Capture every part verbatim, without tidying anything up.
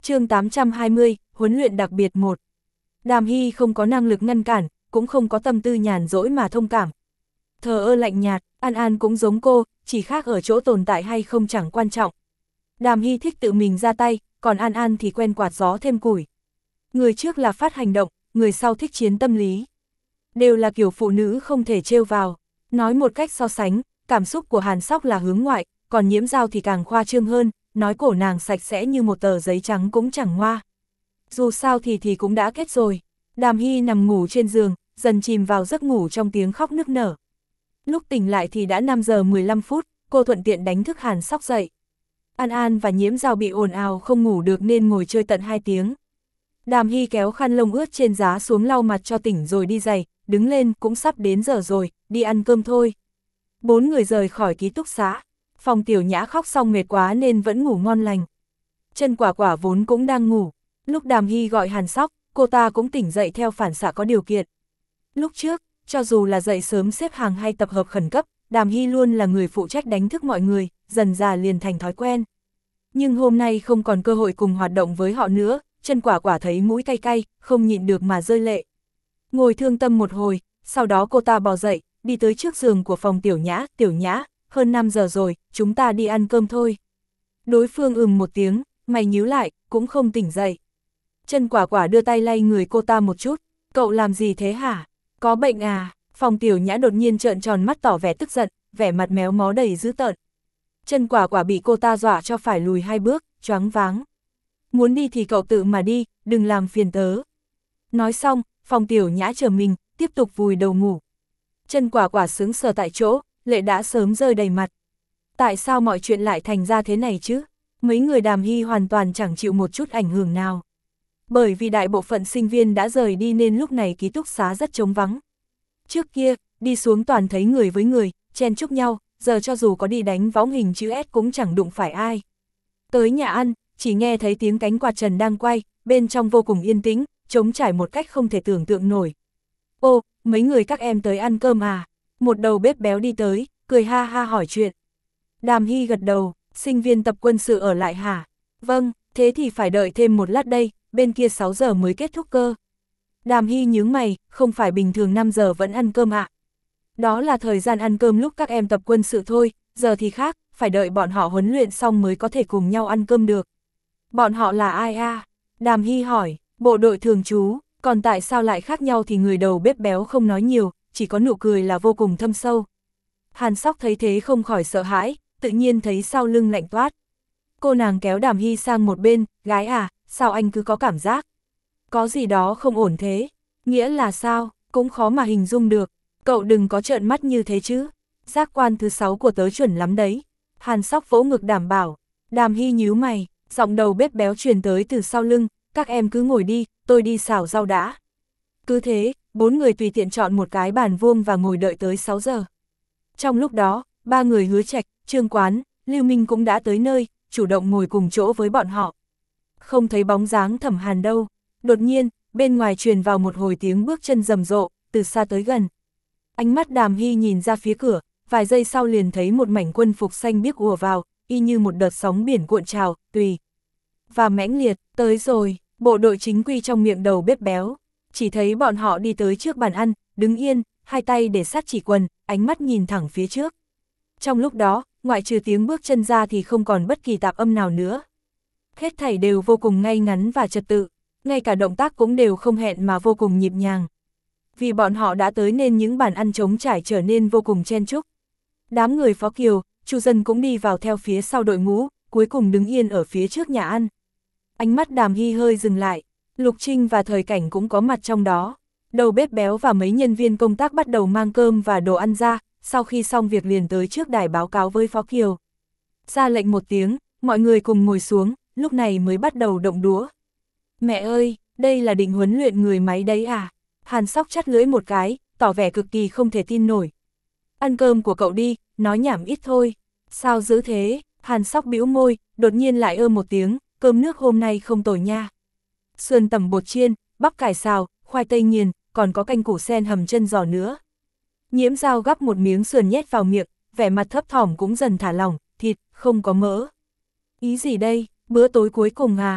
chương tám trăm hai mươi, huấn luyện đặc biệt một. Đàm Hy không có năng lực ngăn cản, cũng không có tâm tư nhàn rỗi mà thông cảm. Thờ ơ lạnh nhạt, An An cũng giống cô, chỉ khác ở chỗ tồn tại hay không chẳng quan trọng. Đàm Hy thích tự mình ra tay, còn An An thì quen quạt gió thêm củi. Người trước là phát hành động, người sau thích chiến tâm lý. Đều là kiểu phụ nữ không thể trêu vào. Nói một cách so sánh, cảm xúc của Hàn Sóc là hướng ngoại, còn Nhiễm Dao thì càng khoa trương hơn, nói cổ nàng sạch sẽ như một tờ giấy trắng cũng chẳng ngoa. Dù sao thì thì cũng đã kết rồi. Đàm Hy nằm ngủ trên giường, dần chìm vào giấc ngủ trong tiếng khóc nức nở. Lúc tỉnh lại thì đã năm giờ mười lăm phút, cô thuận tiện đánh thức Hàn Sóc dậy. An An và Nhiễm Dao bị ồn ào không ngủ được nên ngồi chơi tận hai tiếng. Đàm Hy kéo khăn lông ướt trên giá xuống lau mặt cho tỉnh rồi đi giày, đứng lên cũng sắp đến giờ rồi, đi ăn cơm thôi. Bốn người rời khỏi ký túc xá. Phòng Tiểu Nhã khóc xong mệt quá nên vẫn ngủ ngon lành. Chân Quả Quả vốn cũng đang ngủ. Lúc Đàm Hy gọi Hàn Sóc, cô ta cũng tỉnh dậy theo phản xạ có điều kiện. Lúc trước, cho dù là dậy sớm xếp hàng hay tập hợp khẩn cấp, Đàm Hy luôn là người phụ trách đánh thức mọi người, dần dà liền thành thói quen. Nhưng hôm nay không còn cơ hội cùng hoạt động với họ nữa, Chân Quả Quả thấy mũi cay cay, không nhịn được mà rơi lệ. Ngồi thương tâm một hồi, sau đó cô ta bò dậy, đi tới trước giường của phòng Tiểu Nhã, Tiểu Nhã, hơn năm giờ rồi, chúng ta đi ăn cơm thôi. Đối phương ừm một tiếng, mày nhíu lại, cũng không tỉnh dậy. Chân Quả Quả đưa tay lay người cô ta một chút, cậu làm gì thế hả? Có bệnh à? Phòng Tiểu Nhã đột nhiên trợn tròn mắt tỏ vẻ tức giận, vẻ mặt méo mó đầy dữ tợn. Chân Quả Quả bị cô ta dọa cho phải lùi hai bước, choáng váng. Muốn đi thì cậu tự mà đi, đừng làm phiền tớ. Nói xong, Phòng Tiểu Nhã chờ mình, tiếp tục vùi đầu ngủ. Chân Quả Quả sững sờ tại chỗ, lệ đã sớm rơi đầy mặt. Tại sao mọi chuyện lại thành ra thế này chứ? Mấy người Đàm Hy hoàn toàn chẳng chịu một chút ảnh hưởng nào. Bởi vì đại bộ phận sinh viên đã rời đi nên lúc này ký túc xá rất trống vắng. Trước kia, đi xuống toàn thấy người với người, chen chúc nhau, giờ cho dù có đi đánh võng hình chữ S cũng chẳng đụng phải ai. Tới nhà ăn, chỉ nghe thấy tiếng cánh quạt trần đang quay, bên trong vô cùng yên tĩnh, trống trải một cách không thể tưởng tượng nổi. Ô, mấy người các em tới ăn cơm à? Một đầu bếp béo đi tới, cười ha ha hỏi chuyện. Đàm Hy gật đầu, sinh viên tập quân sự ở lại hả? Vâng, thế thì phải đợi thêm một lát đây, bên kia sáu giờ mới kết thúc cơ. Đàm Hy nhướng mày, không phải bình thường năm giờ vẫn ăn cơm ạ. À? Đó là thời gian ăn cơm lúc các em tập quân sự thôi, giờ thì khác, phải đợi bọn họ huấn luyện xong mới có thể cùng nhau ăn cơm được. Bọn họ là ai a? À? Đàm Hy hỏi, bộ đội thường trú, còn tại sao lại khác nhau thì người đầu bếp béo không nói nhiều, chỉ có nụ cười là vô cùng thâm sâu. Hàn Sóc thấy thế không khỏi sợ hãi, tự nhiên thấy sau lưng lạnh toát. Cô nàng kéo Đàm Hy sang một bên, gái à, sao anh cứ có cảm giác? Có gì đó không ổn thế, nghĩa là sao, cũng khó mà hình dung được, cậu đừng có trợn mắt như thế chứ, giác quan thứ sáu của tớ chuẩn lắm đấy. Hàn Sóc vỗ ngực đảm bảo. Đàm Hy nhíu mày, giọng đầu bếp béo truyền tới từ sau lưng, các em cứ ngồi đi, tôi đi xào rau đã. Cứ thế, bốn người tùy tiện chọn một cái bàn vuông và ngồi đợi tới sáu giờ. Trong lúc đó, ba người Hứa Trạch, Trương Quán, Lưu Minh cũng đã tới nơi, chủ động ngồi cùng chỗ với bọn họ. Không thấy bóng dáng Thẩm Hàn đâu, đột nhiên, bên ngoài truyền vào một hồi tiếng bước chân rầm rộ, từ xa tới gần. Ánh mắt Đàm Hy nhìn ra phía cửa, vài giây sau liền thấy một mảnh quân phục xanh biếc ùa vào, y như một đợt sóng biển cuộn trào, tùy và mãnh liệt, tới rồi, bộ đội chính quy trong miệng đầu bếp béo. Chỉ thấy bọn họ đi tới trước bàn ăn, đứng yên, hai tay để sát chỉ quần, ánh mắt nhìn thẳng phía trước. Trong lúc đó, ngoại trừ tiếng bước chân ra thì không còn bất kỳ tạp âm nào nữa. Hết thảy đều vô cùng ngay ngắn và trật tự, ngay cả động tác cũng đều không hẹn mà vô cùng nhịp nhàng. Vì bọn họ đã tới nên những bàn ăn trống trải trở nên vô cùng chen chúc. Đám người Phó Kiều, Chu Dân cũng đi vào theo phía sau đội ngũ, cuối cùng đứng yên ở phía trước nhà ăn. Ánh mắt Đàm Hy hơi dừng lại, Lục Trinh và Thời Cảnh cũng có mặt trong đó. Đầu bếp béo và mấy nhân viên công tác bắt đầu mang cơm và đồ ăn ra, sau khi xong việc liền tới trước đài báo cáo với Phó Kiều. Ra lệnh một tiếng, mọi người cùng ngồi xuống, lúc này mới bắt đầu động đũa. Mẹ ơi, đây là định huấn luyện người máy đấy à? Hàn Sóc chắt lưỡi một cái, tỏ vẻ cực kỳ không thể tin nổi. Ăn cơm của cậu đi, nói nhảm ít thôi. Sao dữ thế? Hàn Sóc bĩu môi, đột nhiên lại ơ một tiếng, cơm nước hôm nay không tồi nha. Sườn tẩm bột chiên, bắp cải xào, khoai tây nghiền, còn có canh củ sen hầm chân giò nữa. Nhiễm Dao gắp một miếng sườn nhét vào miệng, vẻ mặt thấp thỏm cũng dần thả lỏng, thịt, không có mỡ. Ý gì đây, bữa tối cuối cùng à?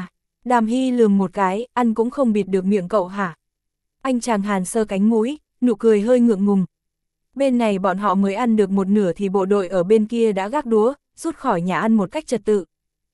Đàm Hy lườm một cái, ăn cũng không bịt được miệng cậu hả? Anh chàng Hàn sơ cánh mũi, nụ cười hơi ngượng ngùng. Bên này bọn họ mới ăn được một nửa thì bộ đội ở bên kia đã gác đũa, rút khỏi nhà ăn một cách trật tự.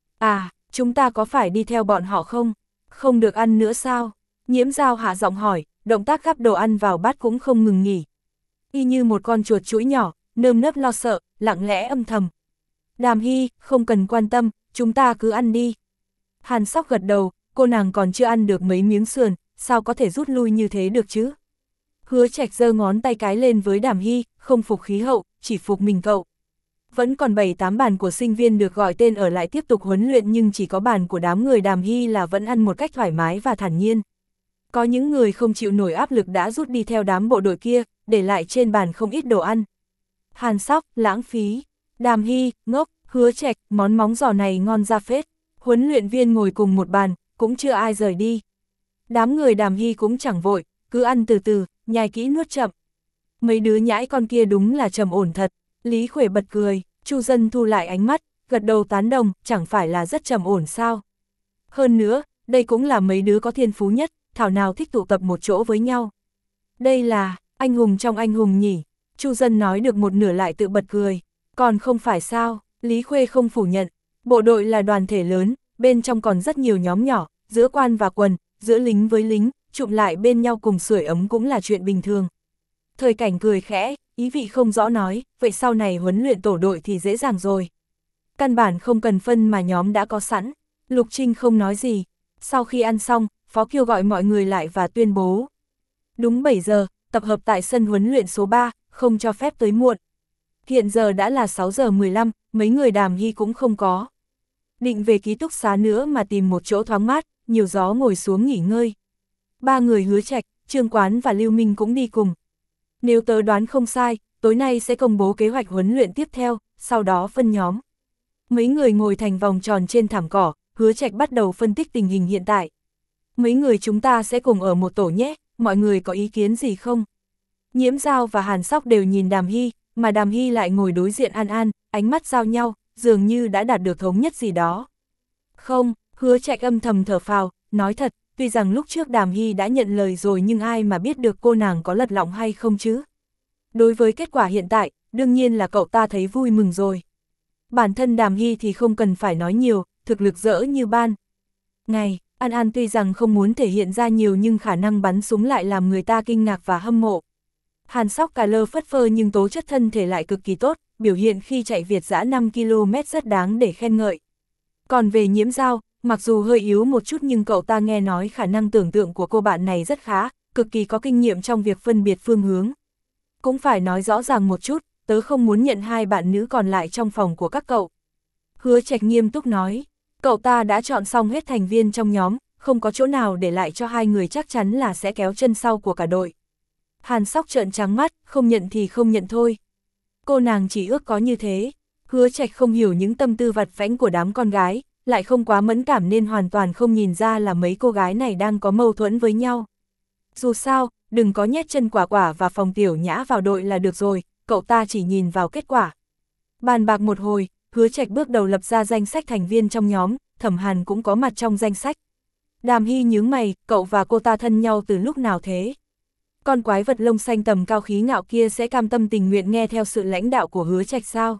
À, chúng ta có phải đi theo bọn họ không? Không được ăn nữa sao? Nhiễm Dao hạ giọng hỏi, động tác gắp đồ ăn vào bát cũng không ngừng nghỉ. Y như một con chuột chũi nhỏ, nơm nớp lo sợ, lặng lẽ âm thầm. Đàm Hy, không cần quan tâm, chúng ta cứ ăn đi. Hàn Sóc gật đầu, cô nàng còn chưa ăn được mấy miếng sườn, sao có thể rút lui như thế được chứ? Hứa Trạch giơ ngón tay cái lên với Đàm Hy, không phục khí hậu, chỉ phục mình cậu. Vẫn còn bảy tám bàn của sinh viên được gọi tên ở lại tiếp tục huấn luyện, nhưng chỉ có bàn của đám người Đàm Hy là vẫn ăn một cách thoải mái và thản nhiên. Có những người không chịu nổi áp lực đã rút đi theo đám bộ đội kia, để lại trên bàn không ít đồ ăn. Hàn Sóc, lãng phí. Đàm Hy, ngốc. Hứa Trạch, món móng giò này ngon ra phết. Huấn luyện viên ngồi cùng một bàn, cũng chưa ai rời đi. Đám người Đàm Hy cũng chẳng vội, cứ ăn từ từ, nhai kỹ nuốt chậm. Mấy đứa nhãi con kia đúng là trầm ổn thật. Lý Khuể bật cười, Chu Dân thu lại ánh mắt, gật đầu tán đồng, chẳng phải là rất trầm ổn sao. Hơn nữa, đây cũng là mấy đứa có thiên phú nhất, thảo nào thích tụ tập một chỗ với nhau. Đây là, anh hùng trong anh hùng nhỉ. Chu Dân nói được một nửa lại tự bật cười. Còn không phải sao, Lý Khuê không phủ nhận. Bộ đội là đoàn thể lớn, bên trong còn rất nhiều nhóm nhỏ, giữa quan và quần, giữa lính với lính, chụm lại bên nhau cùng sưởi ấm cũng là chuyện bình thường. Thời Cảnh cười khẽ, ý vị không rõ nói, vậy sau này huấn luyện tổ đội thì dễ dàng rồi. Căn bản không cần phân mà nhóm đã có sẵn. Lục Trinh không nói gì. Sau khi ăn xong, Phó Kiêu gọi mọi người lại và tuyên bố. Đúng bảy giờ, tập hợp tại sân huấn luyện số ba, không cho phép tới muộn. Hiện giờ đã là sáu giờ mười lăm, mấy người Đàm Hy cũng không có. Định về ký túc xá nữa mà tìm một chỗ thoáng mát, nhiều gió ngồi xuống nghỉ ngơi. Ba người Hứa Trạch, Trương Quán và Lưu Minh cũng đi cùng. Nếu tớ đoán không sai, tối nay sẽ công bố kế hoạch huấn luyện tiếp theo, sau đó phân nhóm. Mấy người ngồi thành vòng tròn trên thảm cỏ, Hứa Trạch bắt đầu phân tích tình hình hiện tại. Mấy người chúng ta sẽ cùng ở một tổ nhé, mọi người có ý kiến gì không? Nhiễm Dao và Hàn Sóc đều nhìn Đàm Hy, mà Đàm Hy lại ngồi đối diện An An, ánh mắt giao nhau, dường như đã đạt được thống nhất gì đó. Không, Hứa Trạch âm thầm thở phào, nói thật, tuy rằng lúc trước Đàm Hy đã nhận lời rồi nhưng ai mà biết được cô nàng có lật lọng hay không chứ? Đối với kết quả hiện tại, đương nhiên là cậu ta thấy vui mừng rồi. Bản thân Đàm Hy thì không cần phải nói nhiều, thực lực rỡ như ban. Ngày, An An tuy rằng không muốn thể hiện ra nhiều nhưng khả năng bắn súng lại làm người ta kinh ngạc và hâm mộ. Hàn Sóc cà lơ phất phơ nhưng tố chất thân thể lại cực kỳ tốt, biểu hiện khi chạy Việt dã năm ki lô mét rất đáng để khen ngợi. Còn về Nhiễm Dao, mặc dù hơi yếu một chút nhưng cậu ta nghe nói khả năng tưởng tượng của cô bạn này rất khá, cực kỳ có kinh nghiệm trong việc phân biệt phương hướng. Cũng phải nói rõ ràng một chút, tớ không muốn nhận hai bạn nữ còn lại trong phòng của các cậu. Hứa Trạch nghiêm túc nói, cậu ta đã chọn xong hết thành viên trong nhóm, không có chỗ nào để lại cho hai người, chắc chắn là sẽ kéo chân sau của cả đội. Hàn Sóc trợn trắng mắt, không nhận thì không nhận thôi. Cô nàng chỉ ước có như thế. Hứa Trạch không hiểu những tâm tư vặt vãnh của đám con gái, lại không quá mẫn cảm nên hoàn toàn không nhìn ra là mấy cô gái này đang có mâu thuẫn với nhau. Dù sao, đừng có nhét chân Quả Quả và Phòng Tiểu Nhã vào đội là được rồi, cậu ta chỉ nhìn vào kết quả. Bàn bạc một hồi, Hứa Trạch bước đầu lập ra danh sách thành viên trong nhóm, Thẩm Hàn cũng có mặt trong danh sách. Đàm Hy nhướng mày, cậu và cô ta thân nhau từ lúc nào thế? Con quái vật lông xanh tầm cao khí ngạo kia sẽ cam tâm tình nguyện nghe theo sự lãnh đạo của Hứa Trạch sao?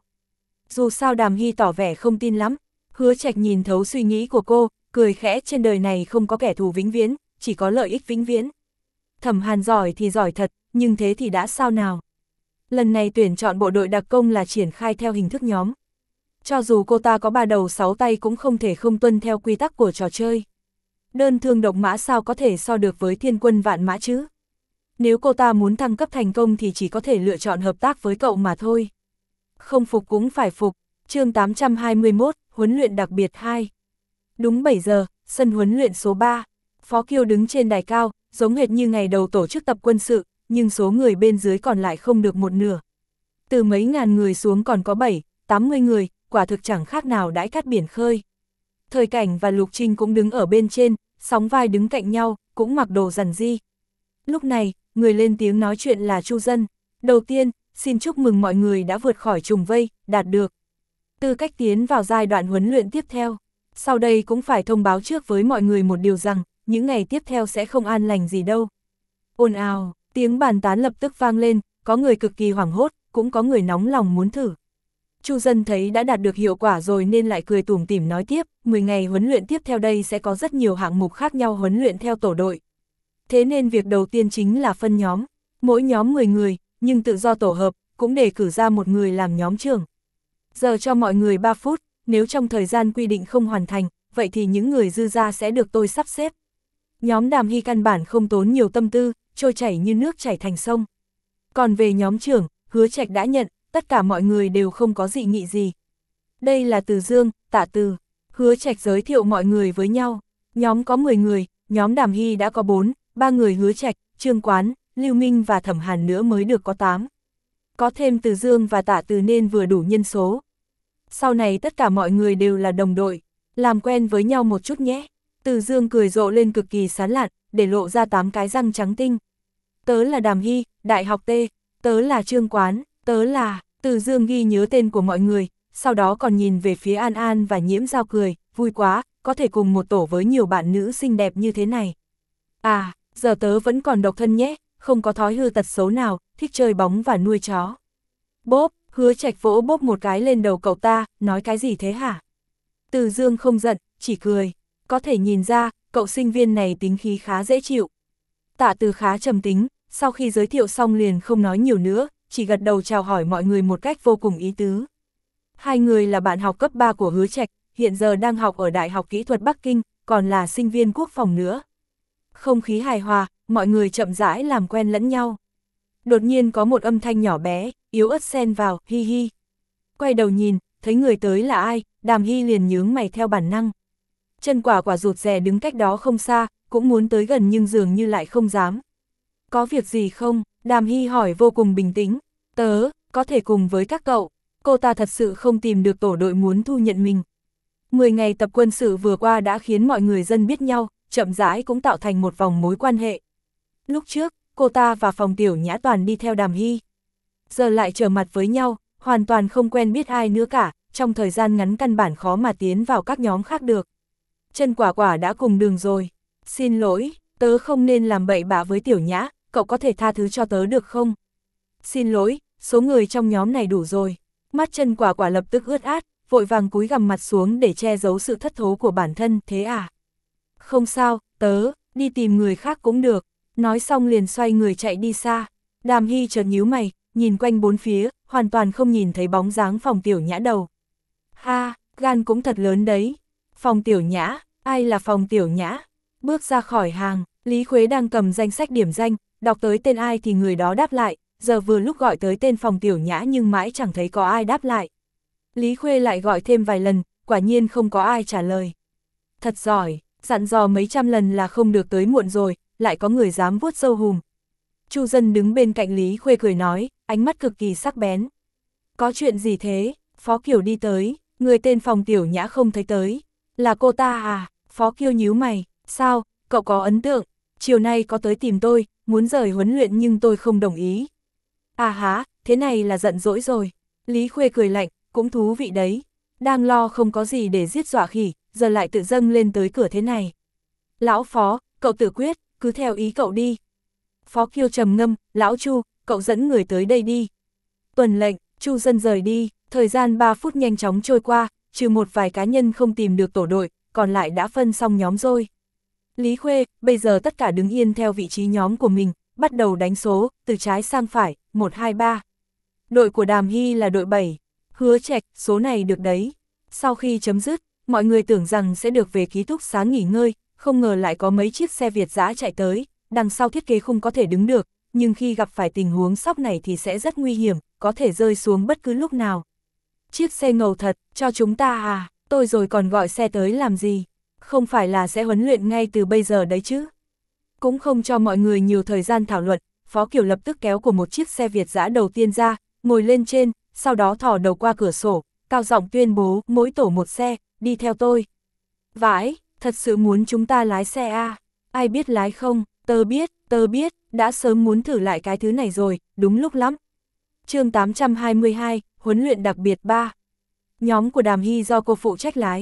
Dù sao Đàm Hy tỏ vẻ không tin lắm. Hứa Trạch nhìn thấu suy nghĩ của cô, cười khẽ, trên đời này không có kẻ thù vĩnh viễn, chỉ có lợi ích vĩnh viễn. Thẩm Hàn giỏi thì giỏi thật, nhưng thế thì đã sao nào? Lần này tuyển chọn bộ đội đặc công là triển khai theo hình thức nhóm. Cho dù cô ta có ba đầu sáu tay cũng không thể không tuân theo quy tắc của trò chơi. Đơn thương độc mã sao có thể so được với thiên quân vạn mã chứ? Nếu cô ta muốn thăng cấp thành công thì chỉ có thể lựa chọn hợp tác với cậu mà thôi. Không phục cũng phải phục. Chương tám trăm hai mươi mốt, huấn luyện đặc biệt hai. Đúng bảy giờ, sân huấn luyện số ba. Phó Kiêu đứng trên đài cao, giống hệt như ngày đầu tổ chức tập quân sự, nhưng số người bên dưới còn lại không được một nửa. Từ mấy ngàn người xuống còn có bảy, tám mươi người, quả thực chẳng khác nào đãi cát biển khơi. Thời Cảnh và Lục Trinh cũng đứng ở bên trên, sóng vai đứng cạnh nhau, cũng mặc đồ rằn ri. Lúc này, người lên tiếng nói chuyện là Chu Dân. Đầu tiên, xin chúc mừng mọi người đã vượt khỏi trùng vây, đạt được tư cách tiến vào giai đoạn huấn luyện tiếp theo. Sau đây cũng phải thông báo trước với mọi người một điều rằng, những ngày tiếp theo sẽ không an lành gì đâu. Ồn ào, tiếng bàn tán lập tức vang lên, có người cực kỳ hoảng hốt, cũng có người nóng lòng muốn thử. Chu Dân thấy đã đạt được hiệu quả rồi nên lại cười tủm tỉm nói tiếp, mười ngày huấn luyện tiếp theo đây sẽ có rất nhiều hạng mục khác nhau huấn luyện theo tổ đội. Thế nên việc đầu tiên chính là phân nhóm, mỗi nhóm mười người, nhưng tự do tổ hợp, cũng để cử ra một người làm nhóm trưởng. Giờ cho mọi người ba phút, nếu trong thời gian quy định không hoàn thành, vậy thì những người dư ra sẽ được tôi sắp xếp. Nhóm Đàm Hy căn bản không tốn nhiều tâm tư, trôi chảy như nước chảy thành sông. Còn về nhóm trưởng, Hứa Trạch đã nhận, tất cả mọi người đều không có dị nghị gì. Đây là Từ Dương, Tạ Từ. Hứa Trạch giới thiệu mọi người với nhau. Nhóm có mười người, nhóm Đàm Hy đã có bốn, ba người Hứa Trạch, Trương Quán, Lưu Minh và Thẩm Hàn nữa mới được có tám. Có thêm Từ Dương và Tạ Từ nên vừa đủ nhân số. Sau này tất cả mọi người đều là đồng đội, làm quen với nhau một chút nhé. Từ Dương cười rộ lên cực kỳ sán lạn, để lộ ra tám cái răng trắng tinh. Tớ là Đàm Hy, Đại học T, tớ là Trương Quán, tớ là... Từ Dương ghi nhớ tên của mọi người, sau đó còn nhìn về phía An An và Nhiễm Giao cười, vui quá, có thể cùng một tổ với nhiều bạn nữ xinh đẹp như thế này. À, giờ tớ vẫn còn độc thân nhé, không có thói hư tật xấu nào, thích chơi bóng và nuôi chó. Bốp, Hứa Trạch vỗ bốp một cái lên đầu cậu ta, nói cái gì thế hả? Từ Dương không giận, chỉ cười, có thể nhìn ra, cậu sinh viên này tính khí khá dễ chịu. Tạ Từ khá trầm tính, sau khi giới thiệu xong liền không nói nhiều nữa, chỉ gật đầu chào hỏi mọi người một cách vô cùng ý tứ. Hai người là bạn học cấp ba của Hứa Trạch, hiện giờ đang học ở Đại học Kỹ thuật Bắc Kinh, còn là sinh viên quốc phòng nữa. Không khí hài hòa, mọi người chậm rãi làm quen lẫn nhau. Đột nhiên có một âm thanh nhỏ bé, yếu ớt xen vào, hi hi. Quay đầu nhìn, thấy người tới là ai, Đàm Hy liền nhướng mày theo bản năng. Chân Quả Quả rụt rè đứng cách đó không xa, cũng muốn tới gần nhưng dường như lại không dám. Có việc gì không? Đàm Hy hỏi vô cùng bình tĩnh. Tớ, có thể cùng với các cậu. Cô ta thật sự không tìm được tổ đội muốn thu nhận mình. Mười ngày tập quân sự vừa qua đã khiến mọi người dân biết nhau, chậm rãi cũng tạo thành một vòng mối quan hệ. Lúc trước, cô ta và Phòng Tiểu Nhã toàn đi theo Đàm Hy. Giờ lại trở mặt với nhau, hoàn toàn không quen biết ai nữa cả, trong thời gian ngắn căn bản khó mà tiến vào các nhóm khác được. Chân Quả Quả đã cùng đường rồi. Xin lỗi, tớ không nên làm bậy bạ với Tiểu Nhã, cậu có thể tha thứ cho tớ được không? Xin lỗi, số người trong nhóm này đủ rồi. Mắt Chân Quả Quả lập tức ướt át, vội vàng cúi gằm mặt xuống để che giấu sự thất thố của bản thân, thế à? Không sao, tớ, đi tìm người khác cũng được. Nói xong liền xoay người chạy đi xa. Đàm Hy chợt nhíu mày, nhìn quanh bốn phía, hoàn toàn không nhìn thấy bóng dáng Phòng Tiểu Nhã đâu. Ha, gan cũng thật lớn đấy. Phòng Tiểu Nhã, ai là Phòng Tiểu Nhã? Bước ra khỏi hàng, Lý Khuế đang cầm danh sách điểm danh, đọc tới tên ai thì người đó đáp lại, giờ vừa lúc gọi tới tên Phòng Tiểu Nhã nhưng mãi chẳng thấy có ai đáp lại. Lý Khuê lại gọi thêm vài lần, quả nhiên không có ai trả lời. Thật giỏi, dặn dò mấy trăm lần là không được tới muộn rồi, lại có người dám vuốt râu hùm. Chu Dân đứng bên cạnh Lý Khuê cười nói, ánh mắt cực kỳ sắc bén. Có chuyện gì thế? Phó Kiều đi tới, người tên Phòng Tiểu Nhã không thấy tới. Là cô ta à? Phó Kiều nhíu mày, sao, cậu có ấn tượng, chiều nay có tới tìm tôi, muốn rời huấn luyện nhưng tôi không đồng ý. À há, thế này là giận dỗi rồi. Lý Khuê cười lạnh, cũng thú vị đấy. Đang lo không có gì để giết dọa khỉ, giờ lại tự dâng lên tới cửa thế này. Lão Phó, cậu tự quyết, cứ theo ý cậu đi. Phó Kiêu trầm ngâm, lão Chu, cậu dẫn người tới đây đi. Tuần lệnh, Chu Dân rời đi, thời gian ba phút nhanh chóng trôi qua, trừ một vài cá nhân không tìm được tổ đội, còn lại đã phân xong nhóm rồi. Lý Khuê, bây giờ tất cả đứng yên theo vị trí nhóm của mình, bắt đầu đánh số, từ trái sang phải, một hai ba. Đội của Đàm Hy là đội bảy, Hứa Trạch, số này được đấy. Sau khi chấm dứt, mọi người tưởng rằng sẽ được về ký túc xá nghỉ ngơi, không ngờ lại có mấy chiếc xe Việt dã chạy tới, đằng sau thiết kế không có thể đứng được, nhưng khi gặp phải tình huống sóc này thì sẽ rất nguy hiểm, có thể rơi xuống bất cứ lúc nào. Chiếc xe ngầu thật, cho chúng ta à, tôi rồi còn gọi xe tới làm gì? Không phải là sẽ huấn luyện ngay từ bây giờ đấy chứ? Cũng không cho mọi người nhiều thời gian thảo luận, Phó Kiều lập tức kéo của một chiếc xe Việt dã đầu tiên ra, ngồi lên trên, sau đó thò đầu qua cửa sổ, cao giọng tuyên bố, mỗi tổ một xe, đi theo tôi. Vãi, thật sự muốn chúng ta lái xe à? Ai biết lái không? Tớ biết, tớ biết, đã sớm muốn thử lại cái thứ này rồi, đúng lúc lắm. Chương tám trăm hai mươi hai, huấn luyện đặc biệt ba. Nhóm của Đàm Hy do cô phụ trách lái.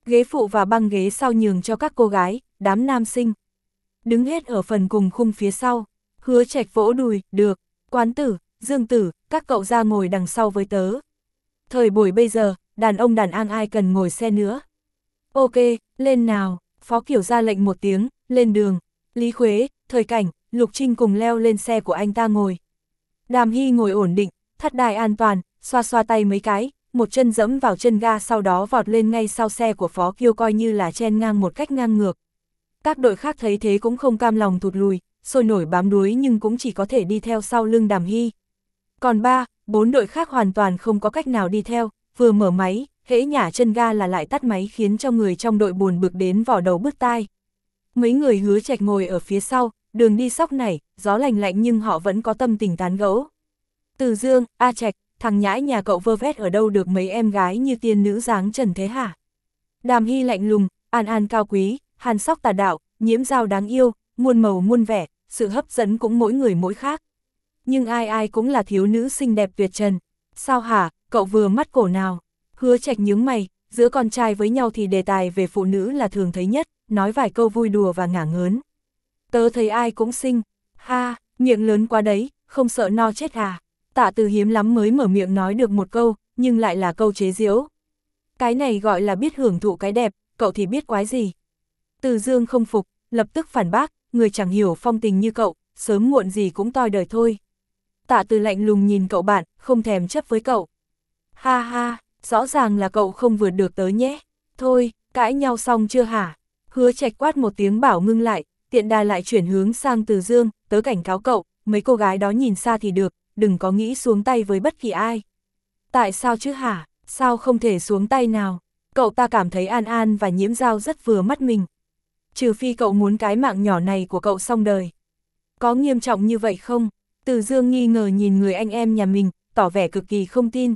ghế phụ và băng ghế sau nhường cho các cô gái, đám nam sinh. Đứng hết ở phần cùng khung phía sau, Hứa Trạch vỗ đùi, được, Quán Tử, Dương Tử, các cậu ra ngồi đằng sau với tớ. Thời buổi bây giờ, đàn ông đàn an ai cần ngồi xe nữa. Ok, lên nào, Phó Kiểu ra lệnh một tiếng, lên đường. Lý Khuế, Thời Cảnh, Lục Trinh cùng leo lên xe của anh ta ngồi. Đàm Hy ngồi ổn định, thắt đai an toàn, xoa xoa tay mấy cái, một chân dẫm vào chân ga sau đó vọt lên ngay sau xe của Phó Kiêu coi như là chen ngang một cách ngang ngược. Các đội khác thấy thế cũng không cam lòng thụt lùi, sôi nổi bám đuối nhưng cũng chỉ có thể đi theo sau lưng Đàm Hy. Còn ba, bốn đội khác hoàn toàn không có cách nào đi theo, vừa mở máy, hễ nhả chân ga là lại tắt máy khiến cho người trong đội buồn bực đến vỏ đầu bứt tai. Mấy người Hứa Trạch ngồi ở phía sau, đường đi sóc nảy, gió lành lạnh nhưng họ vẫn có tâm tình tán gẫu. Từ Dương, A Trạch, thằng nhãi nhà cậu vơ vét ở đâu được mấy em gái như tiên nữ dáng trần thế hả? Đàm Hy lạnh lùng, An An cao quý, Hàn Sóc tà đạo, Nhiễm Dao đáng yêu, muôn màu muôn vẻ, sự hấp dẫn cũng mỗi người mỗi khác. Nhưng ai ai cũng là thiếu nữ xinh đẹp tuyệt trần. Sao hả, cậu vừa mắt cổ nào? Hứa Trạch nhướng mày, giữa con trai với nhau thì đề tài về phụ nữ là thường thấy nhất, nói vài câu vui đùa và ngả ngớn. Tớ thấy ai cũng xinh, ha, miệng lớn quá đấy, không sợ no chết à? Tạ Từ hiếm lắm mới mở miệng nói được một câu, nhưng lại là câu chế giễu. Cái này gọi là biết hưởng thụ cái đẹp, cậu thì biết quái gì. Từ Dương không phục, lập tức phản bác, người chẳng hiểu phong tình như cậu, sớm muộn gì cũng toi đời thôi. Tạ Từ lạnh lùng nhìn cậu bạn, không thèm chấp với cậu. Ha ha, rõ ràng là cậu không vượt được tớ nhé. Thôi, cãi nhau xong chưa hả? Hứa Trạch quát một tiếng bảo ngưng lại, tiện đà lại chuyển hướng sang Từ Dương, tớ cảnh cáo cậu, mấy cô gái đó nhìn xa thì được, đừng có nghĩ xuống tay với bất kỳ ai. Tại sao chứ hả? Sao không thể xuống tay nào? Cậu ta cảm thấy An An và Nhiễm Dao rất vừa mắt mình. Trừ phi cậu muốn cái mạng nhỏ này của cậu xong đời. Có nghiêm trọng như vậy không? Từ Dương nghi ngờ nhìn người anh em nhà mình, tỏ vẻ cực kỳ không tin.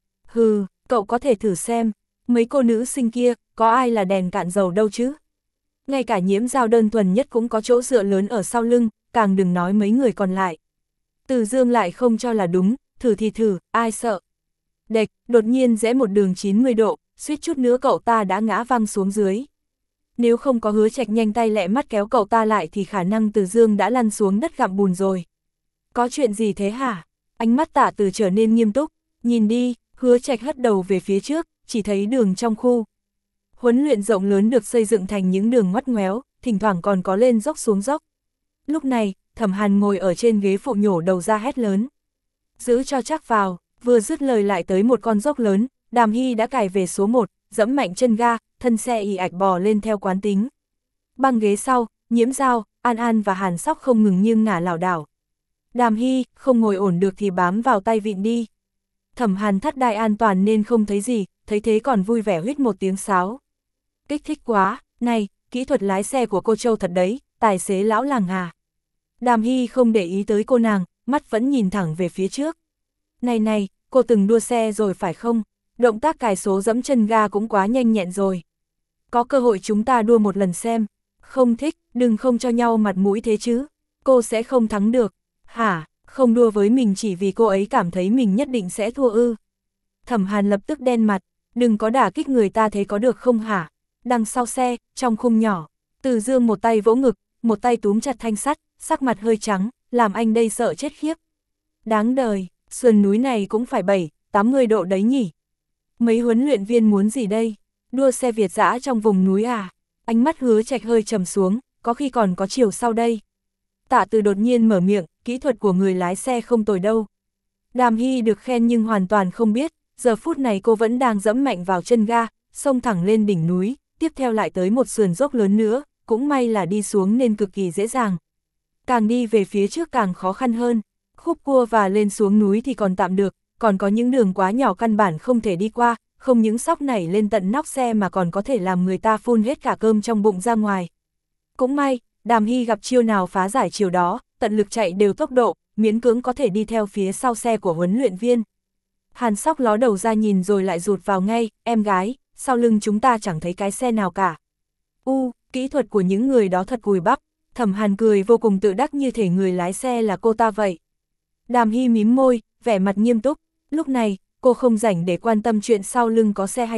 Hừ, cậu có thể thử xem, mấy cô nữ sinh kia, có ai là đèn cạn dầu đâu chứ? Ngay cả Nhiễm Dao đơn thuần nhất cũng có chỗ dựa lớn ở sau lưng, càng đừng nói mấy người còn lại. Từ Dương lại không cho là đúng, thử thì thử, ai sợ. Đệch, đột nhiên rẽ một đường chín mươi độ, suýt chút nữa cậu ta đã ngã văng xuống dưới. Nếu không có Hứa Trạch nhanh tay lẹ mắt kéo cậu ta lại thì khả năng Từ Dương đã lăn xuống đất gặm bùn rồi. Có chuyện gì thế hả? Ánh mắt Tạ Từ trở nên nghiêm túc, nhìn đi, Hứa Trạch hất đầu về phía trước, chỉ thấy đường trong khu huấn luyện rộng lớn được xây dựng thành những đường ngoắt ngoéo, thỉnh thoảng còn có lên dốc xuống dốc. Lúc này, Thẩm Hàn ngồi ở trên ghế phụ nhổ đầu ra hét lớn. Giữ cho chắc vào, vừa dứt lời lại tới một con dốc lớn, Đàm Hy đã cài về số một, dẫm mạnh chân ga, thân xe ì ạch bò lên theo quán tính. Băng ghế sau, Nhiễm Dao, An An và Hàn Sóc không ngừng nghiêng ngả lảo đảo. Đàm Hy, không ngồi ổn được thì bám vào tay vịn đi. Thẩm Hàn thắt đai an toàn nên không thấy gì, thấy thế còn vui vẻ huýt một tiếng sáo. Kích thích quá, này, kỹ thuật lái xe của cô Châu thật đấy, tài xế lão làng à. Đàm Hy không để ý tới cô nàng, mắt vẫn nhìn thẳng về phía trước. Này này, cô từng đua xe rồi phải không? Động tác cài số dẫm chân ga cũng quá nhanh nhẹn rồi. Có cơ hội chúng ta đua một lần xem. Không thích, đừng không cho nhau mặt mũi thế chứ. Cô sẽ không thắng được. Hả, không đua với mình chỉ vì cô ấy cảm thấy mình nhất định sẽ thua ư? Thẩm Hàn lập tức đen mặt, đừng có đả kích người ta thế có được không hả? Đằng sau xe, trong khung nhỏ, Từ Dương một tay vỗ ngực, một tay túm chặt thanh sắt, sắc mặt hơi trắng, làm anh đây sợ chết khiếp. Đáng đời, sườn núi này cũng phải bảy, tám mươi độ đấy nhỉ? Mấy huấn luyện viên muốn gì đây? Đua xe Việt dã trong vùng núi à? Ánh mắt Hứa Trạch hơi trầm xuống, có khi còn có chiều sau đây. Tạ Từ đột nhiên mở miệng, kỹ thuật của người lái xe không tồi đâu. Đàm Hy được khen nhưng hoàn toàn không biết, giờ phút này cô vẫn đang dẫm mạnh vào chân ga, xông thẳng lên đỉnh núi, tiếp theo lại tới một sườn dốc lớn nữa, cũng may là đi xuống nên cực kỳ dễ dàng. Càng đi về phía trước càng khó khăn hơn, khúc cua và lên xuống núi thì còn tạm được, còn có những đường quá nhỏ căn bản không thể đi qua, không những sóc nảy lên tận nóc xe mà còn có thể làm người ta phun hết cả cơm trong bụng ra ngoài. Cũng may, Đàm Hy gặp chiêu nào phá giải chiều đó, tận lực chạy đều tốc độ, miễn cưỡng có thể đi theo phía sau xe của huấn luyện viên. Hàn Sóc ló đầu ra nhìn rồi lại rụt vào ngay, em gái, sau lưng chúng ta chẳng thấy cái xe nào cả. U, kỹ thuật của những người đó thật cùi bắp. Thẩm Hàn cười vô cùng tự đắc như thể người lái xe là cô ta vậy. Đàm Hy mím môi, vẻ mặt nghiêm túc, lúc này, cô không rảnh để quan tâm chuyện sau lưng có xe hay không,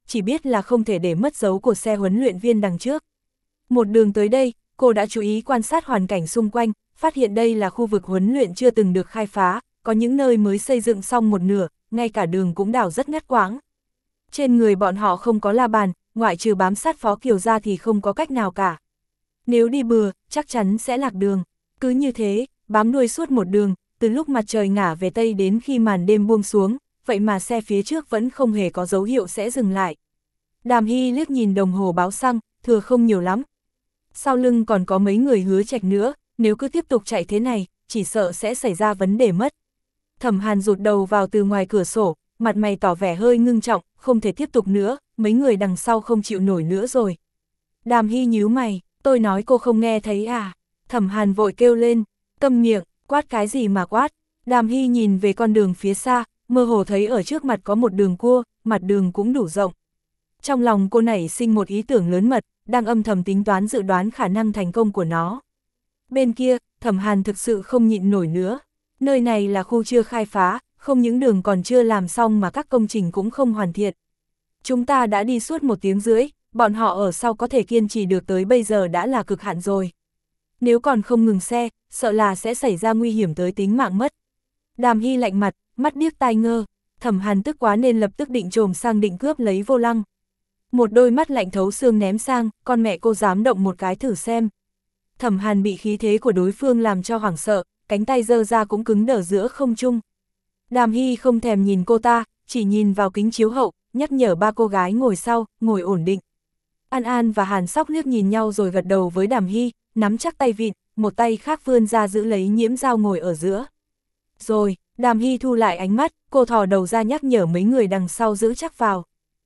chỉ biết là không thể để mất dấu của xe huấn luyện viên đằng trước. Một đường tới đây, cô đã chú ý quan sát hoàn cảnh xung quanh, phát hiện đây là khu vực huấn luyện chưa từng được khai phá, có những nơi mới xây dựng xong một nửa, ngay cả đường cũng đào rất ngắt quãng. Trên người bọn họ không có la bàn, ngoại trừ bám sát Phó Kiều ra thì không có cách nào cả. Nếu đi bừa, chắc chắn sẽ lạc đường. Cứ như thế, bám đuôi suốt một đường, từ lúc mặt trời ngả về Tây đến khi màn đêm buông xuống, vậy mà xe phía trước vẫn không hề có dấu hiệu sẽ dừng lại. Đàm Hy liếc nhìn đồng hồ báo xăng, thừa không nhiều lắm. Sau lưng còn có mấy người Hứa Trạch nữa, nếu cứ tiếp tục chạy thế này, chỉ sợ sẽ xảy ra vấn đề mất. Thẩm Hàn rụt đầu vào từ ngoài cửa sổ, mặt mày tỏ vẻ hơi ngưng trọng, không thể tiếp tục nữa, mấy người đằng sau không chịu nổi nữa rồi. Đàm Hy nhíu mày, tôi nói cô không nghe thấy à? Thẩm Hàn vội kêu lên, câm miệng, quát cái gì mà quát? Đàm Hy nhìn về con đường phía xa, mơ hồ thấy ở trước mặt có một đường cua, mặt đường cũng đủ rộng. Trong lòng cô nảy sinh một ý tưởng lớn mật, đang âm thầm tính toán dự đoán khả năng thành công của nó. Bên kia, Thẩm Hàn thực sự không nhịn nổi nữa. Nơi này là khu chưa khai phá, không những đường còn chưa làm xong mà các công trình cũng không hoàn thiện. Chúng ta đã đi suốt một tiếng rưỡi, bọn họ ở sau có thể kiên trì được tới bây giờ đã là cực hạn rồi. Nếu còn không ngừng xe, sợ là sẽ xảy ra nguy hiểm tới tính mạng mất. Đàm Hy lạnh mặt, mắt điếc tai ngơ, Thẩm Hàn tức quá nên lập tức định trồm sang định cướp lấy vô lăng. Một đôi mắt lạnh thấu xương ném sang, con mẹ cô dám động một cái thử xem. Thẩm Hàn bị khí thế của đối phương làm cho hoảng sợ, cánh tay giơ ra cũng cứng đờ giữa không trung. Đàm Hy không thèm nhìn cô ta, chỉ nhìn vào kính chiếu hậu, nhắc nhở ba cô gái ngồi sau, ngồi ổn định. An An và Hàn Sóc liếc nhìn nhau rồi gật đầu với Đàm Hy, nắm chắc tay vịn, một tay khác vươn ra giữ lấy Nhiễm Dao ngồi ở giữa. Rồi, Đàm Hy thu lại ánh mắt, cô thò đầu ra nhắc nhở mấy người đằng sau giữ chắc vào.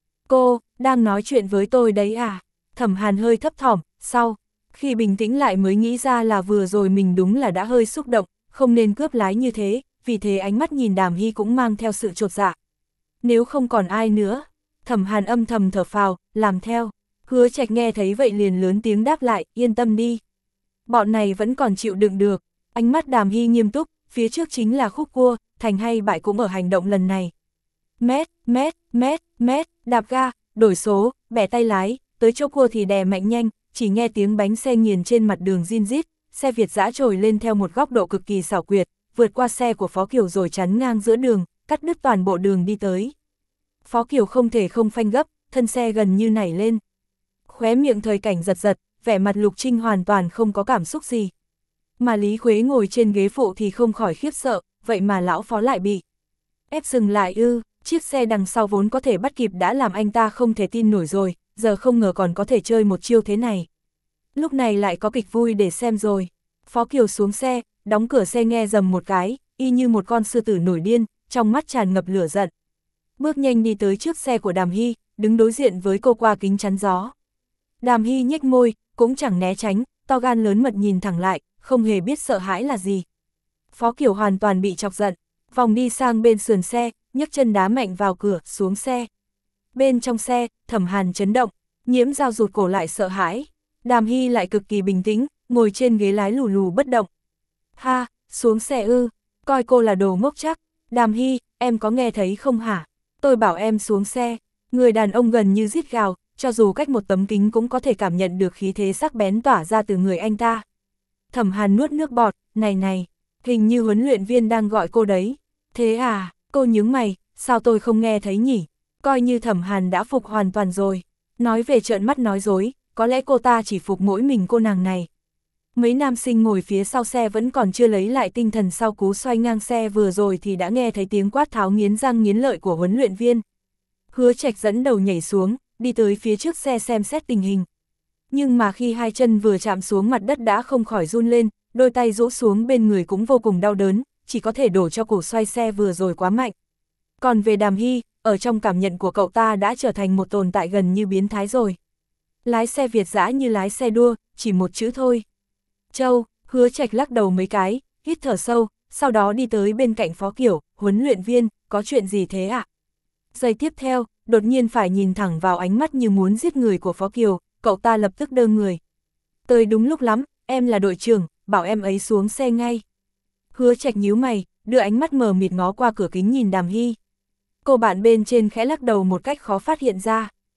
Cô, đang nói chuyện với tôi đấy à? Thẩm Hàn hơi thấp thỏm, sau, khi bình tĩnh lại mới nghĩ ra là vừa rồi mình đúng là đã hơi xúc động, không nên cướp lái như thế, vì thế ánh mắt nhìn Đàm Hy cũng mang theo sự chột dạ. Nếu không còn ai nữa, Thẩm Hàn âm thầm thở phào, làm theo. Hứa Trạch nghe thấy vậy liền lớn tiếng đáp lại, yên tâm đi. Bọn này vẫn còn chịu đựng được. Ánh mắt Đàm Hy nghiêm túc, phía trước chính là khúc cua, thành hay bại cũng ở hành động lần này. Mét, mét, mét, mét, đạp ga, đổi số, bẻ tay lái, tới chỗ cua thì đè mạnh nhanh, chỉ nghe tiếng bánh xe nghiền trên mặt đường rin rít, xe Việt dã trồi lên theo một góc độ cực kỳ xảo quyệt, vượt qua xe của Phó Kiều rồi chắn ngang giữa đường, cắt đứt toàn bộ đường đi tới. Phó Kiều không thể không phanh gấp, thân xe gần như nảy lên. Khóe miệng Thời Cảnh giật giật, vẻ mặt Lục Trinh hoàn toàn không có cảm xúc gì. Mà Lý Khuế ngồi trên ghế phụ thì không khỏi khiếp sợ, vậy mà lão Phó lại bị ép dừng lại ư, chiếc xe đằng sau vốn có thể bắt kịp đã làm anh ta không thể tin nổi rồi, giờ không ngờ còn có thể chơi một chiêu thế này. Lúc này lại có kịch vui để xem rồi. Phó Kiều xuống xe, đóng cửa xe nghe rầm một cái, y như một con sư tử nổi điên, trong mắt tràn ngập lửa giận. Bước nhanh đi tới trước xe của Đàm Hy, đứng đối diện với cô qua kính chắn gió. Đàm Hy nhếch môi, cũng chẳng né tránh, to gan lớn mật nhìn thẳng lại, không hề biết sợ hãi là gì. Phó Kiều hoàn toàn bị chọc giận, vòng đi sang bên sườn xe, nhấc chân đá mạnh vào cửa, xuống xe. Bên trong xe, Thẩm Hàn chấn động, Nhiễm Dao rụt cổ lại sợ hãi. Đàm Hy lại cực kỳ bình tĩnh, ngồi trên ghế lái lù lù bất động. Ha, xuống xe ư, coi cô là đồ ngốc chắc. Đàm Hy, em có nghe thấy không hả? Tôi bảo em xuống xe. Người đàn ông gần như rít gào, cho dù cách một tấm kính cũng có thể cảm nhận được khí thế sắc bén tỏa ra từ người anh ta. Thẩm Hàn nuốt nước bọt, này này, hình như huấn luyện viên đang gọi cô đấy. Thế à, cô nhướng mày, sao tôi không nghe thấy nhỉ? Coi như Thẩm Hàn đã phục hoàn toàn rồi. Nói về trợn mắt nói dối, có lẽ cô ta chỉ phục mỗi mình cô nàng này. Mấy nam sinh ngồi phía sau xe vẫn còn chưa lấy lại tinh thần sau cú xoay ngang xe vừa rồi thì đã nghe thấy tiếng quát tháo nghiến răng nghiến lợi của huấn luyện viên. Hứa Trạch dẫn đầu nhảy xuống, đi tới phía trước xe xem xét tình hình. Nhưng mà khi hai chân vừa chạm xuống mặt đất đã không khỏi run lên, đôi tay rũ xuống bên người cũng vô cùng đau đớn, chỉ có thể đổ cho cổ xoay xe vừa rồi quá mạnh. Còn về Đàm Hy, ở trong cảm nhận của cậu ta đã trở thành một tồn tại gần như biến thái rồi. Lái xe Việt dã như lái xe đua, chỉ một chữ thôi. Châu, Hứa Trạch lắc đầu mấy cái, hít thở sâu, sau đó đi tới bên cạnh Phó Kiều, huấn luyện viên, có chuyện gì thế ạ? À? Giây tiếp theo, đột nhiên phải nhìn thẳng vào ánh mắt như muốn giết người của Phó Kiều, cậu ta lập tức đơ người. Tới đúng lúc lắm, em là đội trưởng, bảo em ấy xuống xe ngay. Hứa Trạch nhíu mày, đưa ánh mắt mờ mịt ngó qua cửa kính nhìn Đàm Hy. Cô bạn bên trên khẽ lắc đầu một cách khó phát hiện ra.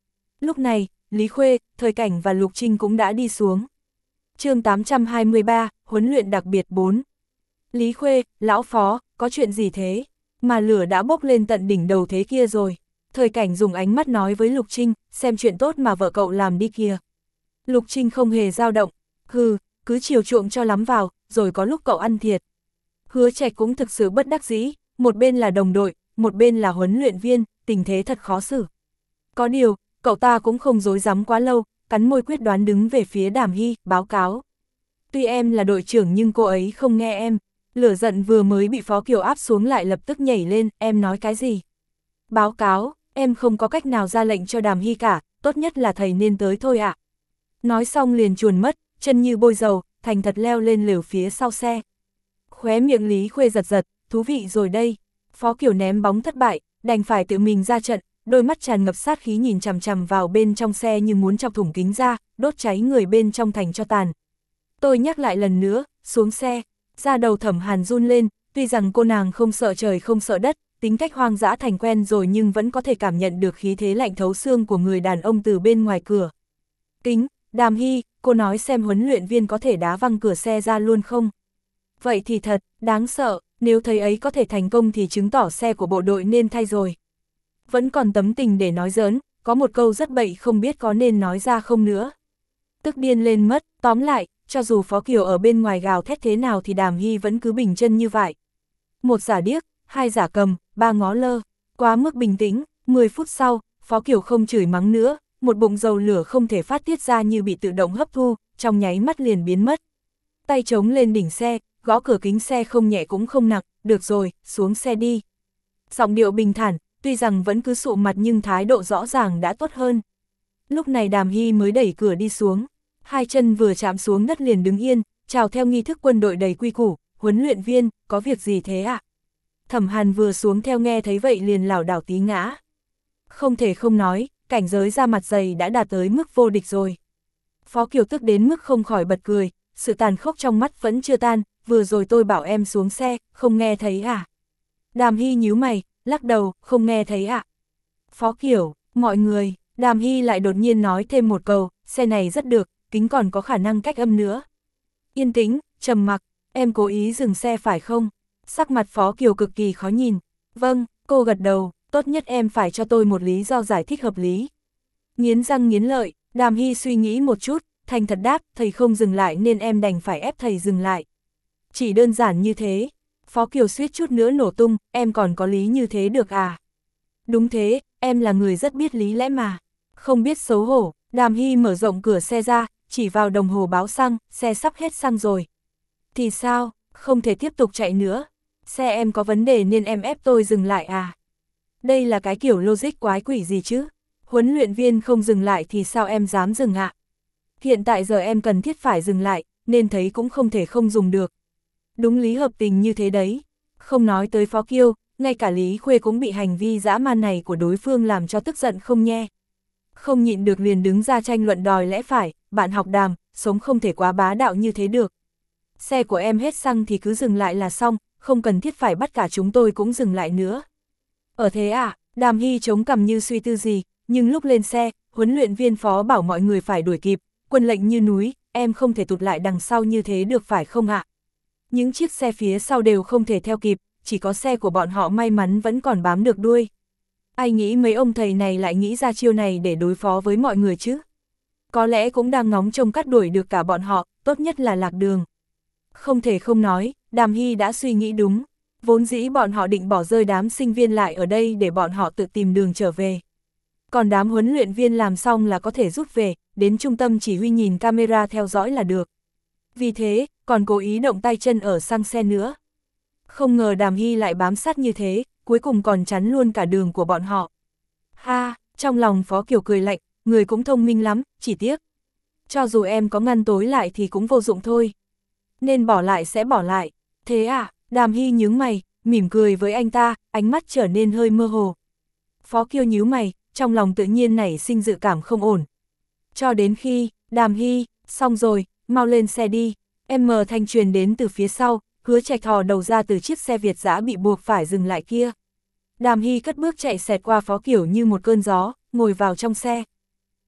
Lúc này, Lý Khuê, Thời Cảnh và Lục Trinh cũng đã đi xuống. chương tám trăm hai mươi ba, huấn luyện đặc biệt bốn. Lý Khuê, lão phó, có chuyện gì thế? Mà lửa đã bốc lên tận đỉnh đầu thế kia rồi. Thời Cảnh dùng ánh mắt nói với Lục Trinh, xem chuyện tốt mà vợ cậu làm đi kìa. Lục Trinh không hề dao động, hừ, cứ chiều chuộng cho lắm vào, rồi có lúc cậu ăn thiệt. Hứa Trạch cũng thực sự bất đắc dĩ, một bên là đồng đội, một bên là huấn luyện viên, tình thế thật khó xử. Có điều, cậu ta cũng không dối dám quá lâu, cắn môi quyết đoán đứng về phía Đàm Hy, báo cáo. Tuy em là đội trưởng nhưng cô ấy không nghe em, lửa giận vừa mới bị Phó Kiều áp xuống lại lập tức nhảy lên, em nói cái gì? Báo cáo, em không có cách nào ra lệnh cho Đàm Hy cả, tốt nhất là thầy nên tới thôi ạ. Nói xong liền chuồn mất, chân như bôi dầu, thành thật leo lên lều phía sau xe. Khóe miệng Lý Khuê giật giật, thú vị rồi đây. Phó Kiều ném bóng thất bại, đành phải tự mình ra trận, đôi mắt tràn ngập sát khí nhìn chằm chằm vào bên trong xe như muốn chọc thủng kính ra, đốt cháy người bên trong thành cho tàn. Tôi nhắc lại lần nữa, xuống xe, da đầu Thẩm Hàn run lên, tuy rằng cô nàng không sợ trời không sợ đất, tính cách hoang dã thành quen rồi nhưng vẫn có thể cảm nhận được khí thế lạnh thấu xương của người đàn ông từ bên ngoài cửa. Kính, Đàm Hy, cô nói xem huấn luyện viên có thể đá văng cửa xe ra luôn không? Vậy thì thật, đáng sợ, nếu thấy ấy có thể thành công thì chứng tỏ xe của bộ đội nên thay rồi. Vẫn còn tấm tình để nói giỡn, có một câu rất bậy không biết có nên nói ra không nữa. Tức điên lên mất, tóm lại, cho dù Phó Kiều ở bên ngoài gào thét thế nào thì Đàm Hy vẫn cứ bình chân như vậy. Một giả điếc, hai giả cầm, ba ngó lơ, quá mức bình tĩnh, mười phút sau, Phó Kiều không chửi mắng nữa, một bụng dầu lửa không thể phát tiết ra như bị tự động hấp thu, trong nháy mắt liền biến mất. Tay chống lên đỉnh xe, gõ cửa kính xe không nhẹ cũng không nặng, được rồi, xuống xe đi. Giọng điệu bình thản, tuy rằng vẫn cứ sụ mặt nhưng thái độ rõ ràng đã tốt hơn. Lúc này Đàm Hy mới đẩy cửa đi xuống, hai chân vừa chạm xuống đất liền đứng yên, chào theo nghi thức quân đội đầy quy củ, huấn luyện viên, có việc gì thế ạ? À? Thẩm Hàn vừa xuống theo nghe thấy vậy liền lảo đảo tí ngã. Không thể không nói, cảnh giới ra mặt dày đã đạt tới mức vô địch rồi. Phó Kiều tức đến mức không khỏi bật cười, sự tàn khốc trong mắt vẫn chưa tan, vừa rồi tôi bảo em xuống xe, không nghe thấy à? Đàm Hy nhíu mày, lắc đầu, không nghe thấy ạ. À? Phó Kiều, mọi người, Đàm Hy lại đột nhiên nói thêm một câu, xe này rất được, kính còn có khả năng cách âm nữa. Yên tĩnh, trầm mặc, em cố ý dừng xe phải không? Sắc mặt Phó Kiều cực kỳ khó nhìn. Vâng, cô gật đầu, tốt nhất em phải cho tôi một lý do giải thích hợp lý. Nghiến răng nghiến lợi, Đàm Hy suy nghĩ một chút, thành thật đáp, thầy không dừng lại nên em đành phải ép thầy dừng lại. Chỉ đơn giản như thế. Phó Kiều suýt chút nữa nổ tung, em còn có lý như thế được à? Đúng thế, em là người rất biết lý lẽ mà. Không biết xấu hổ, Đàm Hy mở rộng cửa xe ra, chỉ vào đồng hồ báo xăng, xe sắp hết xăng rồi. Thì sao, không thể tiếp tục chạy nữa. Xe em có vấn đề nên em ép tôi dừng lại à? Đây là cái kiểu logic quái quỷ gì chứ? Huấn luyện viên không dừng lại thì sao em dám dừng ạ? À? Hiện tại giờ em cần thiết phải dừng lại, nên thấy cũng không thể không dùng được. Đúng lý hợp tình như thế đấy. Không nói tới Phó Kiêu, ngay cả Lý Khuê cũng bị hành vi dã man này của đối phương làm cho tức giận không nhe. Không nhịn được liền đứng ra tranh luận đòi lẽ phải, bạn học Đàm, sống không thể quá bá đạo như thế được. Xe của em hết xăng thì cứ dừng lại là xong, không cần thiết phải bắt cả chúng tôi cũng dừng lại nữa. Ở thế à, Đàm Hy chống cằm như suy tư gì, nhưng lúc lên xe, huấn luyện viên Phó bảo mọi người phải đuổi kịp, quân lệnh như núi, em không thể tụt lại đằng sau như thế được phải không ạ? Những chiếc xe phía sau đều không thể theo kịp, chỉ có xe của bọn họ may mắn vẫn còn bám được đuôi. Ai nghĩ mấy ông thầy này lại nghĩ ra chiêu này để đối phó với mọi người chứ? Có lẽ cũng đang ngóng trông cắt đuổi được cả bọn họ, tốt nhất là lạc đường. Không thể không nói, Đàm Hy đã suy nghĩ đúng. Vốn dĩ bọn họ định bỏ rơi đám sinh viên lại ở đây để bọn họ tự tìm đường trở về. Còn đám huấn luyện viên làm xong là có thể rút về, đến trung tâm chỉ huy nhìn camera theo dõi là được. Vì thế, còn cố ý động tay chân ở xăng xe nữa. Không ngờ Đàm Hy lại bám sát như thế, cuối cùng còn chắn luôn cả đường của bọn họ. Ha, trong lòng Phó Kiều cười lạnh, người cũng thông minh lắm, chỉ tiếc. Cho dù em có ngăn tối lại thì cũng vô dụng thôi. Nên bỏ lại sẽ bỏ lại. Thế à, Đàm Hy nhướng mày, mỉm cười với anh ta, ánh mắt trở nên hơi mơ hồ. Phó Kiều nhíu mày, trong lòng tự nhiên nảy sinh dự cảm không ổn. Cho đến khi, Đàm Hy, xong rồi, mau lên xe đi. Em mờ thanh truyền đến từ phía sau, Hứa Trạch thò đầu ra từ chiếc xe Việt dã bị buộc phải dừng lại kia. Đàm Hy cất bước chạy xẹt qua Phó Kiều như một cơn gió, ngồi vào trong xe.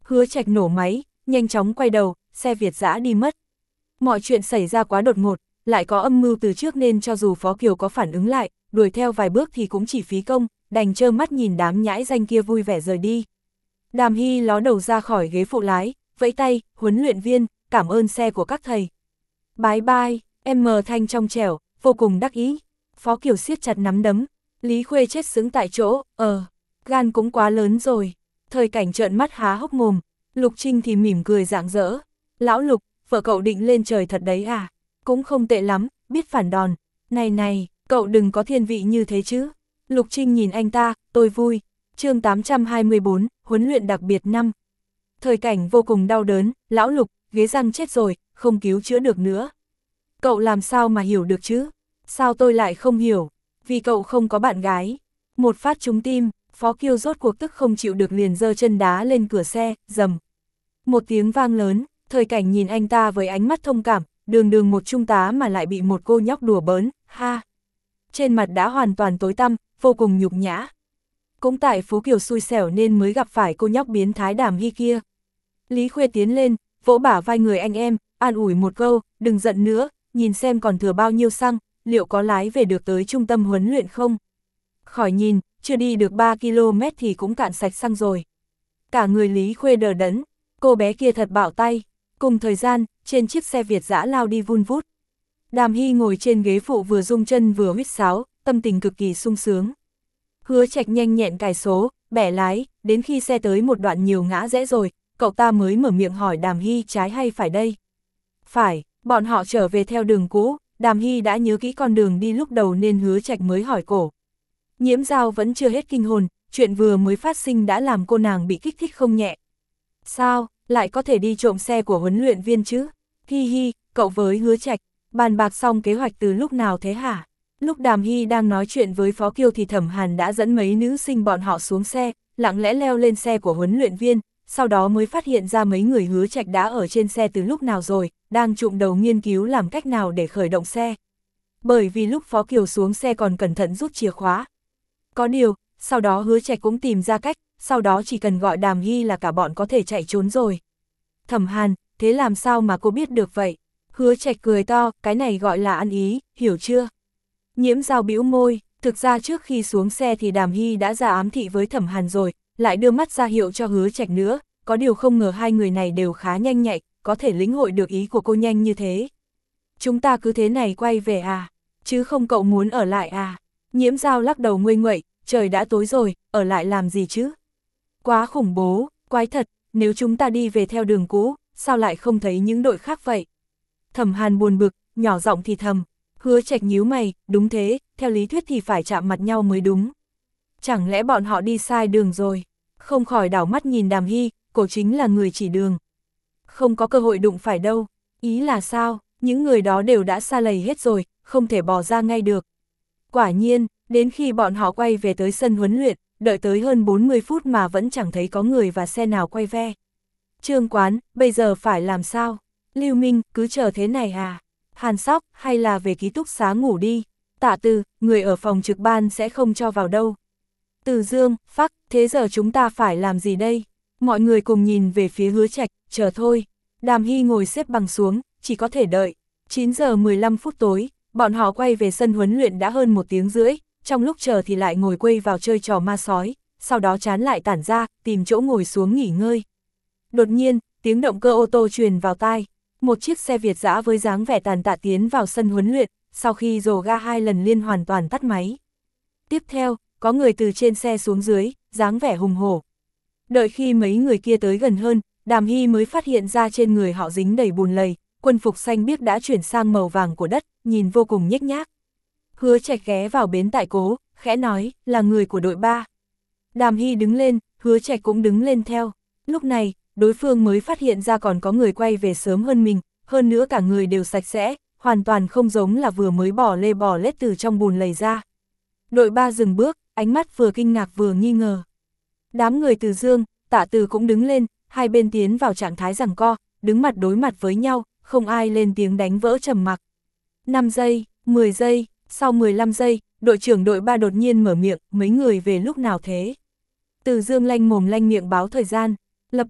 Hứa Trạch nổ máy, nhanh chóng quay đầu, xe Việt dã đi mất. Mọi chuyện xảy ra quá đột ngột, lại có âm mưu từ trước nên cho dù Phó Kiều có phản ứng lại, đuổi theo vài bước thì cũng chỉ phí công, đành trơ mắt nhìn đám nhãi danh kia vui vẻ rời đi. Đàm Hy ló đầu ra khỏi ghế phụ lái, vẫy tay, huấn luyện viên, cảm ơn xe của các thầy. Bye bye, em mờ thanh trong trẻo, vô cùng đắc ý. Phó Kiều siết chặt nắm đấm, Lý Khuê chết sững tại chỗ, ờ, gan cũng quá lớn rồi. Thời Cảnh trợn mắt há hốc mồm, Lục Trinh thì mỉm cười rạng rỡ. Lão Lục, vợ cậu định lên trời thật đấy à? Cũng không tệ lắm, biết phản đòn. Này này, cậu đừng có thiên vị như thế chứ. Lục Trinh nhìn anh ta, tôi vui. Chương tám trăm hai mươi bốn, huấn luyện đặc biệt năm. Thời Cảnh vô cùng đau đớn, lão Lục, ghế răng chết rồi, không cứu chữa được nữa. Cậu làm sao mà hiểu được chứ? Sao tôi lại không hiểu? Vì cậu không có bạn gái. Một phát trúng tim, Phó Kiêu rốt cuộc tức không chịu được liền giơ chân đá lên cửa xe, rầm. Một tiếng vang lớn, Thời Cảnh nhìn anh ta với ánh mắt thông cảm, đường đường một trung tá mà lại bị một cô nhóc đùa bỡn, ha. Trên mặt đã hoàn toàn tối tăm, vô cùng nhục nhã. Cũng tại Phú Kiều xui xẻo nên mới gặp phải cô nhóc biến thái Đàm Hy kia. Lý Khuê tiến lên, vỗ bả vai người anh em, an ủi một câu, đừng giận nữa, nhìn xem còn thừa bao nhiêu xăng, liệu có lái về được tới trung tâm huấn luyện không? Khỏi nhìn, chưa đi được ba ki lô mét thì cũng cạn sạch xăng rồi. Cả người Lý Khuê đờ đẫn, cô bé kia thật bạo tay. Cùng thời gian, trên chiếc xe Việt dã lao đi vun vút. Đàm Hy ngồi trên ghế phụ vừa rung chân vừa huýt sáo, tâm tình cực kỳ sung sướng. Hứa Trạch nhanh nhẹn cài số, bẻ lái, đến khi xe tới một đoạn nhiều ngã rẽ rồi, cậu ta mới mở miệng hỏi Đàm Hy trái hay phải đây. Phải, bọn họ trở về theo đường cũ, Đàm Hy đã nhớ kỹ con đường đi lúc đầu nên Hứa Trạch mới hỏi cổ. Nhiễm Giao vẫn chưa hết kinh hồn, chuyện vừa mới phát sinh đã làm cô nàng bị kích thích không nhẹ. Sao, lại có thể đi trộm xe của huấn luyện viên chứ? Hi hi, cậu với Hứa Trạch, bàn bạc xong kế hoạch từ lúc nào thế hả? Lúc Đàm Hy đang nói chuyện với Phó Kiêu thì Thẩm Hàn đã dẫn mấy nữ sinh bọn họ xuống xe, lặng lẽ leo lên xe của huấn luyện viên, sau đó mới phát hiện ra mấy người Hứa Trạch đã ở trên xe từ lúc nào rồi, đang trụm đầu nghiên cứu làm cách nào để khởi động xe. Bởi vì lúc Phó Kiều xuống xe còn cẩn thận rút chìa khóa. Có điều, sau đó Hứa Trạch cũng tìm ra cách, sau đó chỉ cần gọi Đàm Hy là cả bọn có thể chạy trốn rồi. Thẩm Hàn, thế làm sao mà cô biết được vậy? Hứa Trạch cười to, cái này gọi là ăn ý, hiểu chưa? Nhiễm Giao bĩu môi, thực ra trước khi xuống xe thì Đàm Hy đã ra ám thị với Thẩm Hàn rồi, lại đưa mắt ra hiệu cho Hứa Trạch nữa, có điều không ngờ hai người này đều khá nhanh nhạy, có thể lĩnh hội được ý của cô nhanh như thế. Chúng ta cứ thế này quay về à? Chứ không cậu muốn ở lại à? Nhiễm Giao lắc đầu nguây nguậy, trời đã tối rồi, ở lại làm gì chứ? Quá khủng bố, quái thật, nếu chúng ta đi về theo đường cũ, sao lại không thấy những đội khác vậy? Thẩm Hàn buồn bực, nhỏ giọng thì thầm. Hứa Trạch nhíu mày, đúng thế, theo lý thuyết thì phải chạm mặt nhau mới đúng. Chẳng lẽ bọn họ đi sai đường rồi? Không khỏi đảo mắt nhìn Đàm Hy, cô chính là người chỉ đường. Không có cơ hội đụng phải đâu, ý là sao, những người đó đều đã sa lầy hết rồi, không thể bỏ ra ngay được. Quả nhiên, đến khi bọn họ quay về tới sân huấn luyện, đợi tới hơn bốn mươi phút mà vẫn chẳng thấy có người và xe nào quay ve. Trương Quán, bây giờ phải làm sao? Lưu Minh, cứ chờ thế này à? Hàn Sóc, hay là về ký túc xá ngủ đi? Tạ Từ, người ở phòng trực ban sẽ không cho vào đâu. Từ Dương, Phắc, thế giờ chúng ta phải làm gì đây? Mọi người cùng nhìn về phía Hứa Trạch, chờ thôi. Đàm Hy ngồi xếp bằng xuống, chỉ có thể đợi. chín giờ mười lăm phút tối, bọn họ quay về sân huấn luyện đã hơn một tiếng rưỡi, trong lúc chờ thì lại ngồi quây vào chơi trò ma sói, sau đó chán lại tản ra, tìm chỗ ngồi xuống nghỉ ngơi. Đột nhiên, tiếng động cơ ô tô truyền vào tai. Một chiếc xe Việt dã với dáng vẻ tàn tạ tiến vào sân huấn luyện, sau khi rồ ga hai lần liên hoàn toàn tắt máy. Tiếp theo, có người từ trên xe xuống dưới, dáng vẻ hùng hổ. Đợi khi mấy người kia tới gần hơn, Đàm Hy mới phát hiện ra trên người họ dính đầy bùn lầy, quân phục xanh biếc đã chuyển sang màu vàng của đất, nhìn vô cùng nhếch nhác. Hứa Trạch ghé vào bến tại cố, khẽ nói, là người của đội ba. Đàm Hy đứng lên, Hứa Trạch cũng đứng lên theo. Lúc này, đối phương mới phát hiện ra còn có người quay về sớm hơn mình, hơn nữa cả người đều sạch sẽ, hoàn toàn không giống là vừa mới bỏ lê bò lết từ trong bùn lầy ra. Đội ba dừng bước, ánh mắt vừa kinh ngạc vừa nghi ngờ. Đám người Từ Dương, Tạ Từ cũng đứng lên, hai bên tiến vào trạng thái giằng co, đứng mặt đối mặt với nhau, không ai lên tiếng đánh vỡ trầm mặc. năm giây, mười giây, sau mười lăm giây, đội trưởng đội ba đột nhiên mở miệng, mấy người về lúc nào thế? Từ Dương lanh mồm lanh miệng báo thời gian, lập tức,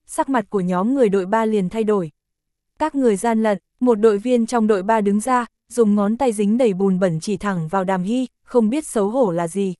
sắc mặt của nhóm người đội ba liền thay đổi. Các người gian lận, một đội viên trong đội ba đứng ra, dùng ngón tay dính đầy bùn bẩn chỉ thẳng vào Đàm Hy, không biết xấu hổ là gì.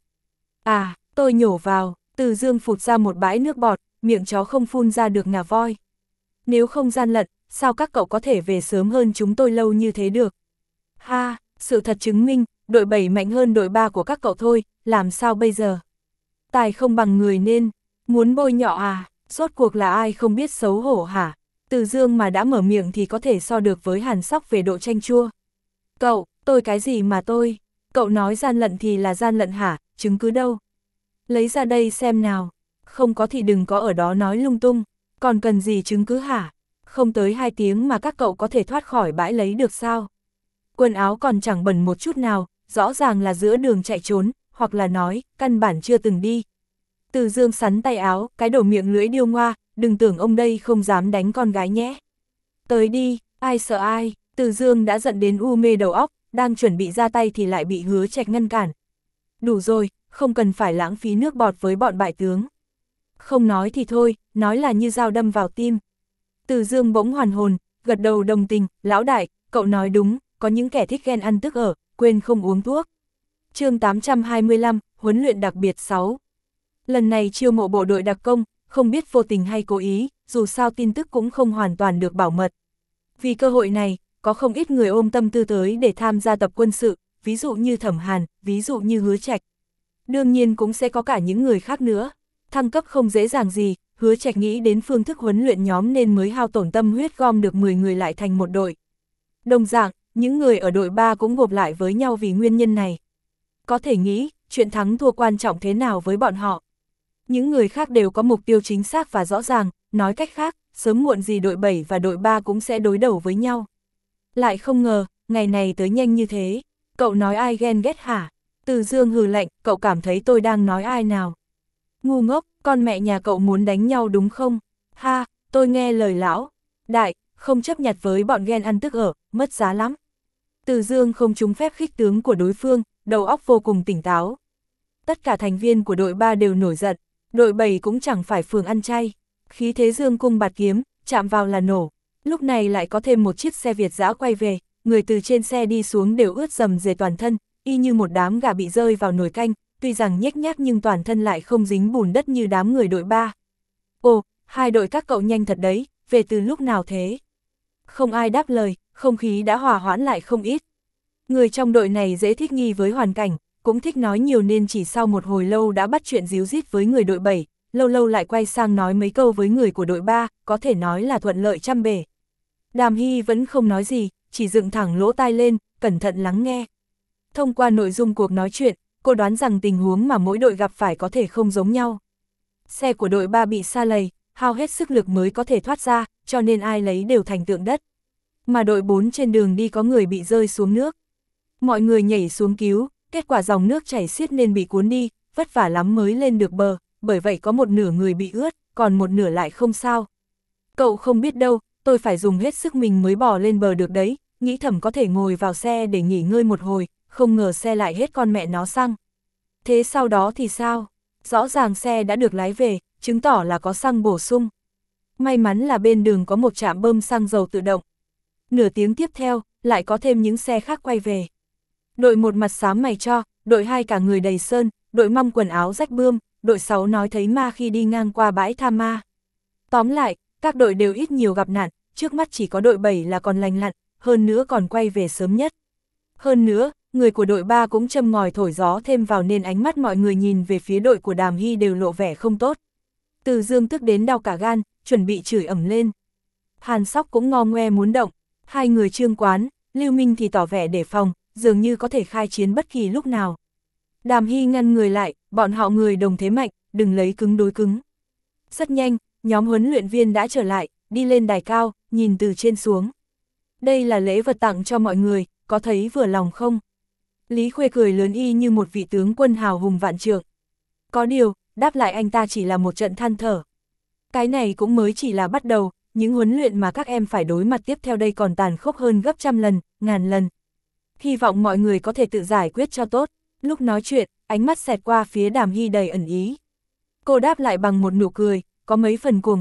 À, tôi nhổ vào, Từ Dương phụt ra một bãi nước bọt, miệng chó không phun ra được ngà voi. Nếu không gian lận, sao các cậu có thể về sớm hơn chúng tôi lâu như thế được? Ha, sự thật chứng minh, đội bảy mạnh hơn đội ba của các cậu thôi, làm sao bây giờ? Tài không bằng người nên, muốn bôi nhọ à, rốt cuộc là ai không biết xấu hổ hả? Từ Dương mà đã mở miệng thì có thể so được với Hàn Sóc về độ chanh chua. Cậu, tôi cái gì mà tôi? Cậu nói gian lận thì là gian lận hả, chứng cứ đâu? Lấy ra đây xem nào. Không có thì đừng có ở đó nói lung tung, còn cần gì chứng cứ hả? Không tới hai tiếng mà các cậu có thể thoát khỏi bãi lấy được sao? Quần áo còn chẳng bẩn một chút nào, rõ ràng là giữa đường chạy trốn, hoặc là nói, căn bản chưa từng đi. Từ Dương sắn tay áo, cái đầu miệng lưỡi điêu ngoa, đừng tưởng ông đây không dám đánh con gái nhé. Tới đi, ai sợ ai, Từ Dương đã giận đến u mê đầu óc, đang chuẩn bị ra tay thì lại bị Hứa Trạch ngăn cản. Đủ rồi, không cần phải lãng phí nước bọt với bọn bại tướng. Không nói thì thôi, nói là như dao đâm vào tim. Từ Dương bỗng hoàn hồn, gật đầu đồng tình, lão đại, cậu nói đúng, có những kẻ thích ghen ăn tức ở, quên không uống thuốc. Chương tám trăm hai mươi lăm, huấn luyện đặc biệt sáu. Lần này chiêu mộ bộ đội đặc công, không biết vô tình hay cố ý, dù sao tin tức cũng không hoàn toàn được bảo mật. Vì cơ hội này, có không ít người ôm tâm tư tới để tham gia tập quân sự, ví dụ như Thẩm Hàn, ví dụ như Hứa Trạch. Đương nhiên cũng sẽ có cả những người khác nữa. Thăng cấp không dễ dàng gì, Hứa Trạch nghĩ đến phương thức huấn luyện nhóm nên mới hao tổn tâm huyết gom được mười người lại thành một đội. Đồng dạng, những người ở đội ba cũng gộp lại với nhau vì nguyên nhân này. Có thể nghĩ, chuyện thắng thua quan trọng thế nào với bọn họ. Những người khác đều có mục tiêu chính xác và rõ ràng, nói cách khác, sớm muộn gì đội bảy và đội ba cũng sẽ đối đầu với nhau. Lại không ngờ, ngày này tới nhanh như thế. Cậu nói ai ghen ghét hả? Từ Dương hừ lạnh, cậu cảm thấy tôi đang nói ai nào? Ngu ngốc, con mẹ nhà cậu muốn đánh nhau đúng không? Ha, tôi nghe lời lão. Đại, không chấp nhặt với bọn ghen ăn tức ở, mất giá lắm. Từ Dương không trúng phép khích tướng của đối phương, đầu óc vô cùng tỉnh táo. Tất cả thành viên của đội ba đều nổi giận, đội bảy cũng chẳng phải phường ăn chay. Khí thế dương cung bạt kiếm, chạm vào là nổ. Lúc này lại có thêm một chiếc xe Việt dã quay về, người từ trên xe đi xuống đều ướt dầm dề toàn thân, y như một đám gà bị rơi vào nồi canh, tuy rằng nhếch nhác nhưng toàn thân lại không dính bùn đất như đám người đội ba. Ồ, hai đội các cậu nhanh thật đấy, về từ lúc nào thế? Không ai đáp lời, không khí đã hòa hoãn lại không ít. Người trong đội này dễ thích nghi với hoàn cảnh, cũng thích nói nhiều nên chỉ sau một hồi lâu đã bắt chuyện díu dít với người đội bảy, lâu lâu lại quay sang nói mấy câu với người của đội ba, có thể nói là thuận lợi trăm bề. Đàm Hy vẫn không nói gì, chỉ dựng thẳng lỗ tai lên, cẩn thận lắng nghe. Thông qua nội dung cuộc nói chuyện, cô đoán rằng tình huống mà mỗi đội gặp phải có thể không giống nhau. Xe của đội ba bị sa lầy, hao hết sức lực mới có thể thoát ra, cho nên ai lấy đều thành tượng đất. Mà đội bốn trên đường đi có người bị rơi xuống nước. Mọi người nhảy xuống cứu, kết quả dòng nước chảy xiết nên bị cuốn đi, vất vả lắm mới lên được bờ, bởi vậy có một nửa người bị ướt, còn một nửa lại không sao. Cậu không biết đâu, tôi phải dùng hết sức mình mới bò lên bờ được đấy, nghĩ thầm có thể ngồi vào xe để nghỉ ngơi một hồi, không ngờ xe lại hết con mẹ nó xăng. Thế sau đó thì sao? Rõ ràng xe đã được lái về, chứng tỏ là có xăng bổ sung. May mắn là bên đường có một trạm bơm xăng dầu tự động. Nửa tiếng tiếp theo, lại có thêm những xe khác quay về. Đội một mặt xám mày cho, đội hai cả người đầy sơn, đội mong quần áo rách bươm, đội sáu nói thấy ma khi đi ngang qua bãi tha ma. Tóm lại, các đội đều ít nhiều gặp nạn, trước mắt chỉ có đội bảy là còn lành lặn, hơn nữa còn quay về sớm nhất. Hơn nữa, người của đội ba cũng châm ngòi thổi gió thêm vào nên ánh mắt mọi người nhìn về phía đội của Đàm Hy đều lộ vẻ không tốt. Từ Dương tức đến đau cả gan, chuẩn bị chửi ầm lên. Hàn Sóc cũng ngo ngoe muốn động, hai người Trương Quán, Lưu Minh thì tỏ vẻ đề phòng, dường như có thể khai chiến bất kỳ lúc nào. Đàm Hy ngăn người lại, bọn họ người đồng thế mạnh, đừng lấy cứng đối cứng. Rất nhanh, nhóm huấn luyện viên đã trở lại, đi lên đài cao, nhìn từ trên xuống. Đây là lễ vật tặng cho mọi người, có thấy vừa lòng không? Lý Khuê cười lớn y như một vị tướng quân hào hùng vạn trượng. Có điều, đáp lại anh ta chỉ là một trận than thở. Cái này cũng mới chỉ là bắt đầu, những huấn luyện mà các em phải đối mặt tiếp theo đây còn tàn khốc hơn gấp trăm lần, ngàn lần. Hy vọng mọi người có thể tự giải quyết cho tốt. Lúc nói chuyện, ánh mắt xẹt qua phía Đàm Hy đầy ẩn ý. Cô đáp lại bằng một nụ cười, có mấy phần cuồng vọng,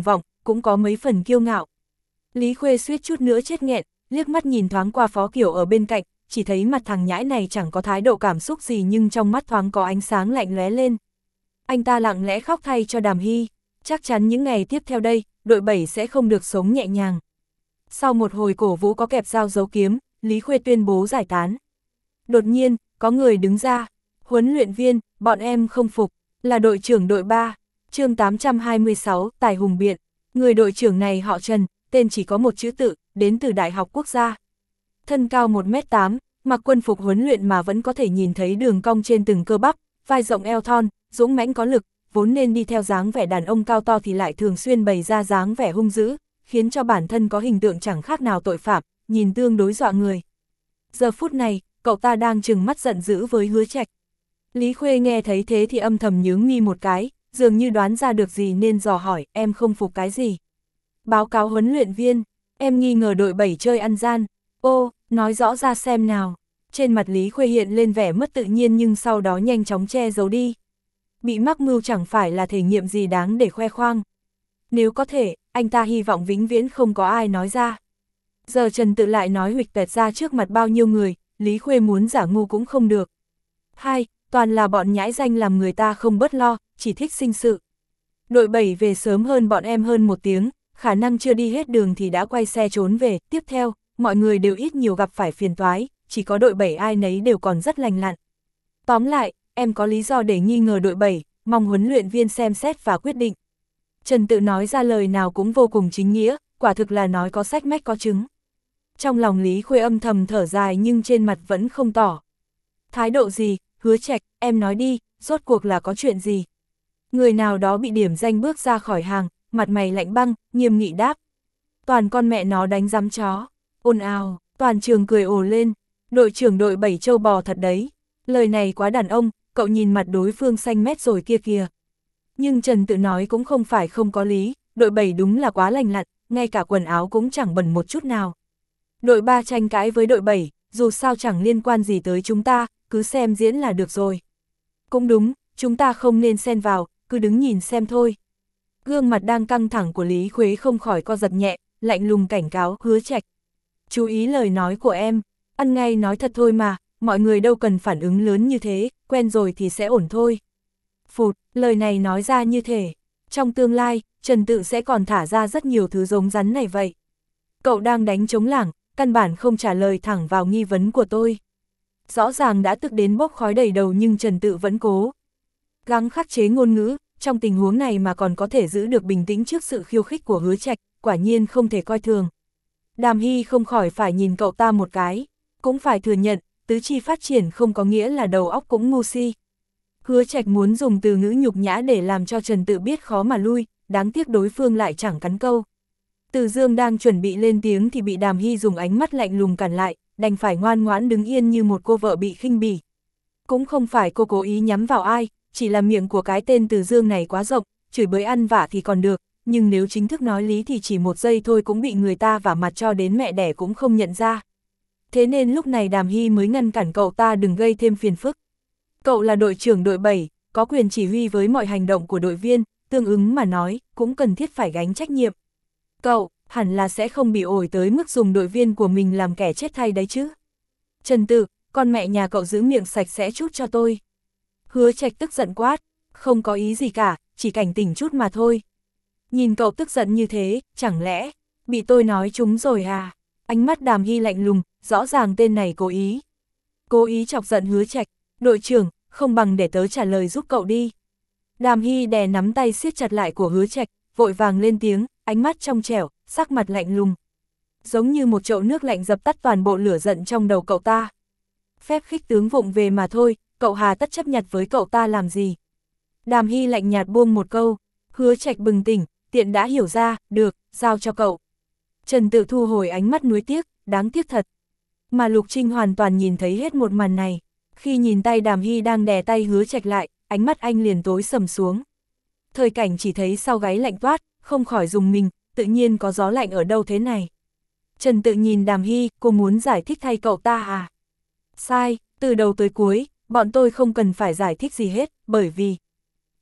cũng có mấy phần kiêu ngạo. Lý Khuê suýt chút nữa chết nghẹn, liếc mắt nhìn thoáng qua Phó Kiểu ở bên cạnh, chỉ thấy mặt thằng nhãi này chẳng có thái độ cảm xúc gì nhưng trong mắt thoáng có ánh sáng lạnh lóe lên. Anh ta lặng lẽ khóc thay cho Đàm Hy, chắc chắn những ngày tiếp theo đây, đội bảy sẽ không được sống nhẹ nhàng. Sau một hồi cổ vũ có kẹp dao giấu kiếm, Lý Khuê tuyên bố giải tán. Đột nhiên, có người đứng ra, huấn luyện viên, bọn em không phục, là đội trưởng đội ba, chương tám trăm hai mươi sáu, Tài Hùng Biện. Người đội trưởng này họ Trần, tên chỉ có một chữ tự, đến từ Đại học Quốc gia. Thân cao một mét tám, mặc quân phục huấn luyện mà vẫn có thể nhìn thấy đường cong trên từng cơ bắp, vai rộng eo thon, dũng mãnh có lực, vốn nên đi theo dáng vẻ đàn ông cao to thì lại thường xuyên bày ra dáng vẻ hung dữ, khiến cho bản thân có hình tượng chẳng khác nào tội phạm, nhìn tương đối dọa người. Giờ phút này, cậu ta đang trừng mắt giận dữ với Hứa Trạch. Lý Khuê nghe thấy thế thì âm thầm nhướng mi một cái, dường như đoán ra được gì nên dò hỏi, em không phục cái gì? Báo cáo huấn luyện viên, em nghi ngờ đội bảy chơi ăn gian. Ô, nói rõ ra xem nào. Trên mặt Lý Khuê hiện lên vẻ mất tự nhiên nhưng sau đó nhanh chóng che giấu đi. Bị mắc mưu chẳng phải là thể nghiệm gì đáng để khoe khoang. Nếu có thể, anh ta hy vọng vĩnh viễn không có ai nói ra. Giờ Trần Tự lại nói huỵch toẹt ra trước mặt bao nhiêu người, Lý Khuê muốn giả ngu cũng không được. Hai, toàn là bọn nhãi danh làm người ta không bớt lo, chỉ thích sinh sự. Đội bảy về sớm hơn bọn em hơn một tiếng, khả năng chưa đi hết đường thì đã quay xe trốn về. Tiếp theo, mọi người đều ít nhiều gặp phải phiền toái, chỉ có đội bảy ai nấy đều còn rất lành lặn. Tóm lại, em có lý do để nghi ngờ đội bảy, mong huấn luyện viên xem xét và quyết định. Trần Tự nói ra lời nào cũng vô cùng chính nghĩa, quả thực là nói có sách mách có chứng. Trong lòng Lý Khuê âm thầm thở dài nhưng trên mặt vẫn không tỏ thái độ gì. Hứa Trạch, em nói đi, rốt cuộc là có chuyện gì? Người nào đó bị điểm danh bước ra khỏi hàng, mặt mày lạnh băng, nghiêm nghị đáp. Toàn con mẹ nó đánh giám chó. Ồn ào, toàn trường cười ồ lên. Đội trưởng đội bảy châu bò thật đấy. Lời này quá đàn ông, cậu nhìn mặt đối phương xanh mét rồi kia kìa. Nhưng Trần Tự nói cũng không phải không có lý, đội bảy đúng là quá lành lặn, ngay cả quần áo cũng chẳng bẩn một chút nào. Đội ba tranh cãi với đội bảy, dù sao chẳng liên quan gì tới chúng ta, cứ xem diễn là được rồi. Cũng đúng, chúng ta không nên xen vào, cứ đứng nhìn xem thôi. Gương mặt đang căng thẳng của Lý Khuê không khỏi co giật nhẹ, lạnh lùng cảnh cáo Hứa Trạch. Chú ý lời nói của em, ăn ngay nói thật thôi mà, mọi người đâu cần phản ứng lớn như thế, quen rồi thì sẽ ổn thôi. Phụt, lời này nói ra như thể, trong tương lai, Trần Tự sẽ còn thả ra rất nhiều thứ giống rắn này vậy. Cậu đang đánh trống lảng, căn bản không trả lời thẳng vào nghi vấn của tôi. Rõ ràng đã tức đến bốc khói đầy đầu nhưng Trần Tự vẫn cố gắng khắc chế ngôn ngữ, trong tình huống này mà còn có thể giữ được bình tĩnh trước sự khiêu khích của Hứa Trạch, quả nhiên không thể coi thường. Đàm Hy không khỏi phải nhìn cậu ta một cái, cũng phải thừa nhận, tứ chi phát triển không có nghĩa là đầu óc cũng ngu si. Hứa Trạch muốn dùng từ ngữ nhục nhã để làm cho Trần Tự biết khó mà lui, đáng tiếc đối phương lại chẳng cắn câu. Từ Dương đang chuẩn bị lên tiếng thì bị Đàm Hy dùng ánh mắt lạnh lùng cản lại, đành phải ngoan ngoãn đứng yên như một cô vợ bị khinh bỉ. Cũng không phải cô cố ý nhắm vào ai, chỉ là miệng của cái tên Từ Dương này quá rộng, chửi bới ăn vạ thì còn được, nhưng nếu chính thức nói lý thì chỉ một giây thôi cũng bị người ta vả mặt cho đến mẹ đẻ cũng không nhận ra. Thế nên lúc này Đàm Hy mới ngăn cản cậu ta đừng gây thêm phiền phức. Cậu là đội trưởng đội bảy, có quyền chỉ huy với mọi hành động của đội viên, tương ứng mà nói, cũng cần thiết phải gánh trách nhiệm. Cậu, hẳn là sẽ không bị ổi tới mức dùng đội viên của mình làm kẻ chết thay đấy chứ. Trần Tự, con mẹ nhà cậu giữ miệng sạch sẽ chút cho tôi. Hứa Trạch tức giận quát, không có ý gì cả, chỉ cảnh tỉnh chút mà thôi. Nhìn cậu tức giận như thế, chẳng lẽ, bị tôi nói trúng rồi à? Ánh mắt Đàm Hy lạnh lùng, rõ ràng tên này cố ý. Cố ý chọc giận Hứa Trạch, đội trưởng, không bằng để tớ trả lời giúp cậu đi. Đàm Hy đè nắm tay siết chặt lại của Hứa Trạch, vội vàng lên tiếng, ánh mắt trong trẻo, sắc mặt lạnh lùng. Giống như một chậu nước lạnh dập tắt toàn bộ lửa giận trong đầu cậu ta. Phép khích tướng vụng về mà thôi, cậu hà tất chấp nhặt với cậu ta làm gì? Đàm Hy lạnh nhạt buông một câu, Hứa Trạch bừng tỉnh, tiện đã hiểu ra, được, giao cho cậu. Trần Tự thu hồi ánh mắt nuối tiếc, đáng tiếc thật. Mà Lục Trinh hoàn toàn nhìn thấy hết một màn này. Khi nhìn tay Đàm Hy đang đè tay Hứa Trạch lại, ánh mắt anh liền tối sầm xuống. Thời cảnh chỉ thấy sau gáy lạnh toát, không khỏi dùng mình, tự nhiên có gió lạnh ở đâu thế này. Trần Tự nhìn Đàm Hy, cô muốn giải thích thay cậu ta à? Sai, từ đầu tới cuối, bọn tôi không cần phải giải thích gì hết, bởi vì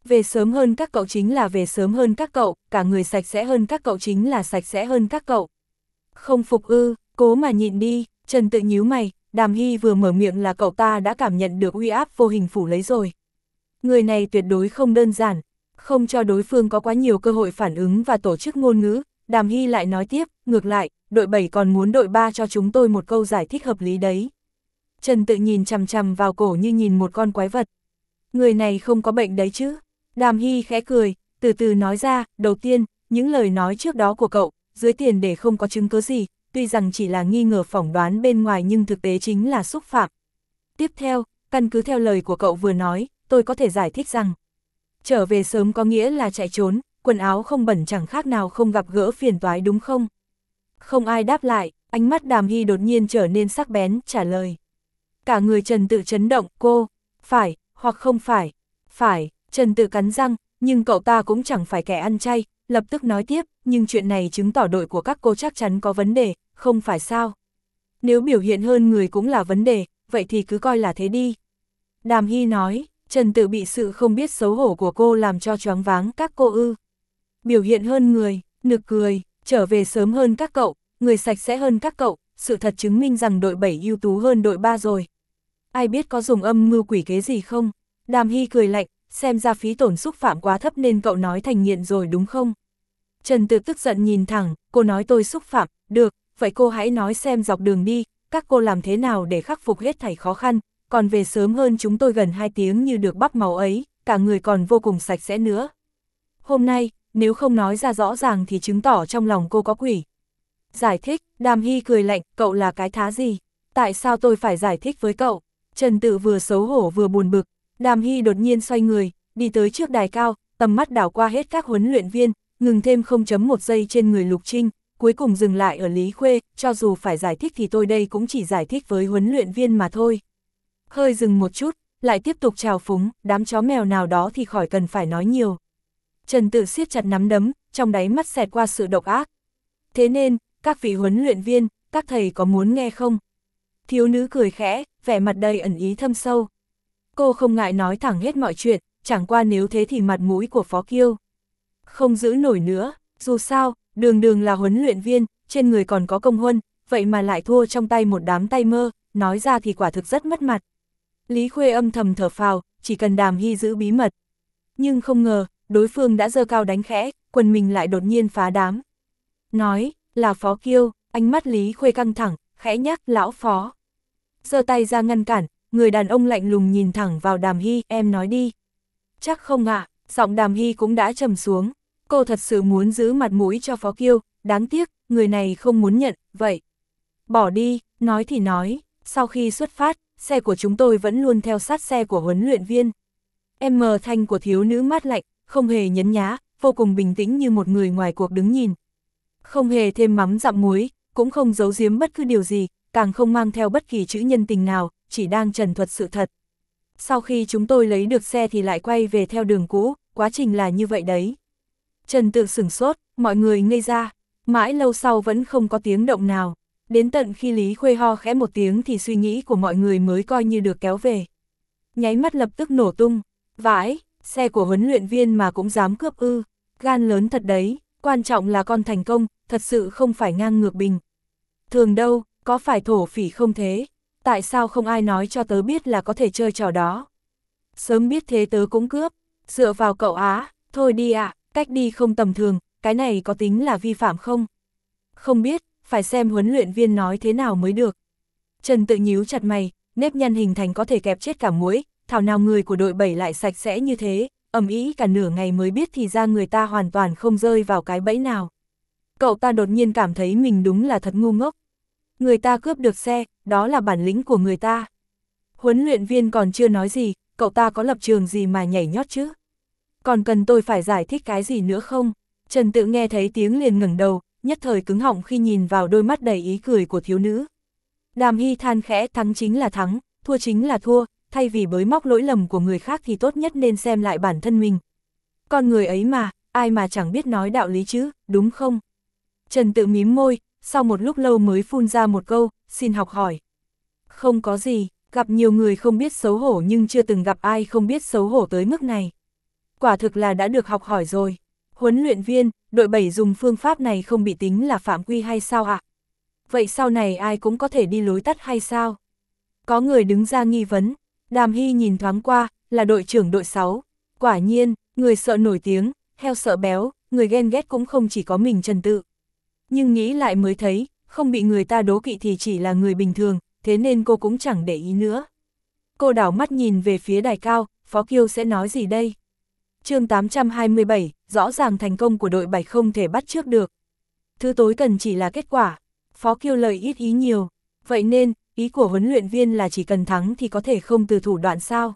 Về sớm hơn các cậu chính là về sớm hơn các cậu, cả người sạch sẽ hơn các cậu chính là sạch sẽ hơn các cậu. Không phục ư, cố mà nhịn đi, Trần Tự nhíu mày, Đàm Hy vừa mở miệng là cậu ta đã cảm nhận được uy áp vô hình phủ lấy rồi. Người này tuyệt đối không đơn giản, không cho đối phương có quá nhiều cơ hội phản ứng và tổ chức ngôn ngữ, Đàm Hy lại nói tiếp, ngược lại, đội bảy còn muốn đội ba cho chúng tôi một câu giải thích hợp lý đấy. Trần Tự nhìn chằm chằm vào cổ như nhìn một con quái vật. Người này không có bệnh đấy chứ? Đàm Hy khẽ cười, từ từ nói ra, đầu tiên, những lời nói trước đó của cậu, dưới tiền để không có chứng cứ gì, tuy rằng chỉ là nghi ngờ phỏng đoán bên ngoài nhưng thực tế chính là xúc phạm. Tiếp theo, căn cứ theo lời của cậu vừa nói, tôi có thể giải thích rằng, trở về sớm có nghĩa là chạy trốn, quần áo không bẩn chẳng khác nào không gặp gỡ phiền toái đúng không? Không ai đáp lại, ánh mắt Đàm Hy đột nhiên trở nên sắc bén, trả lời. Cả người Trần Tự chấn động, cô, phải, hoặc không phải, phải, Trần Tự cắn răng, nhưng cậu ta cũng chẳng phải kẻ ăn chay, lập tức nói tiếp, nhưng chuyện này chứng tỏ đội của các cô chắc chắn có vấn đề, không phải sao? Nếu biểu hiện hơn người cũng là vấn đề, vậy thì cứ coi là thế đi. Đàm Hy nói, Trần Tự bị sự không biết xấu hổ của cô làm cho choáng váng, các cô ư. Biểu hiện hơn người, nực cười, trở về sớm hơn các cậu, người sạch sẽ hơn các cậu, sự thật chứng minh rằng đội bảy ưu tú hơn đội ba rồi. Ai biết có dùng âm mưu quỷ kế gì không? Đàm Hy cười lạnh, xem ra phí tổn xúc phạm quá thấp nên cậu nói thành nghiện rồi đúng không? Trần Tự tức giận nhìn thẳng, cô nói tôi xúc phạm, được, vậy cô hãy nói xem dọc đường đi, các cô làm thế nào để khắc phục hết thảy khó khăn, còn về sớm hơn chúng tôi gần hai tiếng như được bắp màu ấy, cả người còn vô cùng sạch sẽ nữa. Hôm nay, nếu không nói ra rõ ràng thì chứng tỏ trong lòng cô có quỷ. Giải thích, Đàm Hy cười lạnh, cậu là cái thá gì? Tại sao tôi phải giải thích với cậu? Trần Tự vừa xấu hổ vừa buồn bực, Đàm Hy đột nhiên xoay người, đi tới trước đài cao, tầm mắt đảo qua hết các huấn luyện viên, ngừng thêm không chấm một giây trên người Lục Trinh, cuối cùng dừng lại ở Lý Khuê, cho dù phải giải thích thì tôi đây cũng chỉ giải thích với huấn luyện viên mà thôi. Hơi dừng một chút, lại tiếp tục chào phúng, đám chó mèo nào đó thì khỏi cần phải nói nhiều. Trần Tự siết chặt nắm đấm, trong đáy mắt xẹt qua sự độc ác. Thế nên, các vị huấn luyện viên, các thầy có muốn nghe không? Thiếu nữ cười khẽ, vẻ mặt đầy ẩn ý thâm sâu. Cô không ngại nói thẳng hết mọi chuyện, chẳng qua nếu thế thì mặt mũi của Phó Kiêu không giữ nổi nữa, dù sao, đường đường là huấn luyện viên, trên người còn có công huân, vậy mà lại thua trong tay một đám tay mơ, nói ra thì quả thực rất mất mặt. Lý Khuê âm thầm thở phào, chỉ cần Đàm Hy giữ bí mật. Nhưng không ngờ, đối phương đã giơ cao đánh khẽ, quần mình lại đột nhiên phá đám. Nói, là Phó Kiêu, ánh mắt Lý Khuê căng thẳng, khẽ nhắc, lão Phó. Giơ tay ra ngăn cản, người đàn ông lạnh lùng nhìn thẳng vào Đàm Hy, em nói đi. Chắc không ạ, à, giọng Đàm Hy cũng đã trầm xuống. Cô thật sự muốn giữ mặt mũi cho Phó Kiêu, đáng tiếc, người này không muốn nhận, vậy. Bỏ đi, nói thì nói, sau khi xuất phát, xe của chúng tôi vẫn luôn theo sát xe của huấn luyện viên. Em mờ thanh của thiếu nữ mát lạnh, không hề nhấn nhá, vô cùng bình tĩnh như một người ngoài cuộc đứng nhìn. Không hề thêm mắm dặm muối, cũng không giấu giếm bất cứ điều gì, càng không mang theo bất kỳ chữ nhân tình nào, chỉ đang trần thuật sự thật. Sau khi chúng tôi lấy được xe thì lại quay về theo đường cũ, quá trình là như vậy đấy. Trần Tự sửng sốt, mọi người ngây ra, mãi lâu sau vẫn không có tiếng động nào. Đến tận khi Lý Khuê ho khẽ một tiếng thì suy nghĩ của mọi người mới coi như được kéo về. Nháy mắt lập tức nổ tung, vãi, xe của huấn luyện viên mà cũng dám cướp ư, gan lớn thật đấy, quan trọng là con thành công, thật sự không phải ngang ngược bình. Thường đâu, có phải thổ phỉ không thế, tại sao không ai nói cho tớ biết là có thể chơi trò đó. Sớm biết thế tớ cũng cướp, dựa vào cậu á, thôi đi ạ, à, cách đi không tầm thường, cái này có tính là vi phạm không? Không biết, phải xem huấn luyện viên nói thế nào mới được. Trần Tự nhíu chặt mày, nếp nhăn hình thành có thể kẹp chết cả muỗi, thảo nào người của đội bảy lại sạch sẽ như thế, ầm ĩ cả nửa ngày mới biết thì ra người ta hoàn toàn không rơi vào cái bẫy nào. Cậu ta đột nhiên cảm thấy mình đúng là thật ngu ngốc. Người ta cướp được xe, đó là bản lĩnh của người ta. Huấn luyện viên còn chưa nói gì, cậu ta có lập trường gì mà nhảy nhót chứ? Còn cần tôi phải giải thích cái gì nữa không? Trần Tự nghe thấy tiếng liền ngẩng đầu, nhất thời cứng họng khi nhìn vào đôi mắt đầy ý cười của thiếu nữ. Đàm Hy than khẽ, thắng chính là thắng, thua chính là thua, thay vì bới móc lỗi lầm của người khác thì tốt nhất nên xem lại bản thân mình. Con người ấy mà, ai mà chẳng biết nói đạo lý chứ, đúng không? Trần Tự mím môi, sau một lúc lâu mới phun ra một câu, xin học hỏi. Không có gì, gặp nhiều người không biết xấu hổ nhưng chưa từng gặp ai không biết xấu hổ tới mức này. quả thực là đã được học hỏi rồi. Huấn luyện viên, đội bảy dùng phương pháp này không bị tính là phạm quy hay sao ạ? Vậy sau này ai cũng có thể đi lối tắt hay sao? Có người đứng ra nghi vấn, Đàm Hy nhìn thoáng qua, là đội trưởng đội sáu. Quả nhiên, người sợ nổi tiếng, heo sợ béo, người ghen ghét cũng không chỉ có mình Trần Tự. Nhưng nghĩ lại mới thấy, không bị người ta đố kỵ thì chỉ là người bình thường, thế nên cô cũng chẳng để ý nữa. Cô đảo mắt nhìn về phía đài cao, Phó Kiêu sẽ nói gì đây? chương tám trăm hai mươi bảy, rõ ràng thành công của đội bảy không thể bắt chước được. Thứ tối cần chỉ là kết quả. Phó Kiêu lời ít ý nhiều. Vậy nên, ý của huấn luyện viên là chỉ cần thắng thì có thể không từ thủ đoạn sao?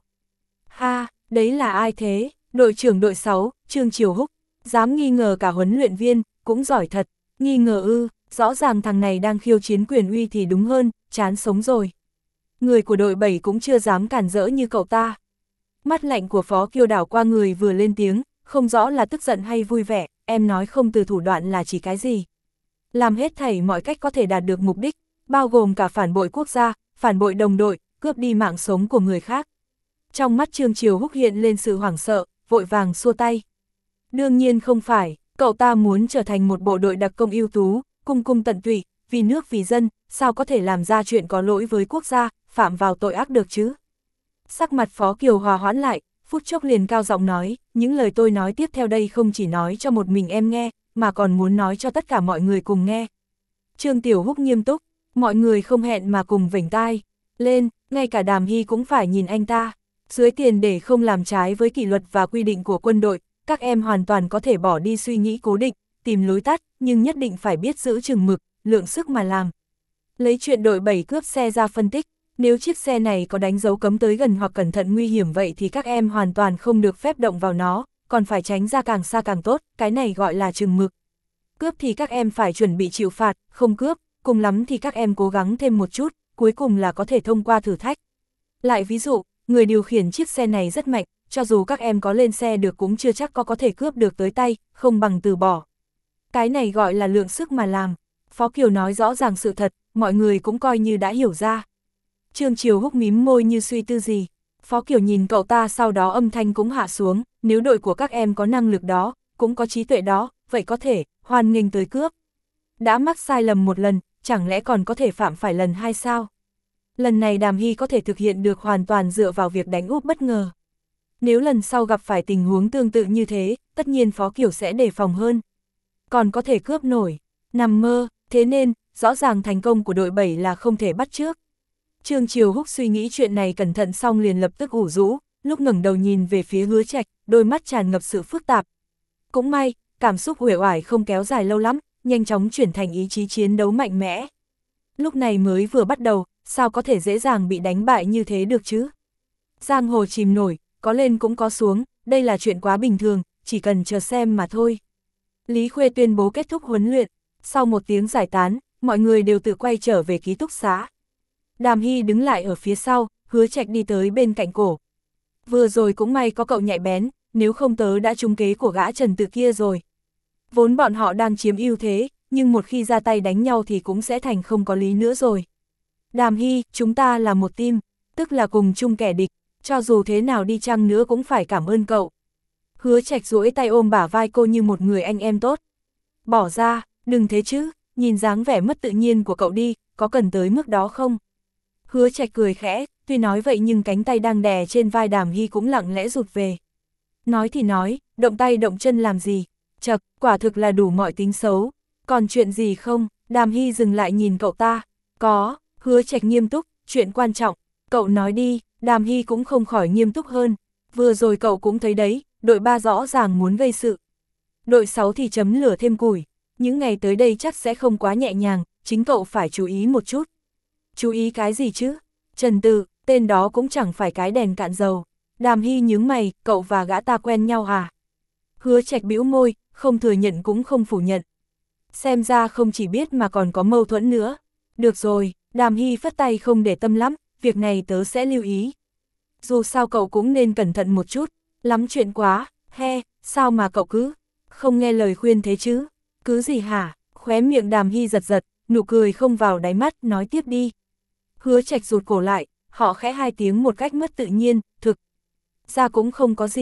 Ha, đấy là ai thế? Đội trưởng đội sáu, Trương Triều Húc. Dám nghi ngờ cả huấn luyện viên, cũng giỏi thật. Nghi ngờ ư, rõ ràng thằng này đang khiêu chiến quyền uy thì đúng hơn, chán sống rồi. Người của đội bảy cũng chưa dám cản rỡ như cậu ta. Mắt lạnh của Phó Kiêu đảo qua người vừa lên tiếng, không rõ là tức giận hay vui vẻ, em nói không từ thủ đoạn là chỉ cái gì. Làm hết thảy mọi cách có thể đạt được mục đích, bao gồm cả phản bội quốc gia, phản bội đồng đội, cướp đi mạng sống của người khác. Trong mắt Trương Triều Húc hiện lên sự hoảng sợ, vội vàng xua tay. Đương nhiên không phải, cậu ta muốn trở thành một bộ đội đặc công ưu tú, cung cung tận tụy, vì nước vì dân, sao có thể làm ra chuyện có lỗi với quốc gia, phạm vào tội ác được chứ? Sắc mặt Phó Kiều hòa hoãn lại, phút chốc liền cao giọng nói, những lời tôi nói tiếp theo đây không chỉ nói cho một mình em nghe, mà còn muốn nói cho tất cả mọi người cùng nghe. Trương Tiểu Húc nghiêm túc, mọi người không hẹn mà cùng vểnh tai lên, ngay cả Đàm Hy cũng phải nhìn anh ta. Dưới tiền để không làm trái với kỷ luật và quy định của quân đội, các em hoàn toàn có thể bỏ đi suy nghĩ cố định, tìm lối tắt, nhưng nhất định phải biết giữ chừng mực, lượng sức mà làm. Lấy chuyện đội bảy cướp xe ra phân tích, nếu chiếc xe này có đánh dấu cấm tới gần hoặc cẩn thận nguy hiểm vậy thì các em hoàn toàn không được phép động vào nó, còn phải tránh ra càng xa càng tốt, cái này gọi là chừng mực. Cướp thì các em phải chuẩn bị chịu phạt, không cướp, cùng lắm thì các em cố gắng thêm một chút, cuối cùng là có thể thông qua thử thách. Lại ví dụ, người điều khiển chiếc xe này rất mạnh, cho dù các em có lên xe được cũng chưa chắc có có thể cướp được tới tay, không bằng từ bỏ. Cái này gọi là lượng sức mà làm. Phó Kiều nói rõ ràng sự thật, mọi người cũng coi như đã hiểu ra. Trương Triều Húc mím môi như suy tư gì. Phó Kiều nhìn cậu ta sau đó âm thanh cũng hạ xuống, nếu đội của các em có năng lực đó, cũng có trí tuệ đó, vậy có thể, hoan nghênh tới cướp. Đã mắc sai lầm một lần, chẳng lẽ còn có thể phạm phải lần hai sao? Lần này Đàm Hy có thể thực hiện được hoàn toàn dựa vào việc đánh úp bất ngờ. Nếu lần sau gặp phải tình huống tương tự như thế, tất nhiên Phó Kiều sẽ đề phòng hơn. Còn có thể cướp nổi, nằm mơ, thế nên, rõ ràng thành công của đội bảy là không thể bắt chước. Trương Triều Húc suy nghĩ chuyện này cẩn thận xong liền lập tức ủ rũ, lúc ngẩng đầu nhìn về phía Hứa Trạch, đôi mắt tràn ngập sự phức tạp. Cũng may, cảm xúc uể oải không kéo dài lâu lắm, nhanh chóng chuyển thành ý chí chiến đấu mạnh mẽ. Lúc này mới vừa bắt đầu, sao có thể dễ dàng bị đánh bại như thế được chứ? Giang hồ chìm nổi, có lên cũng có xuống, đây là chuyện quá bình thường, chỉ cần chờ xem mà thôi. Lý Khuê tuyên bố kết thúc huấn luyện, sau một tiếng giải tán, mọi người đều tự quay trở về ký túc xá. Đàm Hy đứng lại ở phía sau, Hứa Trạch đi tới bên cạnh cổ. Vừa rồi cũng may có cậu nhạy bén, nếu không tớ đã trúng kế của gã Trần Tự kia rồi. Vốn bọn họ đang chiếm ưu thế, nhưng một khi ra tay đánh nhau thì cũng sẽ thành không có lý nữa rồi. Đàm Hy, chúng ta là một team, tức là cùng chung kẻ địch, cho dù thế nào đi chăng nữa cũng phải cảm ơn cậu. Hứa Trạch duỗi tay ôm bả vai cô như một người anh em tốt. Bỏ ra, đừng thế chứ, nhìn dáng vẻ mất tự nhiên của cậu đi, có cần tới mức đó không? Hứa Trạch cười khẽ, tuy nói vậy nhưng cánh tay đang đè trên vai Đàm Hy cũng lặng lẽ rụt về. Nói thì nói, động tay động chân làm gì? Chật, quả thực là đủ mọi tính xấu. Còn chuyện gì không? Đàm Hy dừng lại nhìn cậu ta. Có, Hứa Trạch nghiêm túc, chuyện quan trọng. Cậu nói đi, Đàm Hy cũng không khỏi nghiêm túc hơn. Vừa rồi cậu cũng thấy đấy, đội ba rõ ràng muốn gây sự. Đội sáu thì chấm lửa thêm củi. Những ngày tới đây chắc sẽ không quá nhẹ nhàng, chính cậu phải chú ý một chút. Chú ý cái gì chứ? Trần Tự, tên đó cũng chẳng phải cái đèn cạn dầu. Đàm Hy nhướng mày, cậu và gã ta quen nhau à? Hứa Trạch bĩu môi, không thừa nhận cũng không phủ nhận. Xem ra không chỉ biết mà còn có mâu thuẫn nữa. Được rồi, Đàm Hy phất tay không để tâm lắm, việc này tớ sẽ lưu ý. Dù sao cậu cũng nên cẩn thận một chút, lắm chuyện quá, he, sao mà cậu cứ không nghe lời khuyên thế chứ? Cứ gì hả? Khóe miệng Đàm Hy giật giật, nụ cười không vào đáy mắt, nói tiếp đi. Hứa Trạch rụt cổ lại, họ khẽ hai tiếng một cách mất tự nhiên, thực ra cũng không có gì.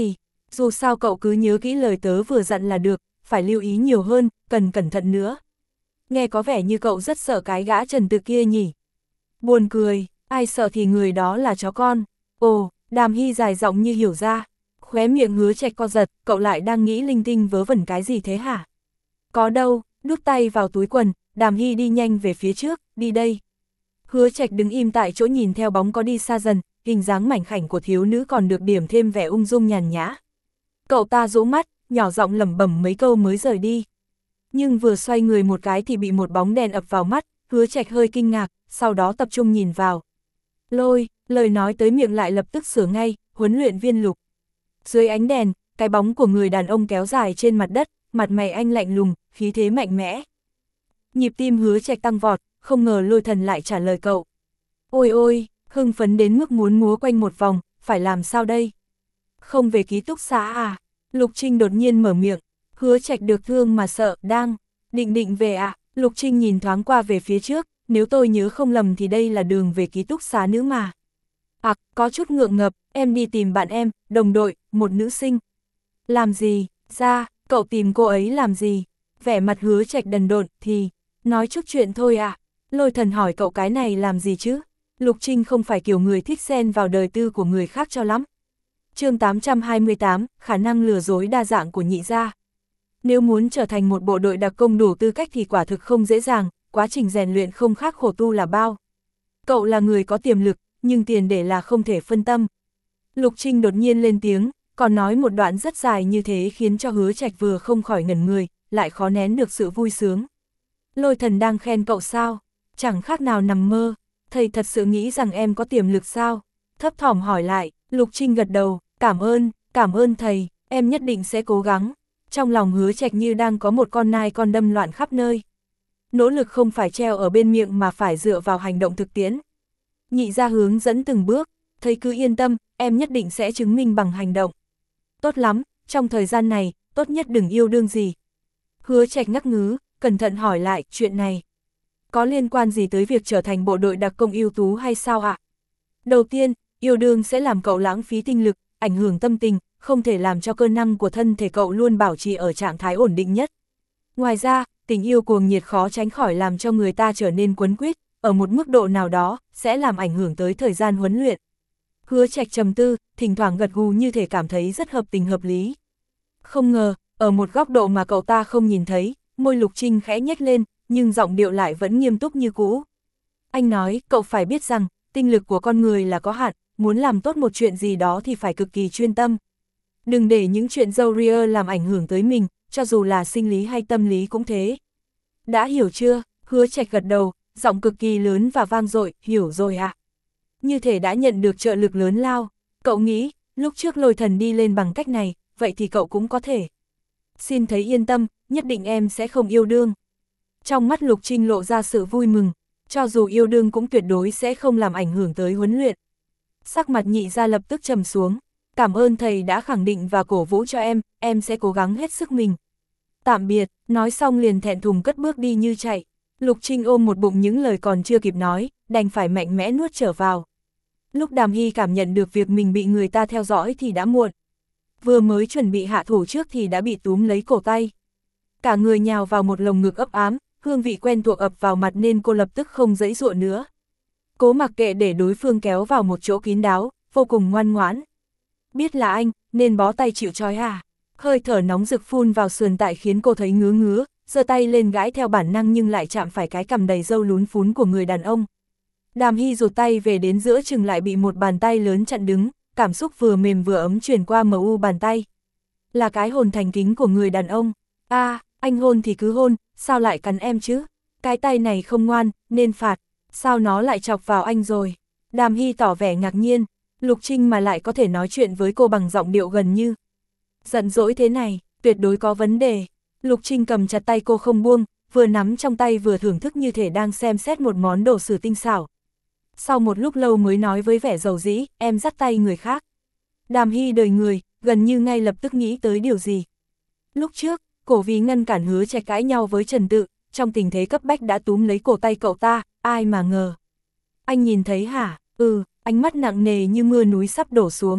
Dù sao cậu cứ nhớ kỹ lời tớ vừa dặn là được, phải lưu ý nhiều hơn, cần cẩn thận nữa. Nghe có vẻ như cậu rất sợ cái gã Trần Tự kia nhỉ. Buồn cười, ai sợ thì người đó là chó con. Ồ, Đàm Hy dài giọng như hiểu ra. Khóe miệng Hứa Trạch co giật, cậu lại đang nghĩ linh tinh vớ vẩn cái gì thế hả? Có đâu, đút tay vào túi quần, Đàm Hy đi nhanh về phía trước, đi đây. Hứa Trạch đứng im tại chỗ nhìn theo bóng có đi xa dần, hình dáng mảnh khảnh của thiếu nữ còn được điểm thêm vẻ ung dung nhàn nhã. Cậu ta rũ mắt, nhỏ giọng lẩm bẩm mấy câu mới rời đi. Nhưng vừa xoay người một cái thì bị một bóng đèn ập vào mắt, Hứa Trạch hơi kinh ngạc, sau đó tập trung nhìn vào. Lôi, lời nói tới miệng lại lập tức sửa ngay, huấn luyện viên Lục. Dưới ánh đèn, cái bóng của người đàn ông kéo dài trên mặt đất, mặt mày anh lạnh lùng, khí thế mạnh mẽ. Nhịp tim Hứa Trạch tăng vọt, không ngờ Lôi Thần lại trả lời cậu. Ôi ôi, hưng phấn đến mức muốn múa quanh một vòng, phải làm sao đây? Không về ký túc xá à? Lục Trinh đột nhiên mở miệng. Hứa Trạch được thương mà sợ, đang định định về à? Lục Trinh nhìn thoáng qua về phía trước, nếu tôi nhớ không lầm thì đây là đường về ký túc xá nữ mà. À, có chút ngượng ngập, em đi tìm bạn em, đồng đội, một nữ sinh. Làm gì? Ra, cậu tìm cô ấy làm gì? Vẻ mặt Hứa Trạch đần độn, thì nói chút chuyện thôi à? Lôi Thần hỏi cậu cái này làm gì chứ? Lục Trinh không phải kiểu người thích xen vào đời tư của người khác cho lắm. Chương tám trăm hai mươi tám, khả năng lừa dối đa dạng của nhị gia. Nếu muốn trở thành một bộ đội đặc công đủ tư cách thì quả thực không dễ dàng, quá trình rèn luyện không khác khổ tu là bao. Cậu là người có tiềm lực, nhưng tiền để là không thể phân tâm. Lục Trinh đột nhiên lên tiếng, còn nói một đoạn rất dài như thế khiến cho Hứa Trạch vừa không khỏi ngẩn người, lại khó nén được sự vui sướng. Lôi Thần đang khen cậu sao? Chẳng khác nào nằm mơ, thầy thật sự nghĩ rằng em có tiềm lực sao? Thấp thỏm hỏi lại, Lục Trinh gật đầu, cảm ơn, cảm ơn thầy, em nhất định sẽ cố gắng. Trong lòng Hứa Trạch như đang có một con nai con đâm loạn khắp nơi. Nỗ lực không phải treo ở bên miệng mà phải dựa vào hành động thực tiễn. Nhị gia hướng dẫn từng bước, thầy cứ yên tâm, em nhất định sẽ chứng minh bằng hành động. Tốt lắm, trong thời gian này, tốt nhất đừng yêu đương gì. Hứa Trạch ngắc ngứ, cẩn thận hỏi lại, chuyện này có liên quan gì tới việc trở thành bộ đội đặc công ưu tú hay sao ạ? Đầu tiên, yêu đương sẽ làm cậu lãng phí tinh lực, ảnh hưởng tâm tình, không thể làm cho cơ năng của thân thể cậu luôn bảo trì ở trạng thái ổn định nhất. Ngoài ra, tình yêu cuồng nhiệt khó tránh khỏi làm cho người ta trở nên quấn quýt, ở một mức độ nào đó, sẽ làm ảnh hưởng tới thời gian huấn luyện. Hứa Trạch trầm tư, thỉnh thoảng gật gù như thể cảm thấy rất hợp tình hợp lý. Không ngờ, ở một góc độ mà cậu ta không nhìn thấy, môi Lục Trinh khẽ nhếch lên, nhưng giọng điệu lại vẫn nghiêm túc như cũ. Anh nói, cậu phải biết rằng, tinh lực của con người là có hạn, muốn làm tốt một chuyện gì đó thì phải cực kỳ chuyên tâm. Đừng để những chuyện râu ria làm ảnh hưởng tới mình, cho dù là sinh lý hay tâm lý cũng thế. Đã hiểu chưa? Hứa Trạch gật đầu, giọng cực kỳ lớn và vang dội, hiểu rồi ạ. À? Như thể đã nhận được trợ lực lớn lao. Cậu nghĩ, lúc trước Lôi Thần đi lên bằng cách này, vậy thì cậu cũng có thể. Xin thấy yên tâm, nhất định em sẽ không yêu đương. Trong mắt Lục Trinh lộ ra sự vui mừng, cho dù yêu đương cũng tuyệt đối sẽ không làm ảnh hưởng tới huấn luyện. Sắc mặt nhị gia lập tức trầm xuống. Cảm ơn thầy đã khẳng định và cổ vũ cho em, em sẽ cố gắng hết sức mình. Tạm biệt, nói xong liền thẹn thùng cất bước đi như chạy. Lục Trinh ôm một bụng những lời còn chưa kịp nói, đành phải mạnh mẽ nuốt trở vào. Lúc Đàm Hy cảm nhận được việc mình bị người ta theo dõi thì đã muộn. Vừa mới chuẩn bị hạ thủ trước thì đã bị túm lấy cổ tay. Cả người nhào vào một lồng ngực ấp ám, hương vị quen thuộc ập vào mặt nên cô lập tức không giãy giụa nữa. Cố mặc kệ để đối phương kéo vào một chỗ kín đáo, vô cùng ngoan ngoãn. Biết là anh, nên bó tay chịu trói à? Hơi thở nóng rực phun vào sườn tại khiến cô thấy ngứa ngứa, giơ tay lên gãi theo bản năng nhưng lại chạm phải cái cằm đầy râu lún phún của người đàn ông. Đàm Hy rụt tay về đến giữa chừng lại bị một bàn tay lớn chặn đứng, cảm xúc vừa mềm vừa ấm truyền qua mờ u bàn tay. Là cái hồn thành kính của người đàn ông. A, à, anh hôn thì cứ hôn, sao lại cắn em chứ? Cái tay này không ngoan, nên phạt. Sao nó lại chọc vào anh rồi? Đàm Hy tỏ vẻ ngạc nhiên. Lục Trinh mà lại có thể nói chuyện với cô bằng giọng điệu gần như giận dỗi thế này, tuyệt đối có vấn đề. Lục Trinh cầm chặt tay cô không buông, vừa nắm trong tay vừa thưởng thức như thể đang xem xét một món đồ sử tinh xảo. Sau một lúc lâu mới nói với vẻ dầu dĩ, em dắt tay người khác. Đàm Hy đời người, gần như ngay lập tức nghĩ tới điều gì. Lúc trước, cổ vì ngăn cản Hứa Trạch cãi nhau với Trần Tự, trong tình thế cấp bách đã túm lấy cổ tay cậu ta, ai mà ngờ. Anh nhìn thấy hả? Ừ, ánh mắt nặng nề như mưa núi sắp đổ xuống.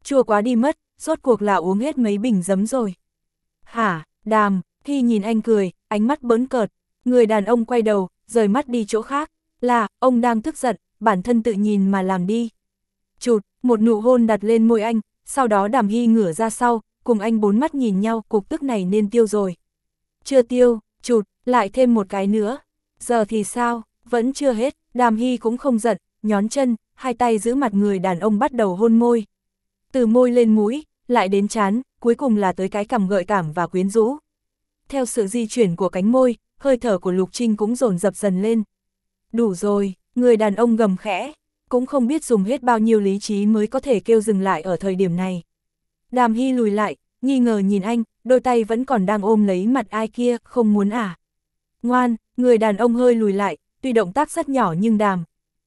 chua quá đi mất, rốt cuộc là uống hết mấy bình giấm rồi. Hả, Đàm, Hy nhìn anh cười, ánh mắt bỡn cợt, người đàn ông quay đầu, rời mắt đi chỗ khác, là, ông đang tức giận, bản thân tự nhìn mà làm đi. Chụt, một nụ hôn đặt lên môi anh, sau đó Đàm Hy ngửa ra sau, cùng anh bốn mắt nhìn nhau, cục tức này nên tiêu rồi. Chưa tiêu, chụt, lại thêm một cái nữa. Giờ thì sao, vẫn chưa hết, Đàm Hy cũng không giận, nhón chân, hai tay giữ mặt người đàn ông bắt đầu hôn môi. Từ môi lên mũi, lại đến trán, cuối cùng là tới cái cằm gợi cảm và quyến rũ. Theo sự di chuyển của cánh môi, hơi thở của Lục Trinh cũng dồn dập dần lên. Đủ rồi, người đàn ông gầm khẽ, cũng không biết dùng hết bao nhiêu lý trí mới có thể kêu dừng lại ở thời điểm này. Đàm Hy lùi lại, nghi ngờ nhìn anh, đôi tay vẫn còn đang ôm lấy mặt ai kia, không muốn à. Ngoan, người đàn ông hơi lùi lại, tuy động tác rất nhỏ nhưng Đàm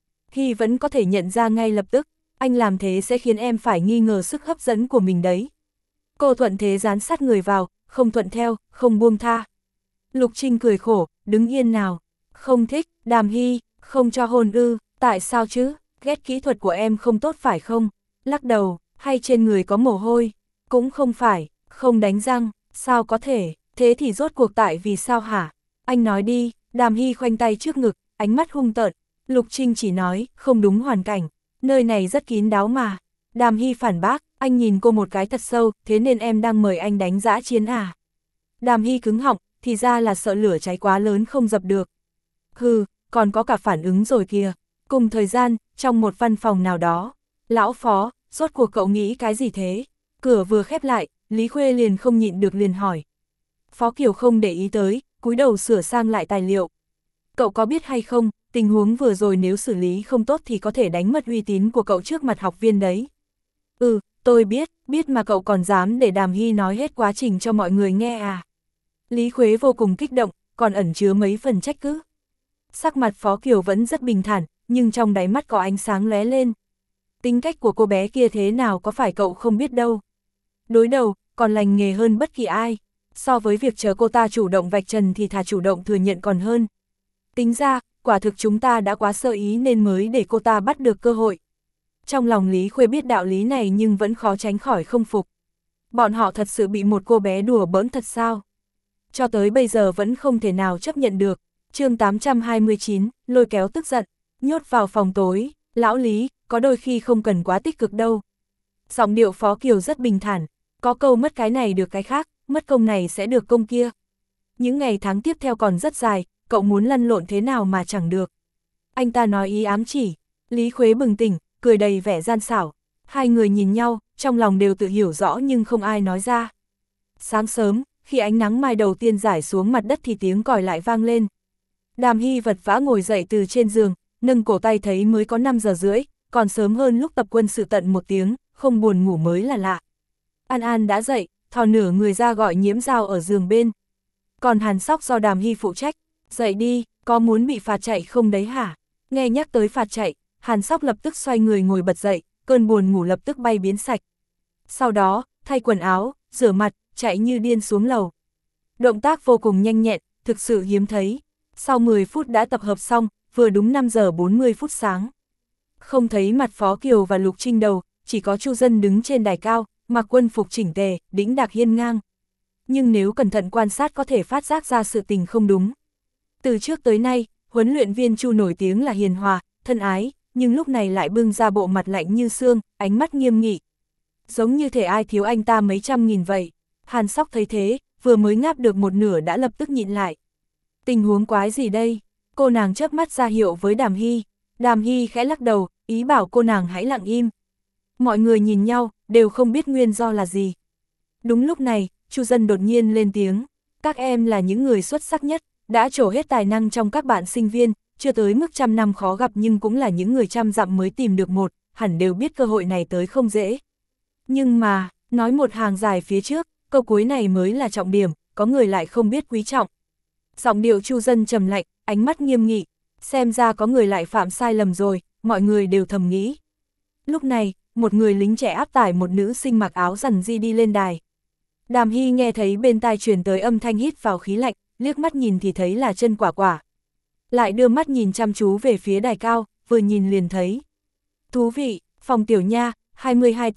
Hy vẫn có thể nhận ra ngay lập tức, anh làm thế sẽ khiến em phải nghi ngờ sức hấp dẫn của mình đấy. Cô thuận thế dán sát người vào, không thuận theo, không buông tha. Lục Trinh cười khổ, đứng yên nào. Không thích, Đàm Hy, không cho hôn ư, tại sao chứ, ghét kỹ thuật của em không tốt phải không? Lắc đầu, hay trên người có mồ hôi? Cũng không phải, không đánh răng, sao có thể, thế thì rốt cuộc tại vì sao hả? Anh nói đi, Đàm Hy khoanh tay trước ngực, ánh mắt hung tợn. Lục Trinh chỉ nói, không đúng hoàn cảnh, nơi này rất kín đáo mà. Đàm Hy phản bác, anh nhìn cô một cái thật sâu, thế nên em đang mời anh đánh dã chiến à? Đàm Hy cứng họng, thì ra là sợ lửa cháy quá lớn không dập được. Hừ, còn có cả phản ứng rồi kìa. Cùng thời gian, trong một văn phòng nào đó, lão Phó, rốt cuộc cậu nghĩ cái gì thế? Cửa vừa khép lại, Lý Khuê liền không nhịn được liền hỏi. Phó Kiều không để ý tới, cúi đầu sửa sang lại tài liệu. Cậu có biết hay không, tình huống vừa rồi nếu xử lý không tốt thì có thể đánh mất uy tín của cậu trước mặt học viên đấy. Ừ, tôi biết, biết mà cậu còn dám để Đàm Hy nói hết quá trình cho mọi người nghe à. Lý Khuế vô cùng kích động, còn ẩn chứa mấy phần trách cứ. Sắc mặt Phó Kiều vẫn rất bình thản, nhưng trong đáy mắt có ánh sáng lóe lên. Tính cách của cô bé kia thế nào có phải cậu không biết đâu. Đối đầu, còn lành nghề hơn bất kỳ ai. So với việc chờ cô ta chủ động vạch trần thì thà chủ động thừa nhận còn hơn. Tính ra, quả thực chúng ta đã quá sơ ý nên mới để cô ta bắt được cơ hội. Trong lòng Lý Khuê biết đạo lý này nhưng vẫn khó tránh khỏi không phục. Bọn họ thật sự bị một cô bé đùa bỡn thật sao? Cho tới bây giờ vẫn không thể nào chấp nhận được. Chương tám trăm hai mươi chín, lôi kéo tức giận, nhốt vào phòng tối, lão Lý, có đôi khi không cần quá tích cực đâu. Giọng điệu Phó Kiều rất bình thản, có câu mất cái này được cái khác, mất công này sẽ được công kia. Những ngày tháng tiếp theo còn rất dài, cậu muốn lăn lộn thế nào mà chẳng được. Anh ta nói ý ám chỉ, Lý Khuế bừng tỉnh, cười đầy vẻ gian xảo. Hai người nhìn nhau, trong lòng đều tự hiểu rõ nhưng không ai nói ra. Sáng sớm, khi ánh nắng mai đầu tiên rải xuống mặt đất thì tiếng còi lại vang lên. Đàm Hy vật vã ngồi dậy từ trên giường, nâng cổ tay thấy mới có năm giờ rưỡi, còn sớm hơn lúc tập quân sự tận một tiếng, không buồn ngủ mới là lạ. An An đã dậy, thò nửa người ra gọi Nhiễm Dao ở giường bên. Còn Hàn Sóc do Đàm Hy phụ trách, dậy đi, có muốn bị phạt chạy không đấy hả? Nghe nhắc tới phạt chạy, Hàn Sóc lập tức xoay người ngồi bật dậy, cơn buồn ngủ lập tức bay biến sạch. Sau đó, thay quần áo, rửa mặt, chạy như điên xuống lầu. Động tác vô cùng nhanh nhẹn, thực sự hiếm thấy. Sau mười phút đã tập hợp xong, vừa đúng năm giờ bốn mươi phút sáng. Không thấy mặt Phó Kiều và Lục Trinh đầu, chỉ có Chu Dân đứng trên đài cao, mặc quân phục chỉnh tề, đĩnh đạc hiên ngang. Nhưng nếu cẩn thận quan sát có thể phát giác ra sự tình không đúng. Từ trước tới nay, huấn luyện viên Chu nổi tiếng là hiền hòa, thân ái, nhưng lúc này lại bưng ra bộ mặt lạnh như xương, ánh mắt nghiêm nghị. Giống như thể ai thiếu anh ta mấy trăm nghìn vậy. Hàn Sóc thấy thế, vừa mới ngáp được một nửa đã lập tức nhịn lại. Tình huống quái gì đây? Cô nàng chớp mắt ra hiệu với Đàm Hy. Đàm Hy khẽ lắc đầu, ý bảo cô nàng hãy lặng im. Mọi người nhìn nhau, đều không biết nguyên do là gì. Đúng lúc này, Chu Dân đột nhiên lên tiếng. Các em là những người xuất sắc nhất, đã trổ hết tài năng trong các bạn sinh viên, chưa tới mức trăm năm khó gặp nhưng cũng là những người trăm dặm mới tìm được một, hẳn đều biết cơ hội này tới không dễ. Nhưng mà, nói một hàng dài phía trước, câu cuối này mới là trọng điểm, có người lại không biết quý trọng. Giọng điệu Chu Dân trầm lạnh, ánh mắt nghiêm nghị, xem ra có người lại phạm sai lầm rồi, mọi người đều thầm nghĩ. Lúc này, một người lính trẻ áp tải một nữ sinh mặc áo rằn di đi lên đài. Đàm Hy nghe thấy bên tai truyền tới âm thanh hít vào khí lạnh, liếc mắt nhìn thì thấy là Chân Quả Quả. Lại đưa mắt nhìn chăm chú về phía đài cao, vừa nhìn liền thấy. Thú vị, Phong Tiểu Nha, hai mươi hai tuổi,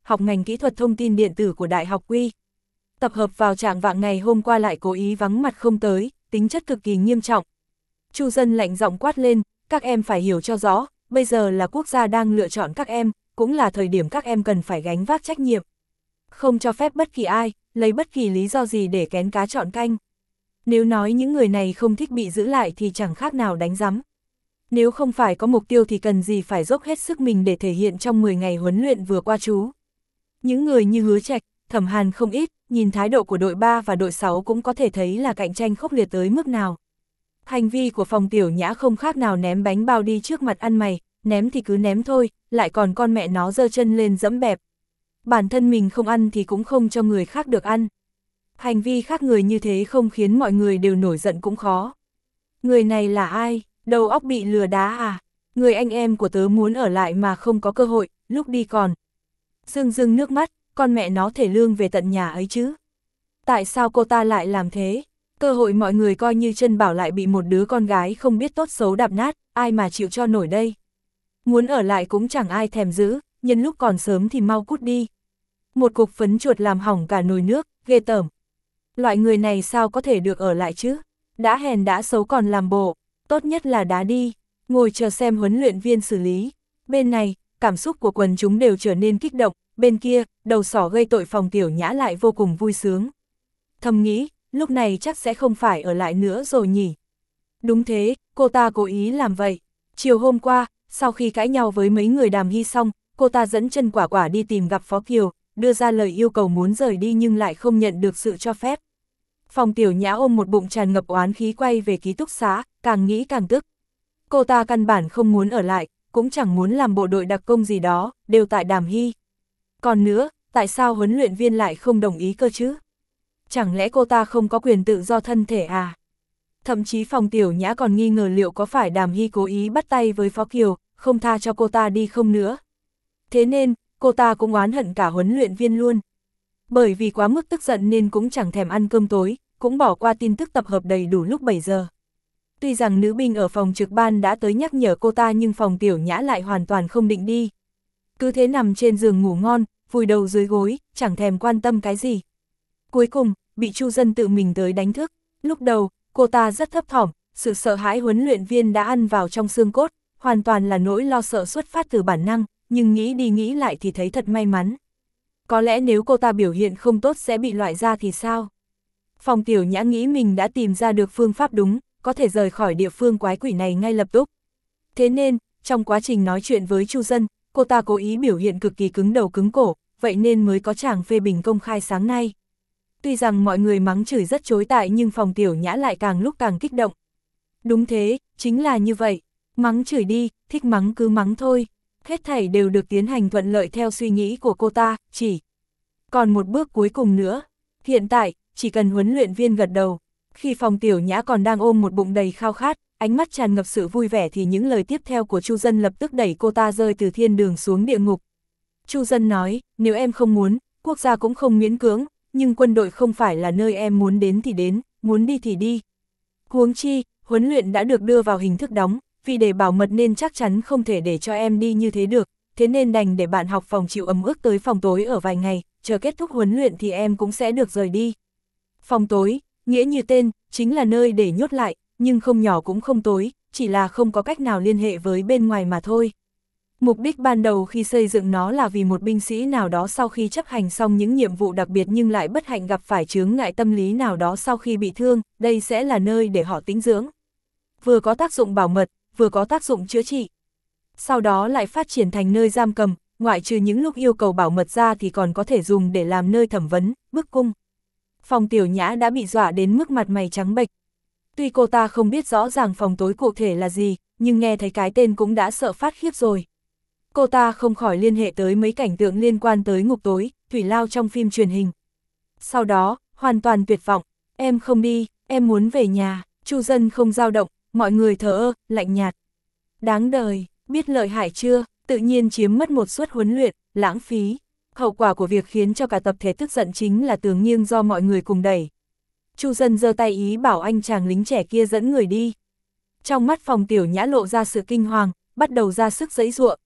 học ngành kỹ thuật thông tin điện tử của Đại học Quy. Tập hợp vào trạng vạng ngày hôm qua lại cố ý vắng mặt không tới, tính chất cực kỳ nghiêm trọng. Chu Dân lạnh giọng quát lên, các em phải hiểu cho rõ, bây giờ là quốc gia đang lựa chọn các em, cũng là thời điểm các em cần phải gánh vác trách nhiệm. Không cho phép bất kỳ ai, lấy bất kỳ lý do gì để kén cá chọn canh. Nếu nói những người này không thích bị giữ lại thì chẳng khác nào đánh rắm. Nếu không phải có mục tiêu thì cần gì phải dốc hết sức mình để thể hiện trong mười ngày huấn luyện vừa qua chú. Những người như Hứa Trạch, Thẩm Hàn không ít, nhìn thái độ của đội ba và đội sáu cũng có thể thấy là cạnh tranh khốc liệt tới mức nào. Hành vi của Phòng Tiểu Nhã không khác nào ném bánh bao đi trước mặt ăn mày, ném thì cứ ném thôi, lại còn con mẹ nó giơ chân lên dẫm bẹp. Bản thân mình không ăn thì cũng không cho người khác được ăn. Hành vi khác người như thế không khiến mọi người đều nổi giận cũng khó. Người này là ai? Đầu óc bị lừa đá à? Người anh em của tớ muốn ở lại mà không có cơ hội, lúc đi còn rưng rưng nước mắt, con mẹ nó thể lương về tận nhà ấy chứ. Tại sao cô ta lại làm thế? Cơ hội mọi người coi như chân bảo lại bị một đứa con gái không biết tốt xấu đạp nát, ai mà chịu cho nổi đây. Muốn ở lại cũng chẳng ai thèm giữ, nhân lúc còn sớm thì mau cút đi. Một cục phấn chuột làm hỏng cả nồi nước, ghê tởm. Loại người này sao có thể được ở lại chứ? Đã hèn đã xấu còn làm bộ, tốt nhất là đá đi, ngồi chờ xem huấn luyện viên xử lý. Bên này, cảm xúc của quần chúng đều trở nên kích động, bên kia, đầu sỏ gây tội Phòng Tiểu Nhã lại vô cùng vui sướng. Thầm nghĩ, lúc này chắc sẽ không phải ở lại nữa rồi nhỉ. Đúng thế, cô ta cố ý làm vậy. Chiều hôm qua, sau khi cãi nhau với mấy người Đàm Hy xong, cô ta dẫn Chân Quả Quả đi tìm gặp Phó Kiều, đưa ra lời yêu cầu muốn rời đi nhưng lại không nhận được sự cho phép. Phòng Tiểu Nhã ôm một bụng tràn ngập oán khí quay về ký túc xá, càng nghĩ càng tức. Cô ta căn bản không muốn ở lại, cũng chẳng muốn làm bộ đội đặc công gì đó, đều tại Đàm Hy. Còn nữa, tại sao huấn luyện viên lại không đồng ý cơ chứ? Chẳng lẽ cô ta không có quyền tự do thân thể à? Thậm chí Phòng Tiểu Nhã còn nghi ngờ liệu có phải Đàm Hy cố ý bắt tay với Phó Kiều, không tha cho cô ta đi không nữa. Thế nên, cô ta cũng oán hận cả huấn luyện viên luôn. Bởi vì quá mức tức giận nên cũng chẳng thèm ăn cơm tối, cũng bỏ qua tin tức tập hợp đầy đủ lúc bảy giờ. Tuy rằng nữ binh ở phòng trực ban đã tới nhắc nhở cô ta nhưng Phòng Tiểu Nhã lại hoàn toàn không định đi. Cứ thế nằm trên giường ngủ ngon, vùi đầu dưới gối, chẳng thèm quan tâm cái gì. Cuối cùng, bị Chu Dân tự mình tới đánh thức. Lúc đầu, cô ta rất thấp thỏm, sự sợ hãi huấn luyện viên đã ăn vào trong xương cốt, hoàn toàn là nỗi lo sợ xuất phát từ bản năng, nhưng nghĩ đi nghĩ lại thì thấy thật may mắn. Có lẽ nếu cô ta biểu hiện không tốt sẽ bị loại ra thì sao? Phòng Tiểu Nhã nghĩ mình đã tìm ra được phương pháp đúng, có thể rời khỏi địa phương quái quỷ này ngay lập tức. Thế nên, trong quá trình nói chuyện với Chu Dân, cô ta cố ý biểu hiện cực kỳ cứng đầu cứng cổ, vậy nên mới có tràng phê bình công khai sáng nay. Tuy rằng mọi người mắng chửi rất chối tại nhưng Phòng Tiểu Nhã lại càng lúc càng kích động. Đúng thế, chính là như vậy, mắng chửi đi, thích mắng cứ mắng thôi. Hết thảy đều được tiến hành thuận lợi theo suy nghĩ của cô ta, chỉ còn một bước cuối cùng nữa. Hiện tại, chỉ cần huấn luyện viên gật đầu. Khi Phòng Tiểu Nhã còn đang ôm một bụng đầy khao khát, ánh mắt tràn ngập sự vui vẻ thì những lời tiếp theo của Chu Dân lập tức đẩy cô ta rơi từ thiên đường xuống địa ngục. Chu Dân nói, nếu em không muốn, quốc gia cũng không miễn cưỡng, nhưng quân đội không phải là nơi em muốn đến thì đến, muốn đi thì đi. Huống chi, huấn luyện đã được đưa vào hình thức đóng, vì để bảo mật nên chắc chắn không thể để cho em đi như thế được, thế nên đành để bạn học phòng chịu ấm ức tới phòng tối ở vài ngày, chờ kết thúc huấn luyện thì em cũng sẽ được rời đi. Phòng tối, nghĩa như tên, chính là nơi để nhốt lại, nhưng không nhỏ cũng không tối, chỉ là không có cách nào liên hệ với bên ngoài mà thôi. Mục đích ban đầu khi xây dựng nó là vì một binh sĩ nào đó sau khi chấp hành xong những nhiệm vụ đặc biệt nhưng lại bất hạnh gặp phải chướng ngại tâm lý nào đó sau khi bị thương, đây sẽ là nơi để họ tĩnh dưỡng. Vừa có tác dụng bảo mật, vừa có tác dụng chữa trị. Sau đó lại phát triển thành nơi giam cầm, ngoại trừ những lúc yêu cầu bảo mật ra thì còn có thể dùng để làm nơi thẩm vấn, bức cung. Phòng Tiểu Nhã đã bị dọa đến mức mặt mày trắng bệch. Tuy cô ta không biết rõ ràng phòng tối cụ thể là gì, nhưng nghe thấy cái tên cũng đã sợ phát khiếp rồi. Cô ta không khỏi liên hệ tới mấy cảnh tượng liên quan tới ngục tối, thủy lao trong phim truyền hình. Sau đó, hoàn toàn tuyệt vọng, em không đi, em muốn về nhà. Chu Dân không dao động, mọi người thờ ơ, lạnh nhạt. Đáng đời, biết lợi hại chưa, tự nhiên chiếm mất một suất huấn luyện, lãng phí. Hậu quả của việc khiến cho cả tập thể tức giận chính là tường nghiêng do mọi người cùng đẩy. Chu Dân giơ tay ý bảo anh chàng lính trẻ kia dẫn người đi. Trong mắt Phòng Tiểu Nhã lộ ra sự kinh hoàng, bắt đầu ra sức giãy giụa,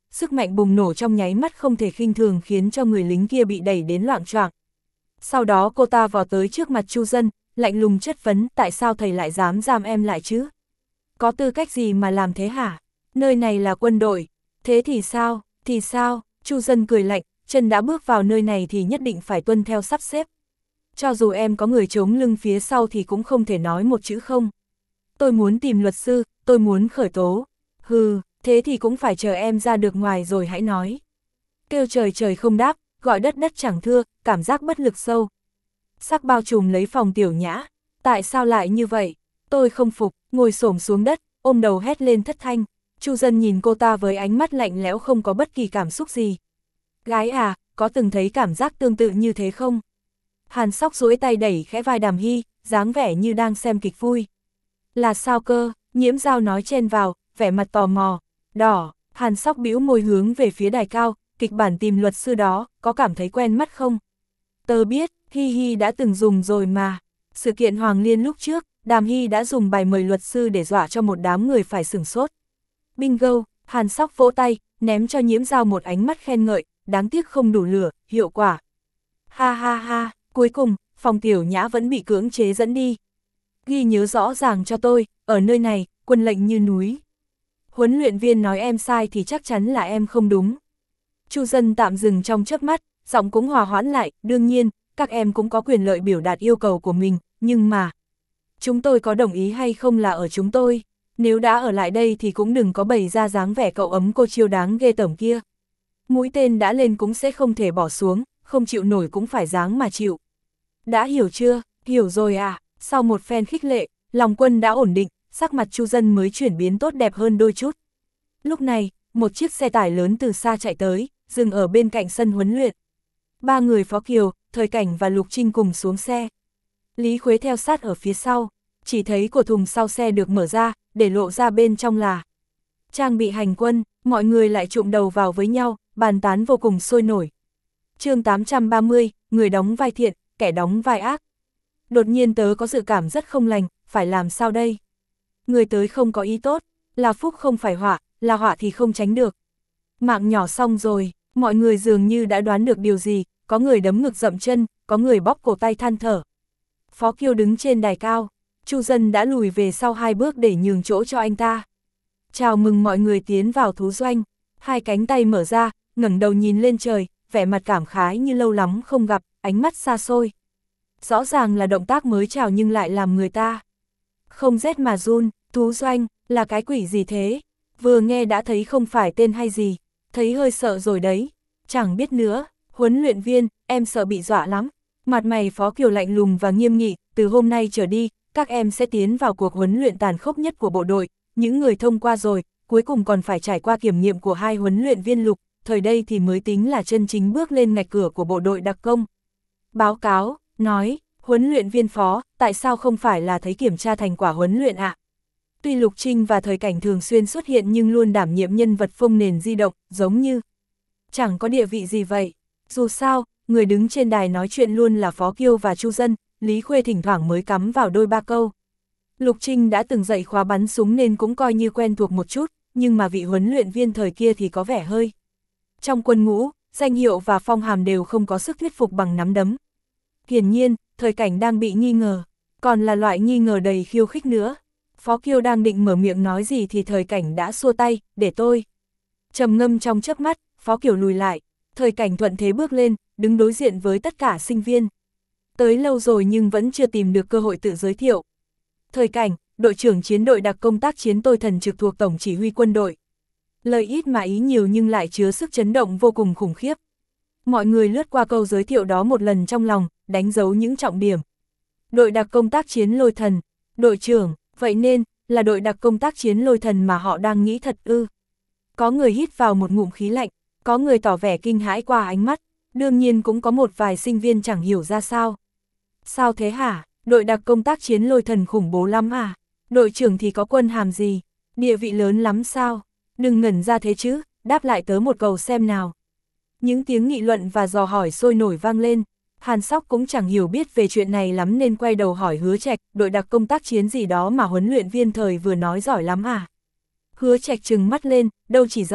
sức mạnh bùng nổ trong nháy mắt không thể khinh thường khiến cho người lính kia bị đẩy đến loạng choạng. Sau đó cô ta vò tới trước mặt Chu Dân, lạnh lùng chất vấn tại sao thầy lại dám giam em lại chứ? Có tư cách gì mà làm thế hả? Nơi này là quân đội. Thế thì sao? Thì sao? Chu Dân cười lạnh, chân đã bước vào nơi này thì nhất định phải tuân theo sắp xếp. Cho dù em có người chống lưng phía sau thì cũng không thể nói một chữ không. Tôi muốn tìm luật sư, tôi muốn khởi tố. Hừ, thế thì cũng phải chờ em ra được ngoài rồi hãy nói. Kêu trời trời không đáp, gọi đất đất chẳng thưa, cảm giác bất lực sâu. Sắc bao trùm lấy phòng Tiểu Nhã. Tại sao lại như vậy? Tôi không phục, ngồi xổm xuống đất, ôm đầu hét lên thất thanh. Chu Dân nhìn cô ta với ánh mắt lạnh lẽo không có bất kỳ cảm xúc gì. Gái à, có từng thấy cảm giác tương tự như thế không? Hàn Sóc duỗi tay đẩy khẽ vai Đàm Hy, dáng vẻ như đang xem kịch vui. Là sao cơ? Nhiễm Dao nói chen vào, vẻ mặt tò mò. Đỏ, Hàn Sóc bĩu môi hướng về phía đài cao, kịch bản tìm luật sư đó, có cảm thấy quen mắt không? Tớ biết, Hi Hi đã từng dùng rồi mà. Sự kiện Hoàng Liên lúc trước, Đàm Hy đã dùng bài mời luật sư để dọa cho một đám người phải sửng sốt. Bingo, Hàn Sóc vỗ tay, ném cho Nhiễm Dao một ánh mắt khen ngợi, đáng tiếc không đủ lửa, hiệu quả. Ha ha ha, cuối cùng, phòng Tiểu Nhã vẫn bị cưỡng chế dẫn đi. Ghi nhớ rõ ràng cho tôi, ở nơi này, quân lệnh như núi. Huấn luyện viên nói em sai thì chắc chắn là em không đúng. Chu Dân tạm dừng trong chớp mắt, giọng cũng hòa hoãn lại, đương nhiên, các em cũng có quyền lợi biểu đạt yêu cầu của mình, nhưng mà... Chúng tôi có đồng ý hay không là ở chúng tôi, nếu đã ở lại đây thì cũng đừng có bày ra dáng vẻ cậu ấm cô chiêu đáng ghê tởm kia. Mũi tên đã lên cũng sẽ không thể bỏ xuống, không chịu nổi cũng phải dáng mà chịu. Đã hiểu chưa? Hiểu rồi à? Sau một phen khích lệ, lòng quân đã ổn định, sắc mặt Chu Dân mới chuyển biến tốt đẹp hơn đôi chút. Lúc này, một chiếc xe tải lớn từ xa chạy tới, dừng ở bên cạnh sân huấn luyện. Ba người Phó Kiều, Thời Cảnh và Lục Trinh cùng xuống xe. Lý Khuế theo sát ở phía sau, chỉ thấy của thùng sau xe được mở ra, để lộ ra bên trong là trang bị hành quân, mọi người lại trụm đầu vào với nhau, bàn tán vô cùng sôi nổi. Chương tám trăm ba mươi, người đóng vai thiện, kẻ đóng vai ác. Đột nhiên tớ có dự cảm rất không lành, phải làm sao đây? Người tới không có ý tốt, là phúc không phải họa, là họa thì không tránh được. Mạng nhỏ xong rồi, mọi người dường như đã đoán được điều gì, có người đấm ngực dậm chân, có người bóp cổ tay than thở. Phó Kiêu đứng trên đài cao, Chu Dân đã lùi về sau hai bước để nhường chỗ cho anh ta. Chào mừng mọi người tiến vào thú doanh, hai cánh tay mở ra, ngẩng đầu nhìn lên trời, vẻ mặt cảm khái như lâu lắm không gặp, ánh mắt xa xôi. Rõ ràng là động tác mới chào nhưng lại làm người ta không rét mà run. Thú doanh, là cái quỷ gì thế? Vừa nghe đã thấy không phải tên hay gì, thấy hơi sợ rồi đấy. Chẳng biết nữa, huấn luyện viên, em sợ bị dọa lắm. Mặt mày Phó Kiều lạnh lùng và nghiêm nghị, từ hôm nay trở đi, các em sẽ tiến vào cuộc huấn luyện tàn khốc nhất của bộ đội. Những người thông qua rồi, cuối cùng còn phải trải qua kiểm nghiệm của hai huấn luyện viên Lục, thời đây thì mới tính là chân chính bước lên ngạch cửa của bộ đội đặc công. Báo cáo, nói, huấn luyện viên Phó, tại sao không phải là thấy kiểm tra thành quả huấn luyện ạ? À? Tuy Lục Trinh và Thời Cảnh thường xuyên xuất hiện nhưng luôn đảm nhiệm nhân vật phông nền di động, giống như chẳng có địa vị gì vậy. Dù sao, người đứng trên đài nói chuyện luôn là Phó Kiêu và Chu Dân, Lý Khuê thỉnh thoảng mới cắm vào đôi ba câu. Lục Trinh đã từng dạy khóa bắn súng nên cũng coi như quen thuộc một chút, nhưng mà vị huấn luyện viên thời kia thì có vẻ hơi. Trong quân ngũ, danh hiệu và phong hàm đều không có sức thuyết phục bằng nắm đấm. Hiển nhiên, Thời Cảnh đang bị nghi ngờ, còn là loại nghi ngờ đầy khiêu khích nữa. Phó Kiêu đang định mở miệng nói gì thì Thời Cảnh đã xua tay, để tôi. Trầm ngâm trong chớp mắt, Phó Kiều lùi lại, Thời Cảnh thuận thế bước lên, đứng đối diện với tất cả sinh viên. Tới lâu rồi nhưng vẫn chưa tìm được cơ hội tự giới thiệu. Thời Cảnh, đội trưởng chiến đội đặc công tác chiến tôi thần trực thuộc tổng chỉ huy quân đội. Lời ít mà ý nhiều nhưng lại chứa sức chấn động vô cùng khủng khiếp. Mọi người lướt qua câu giới thiệu đó một lần trong lòng, đánh dấu những trọng điểm. Đội đặc công tác chiến Lôi Thần, đội trưởng, vậy nên, là đội đặc công tác chiến Lôi Thần mà họ đang nghĩ thật ư. Có người hít vào một ngụm khí lạnh, có người tỏ vẻ kinh hãi qua ánh mắt, đương nhiên cũng có một vài sinh viên chẳng hiểu ra sao. Sao thế hả? Đội đặc công tác chiến Lôi Thần khủng bố lắm à? Đội trưởng thì có quân hàm gì? Địa vị lớn lắm sao? Đừng ngẩn ra thế chứ, đáp lại tớ một câu xem nào. Những tiếng nghị luận và dò hỏi sôi nổi vang lên. Hàn Sóc cũng chẳng hiểu biết về chuyện này lắm nên quay đầu hỏi Hứa Trạch, đội đặc công tác chiến gì đó mà huấn luyện viên Thời vừa nói giỏi lắm à? Hứa Trạch trừng mắt lên, đâu chỉ giỏi,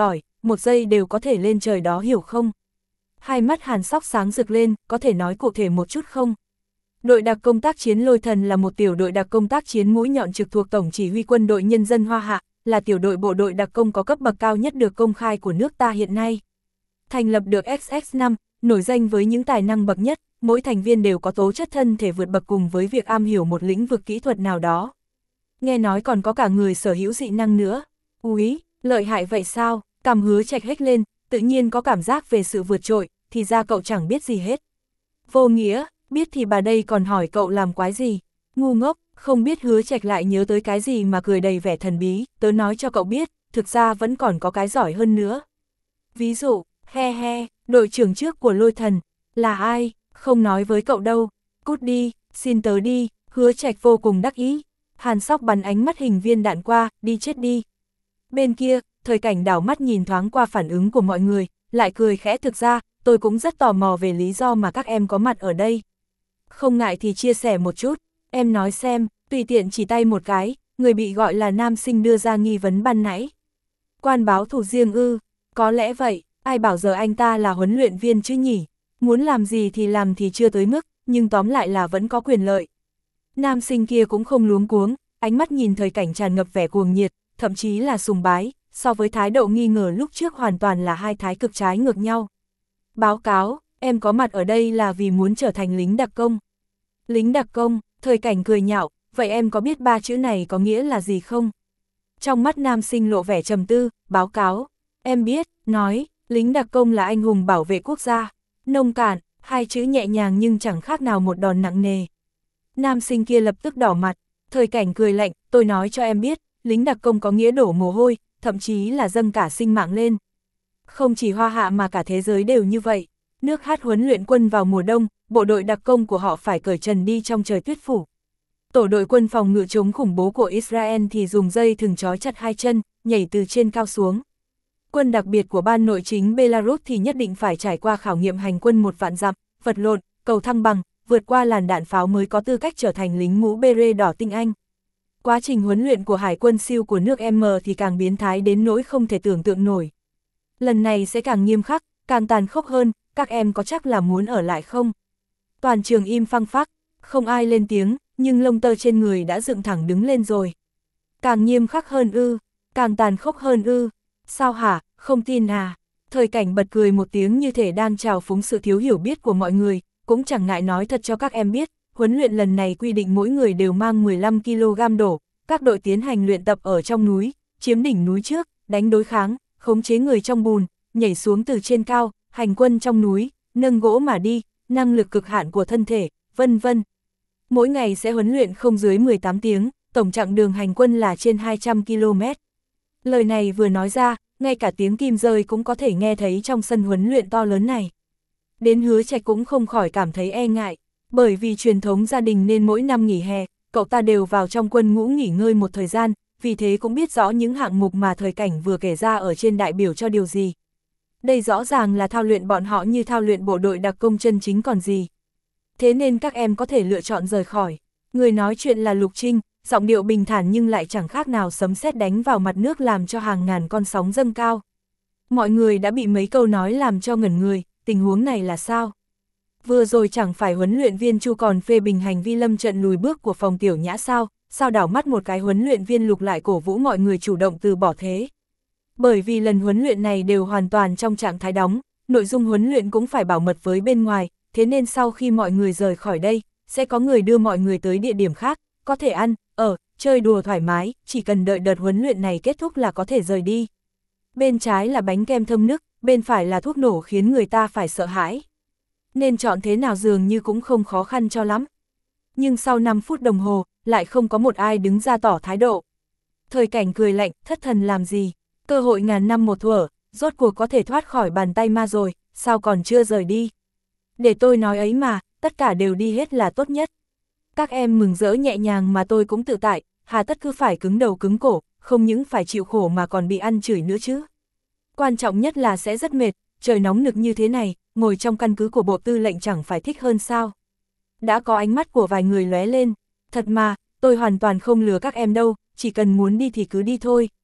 một giây đều có thể lên trời đó hiểu không? Hai mắt Hàn Sóc sáng rực lên, có thể nói cụ thể một chút không? Đội đặc công tác chiến Lôi Thần là một tiểu đội đặc công tác chiến mũi nhọn trực thuộc Tổng chỉ huy quân đội nhân dân Hoa Hạ, là tiểu đội bộ đội đặc công có cấp bậc cao nhất được công khai của nước ta hiện nay. Thành lập được ích ích năm, nổi danh với những tài năng bậc nhất, mỗi thành viên đều có tố chất thân thể vượt bậc cùng với việc am hiểu một lĩnh vực kỹ thuật nào đó. Nghe nói còn có cả người sở hữu dị năng nữa. Úi, lợi hại vậy sao? Cằm Hứa Trạch hếch lên, tự nhiên có cảm giác về sự vượt trội, thì ra cậu chẳng biết gì hết. Vô nghĩa, biết thì bà đây còn hỏi cậu làm quái gì? Ngu ngốc, không biết Hứa Trạch lại nhớ tới cái gì mà cười đầy vẻ thần bí, tớ nói cho cậu biết, thực ra vẫn còn có cái giỏi hơn nữa. Ví dụ, he he, đội trưởng trước của Lôi Thần, là ai? Không nói với cậu đâu, cút đi, xin tớ đi. Hứa Trạch vô cùng đắc ý. Hàn Sóc bắn ánh mắt hình viên đạn qua, đi chết đi. Bên kia, Thời Cảnh đảo mắt nhìn thoáng qua phản ứng của mọi người, lại cười khẽ, thực ra, tôi cũng rất tò mò về lý do mà các em có mặt ở đây. Không ngại thì chia sẻ một chút, em nói xem, tùy tiện chỉ tay một cái, người bị gọi là nam sinh đưa ra nghi vấn ban nãy. Quan báo thù riêng ư, có lẽ vậy, ai bảo giờ anh ta là huấn luyện viên chứ nhỉ, muốn làm gì thì làm thì chưa tới mức, nhưng tóm lại là vẫn có quyền lợi. Nam sinh kia cũng không luống cuống, ánh mắt nhìn Thời Cảnh tràn ngập vẻ cuồng nhiệt, thậm chí là sùng bái, so với thái độ nghi ngờ lúc trước hoàn toàn là hai thái cực trái ngược nhau. Báo cáo, em có mặt ở đây là vì muốn trở thành lính đặc công. Lính đặc công, Thời Cảnh cười nhạo, vậy em có biết ba chữ này có nghĩa là gì không? Trong mắt nam sinh lộ vẻ trầm tư, báo cáo, em biết, nói, lính đặc công là anh hùng bảo vệ quốc gia. Nông cạn, hai chữ nhẹ nhàng nhưng chẳng khác nào một đòn nặng nề. Nam sinh kia lập tức đỏ mặt, Thời Cảnh cười lạnh, tôi nói cho em biết, lính đặc công có nghĩa đổ mồ hôi, thậm chí là dâng cả sinh mạng lên. Không chỉ Hoa Hạ mà cả thế giới đều như vậy. Nước Hát huấn luyện quân vào mùa đông, bộ đội đặc công của họ phải cởi trần đi trong trời tuyết phủ. Tổ đội quân phòng ngự chống khủng bố của Israel thì dùng dây thừng trói chặt hai chân, nhảy từ trên cao xuống. Quân đặc biệt của ban nội chính Belarus thì nhất định phải trải qua khảo nghiệm hành quân một vạn dặm, vật lộn, cầu thăng bằng, vượt qua làn đạn pháo mới có tư cách trở thành lính mũ bê đỏ tinh anh. Quá trình huấn luyện của hải quân siêu của nước M thì càng biến thái đến nỗi không thể tưởng tượng nổi. Lần này sẽ càng nghiêm khắc, càng tàn khốc hơn, các em có chắc là muốn ở lại không? Toàn trường im phăng phắc, không ai lên tiếng, nhưng lông tơ trên người đã dựng thẳng đứng lên rồi. Càng nghiêm khắc hơn ư, càng tàn khốc hơn ư, sao hả, không tin à? Thời Cảnh bật cười một tiếng như thể đang trào phúng sự thiếu hiểu biết của mọi người, cũng chẳng ngại nói thật cho các em biết, huấn luyện lần này quy định mỗi người đều mang mười lăm ki lô gam đổ, các đội tiến hành luyện tập ở trong núi, chiếm đỉnh núi trước, đánh đối kháng, khống chế người trong bùn, nhảy xuống từ trên cao, hành quân trong núi, nâng gỗ mà đi, năng lực cực hạn của thân thể, vân vân. Mỗi ngày sẽ huấn luyện không dưới mười tám tiếng, tổng chặng đường hành quân là trên hai trăm ki lô mét. Lời này vừa nói ra, ngay cả tiếng kim rơi cũng có thể nghe thấy trong sân huấn luyện to lớn này. Đến Hứa Trạch cũng không khỏi cảm thấy e ngại, bởi vì truyền thống gia đình nên mỗi năm nghỉ hè, cậu ta đều vào trong quân ngũ nghỉ ngơi một thời gian, vì thế cũng biết rõ những hạng mục mà Thời Cảnh vừa kể ra ở trên đại biểu cho điều gì. Đây rõ ràng là thao luyện bọn họ như thao luyện bộ đội đặc công chân chính còn gì. Thế nên các em có thể lựa chọn rời khỏi. Người nói chuyện là Lục Trinh, giọng điệu bình thản nhưng lại chẳng khác nào sấm sét đánh vào mặt nước làm cho hàng ngàn con sóng dâng cao. Mọi người đã bị mấy câu nói làm cho ngẩn người, tình huống này là sao? Vừa rồi chẳng phải huấn luyện viên Chu còn phê bình hành vi lâm trận lùi bước của phòng Tiểu Nhã sao, sao đảo mắt một cái huấn luyện viên Lục lại cổ vũ mọi người chủ động từ bỏ thế? Bởi vì lần huấn luyện này đều hoàn toàn trong trạng thái đóng, nội dung huấn luyện cũng phải bảo mật với bên ngoài, thế nên sau khi mọi người rời khỏi đây, sẽ có người đưa mọi người tới địa điểm khác, có thể ăn, ở, chơi đùa thoải mái, chỉ cần đợi đợt huấn luyện này kết thúc là có thể rời đi. Bên trái là bánh kem thơm nức, bên phải là thuốc nổ khiến người ta phải sợ hãi. Nên chọn thế nào dường như cũng không khó khăn cho lắm. Nhưng sau năm phút đồng hồ, lại không có một ai đứng ra tỏ thái độ. Thời Cảnh cười lạnh, thất thần làm gì? Cơ hội ngàn năm một thuở, rốt cuộc có thể thoát khỏi bàn tay ma rồi, sao còn chưa rời đi? Để tôi nói ấy mà, tất cả đều đi hết là tốt nhất. Các em mừng rỡ nhẹ nhàng mà tôi cũng tự tại, hà tất cứ phải cứng đầu cứng cổ, không những phải chịu khổ mà còn bị ăn chửi nữa chứ. Quan trọng nhất là sẽ rất mệt, trời nóng nực như thế này, ngồi trong căn cứ của bộ tư lệnh chẳng phải thích hơn sao. Đã có ánh mắt của vài người lóe lên, thật mà, tôi hoàn toàn không lừa các em đâu, chỉ cần muốn đi thì cứ đi thôi.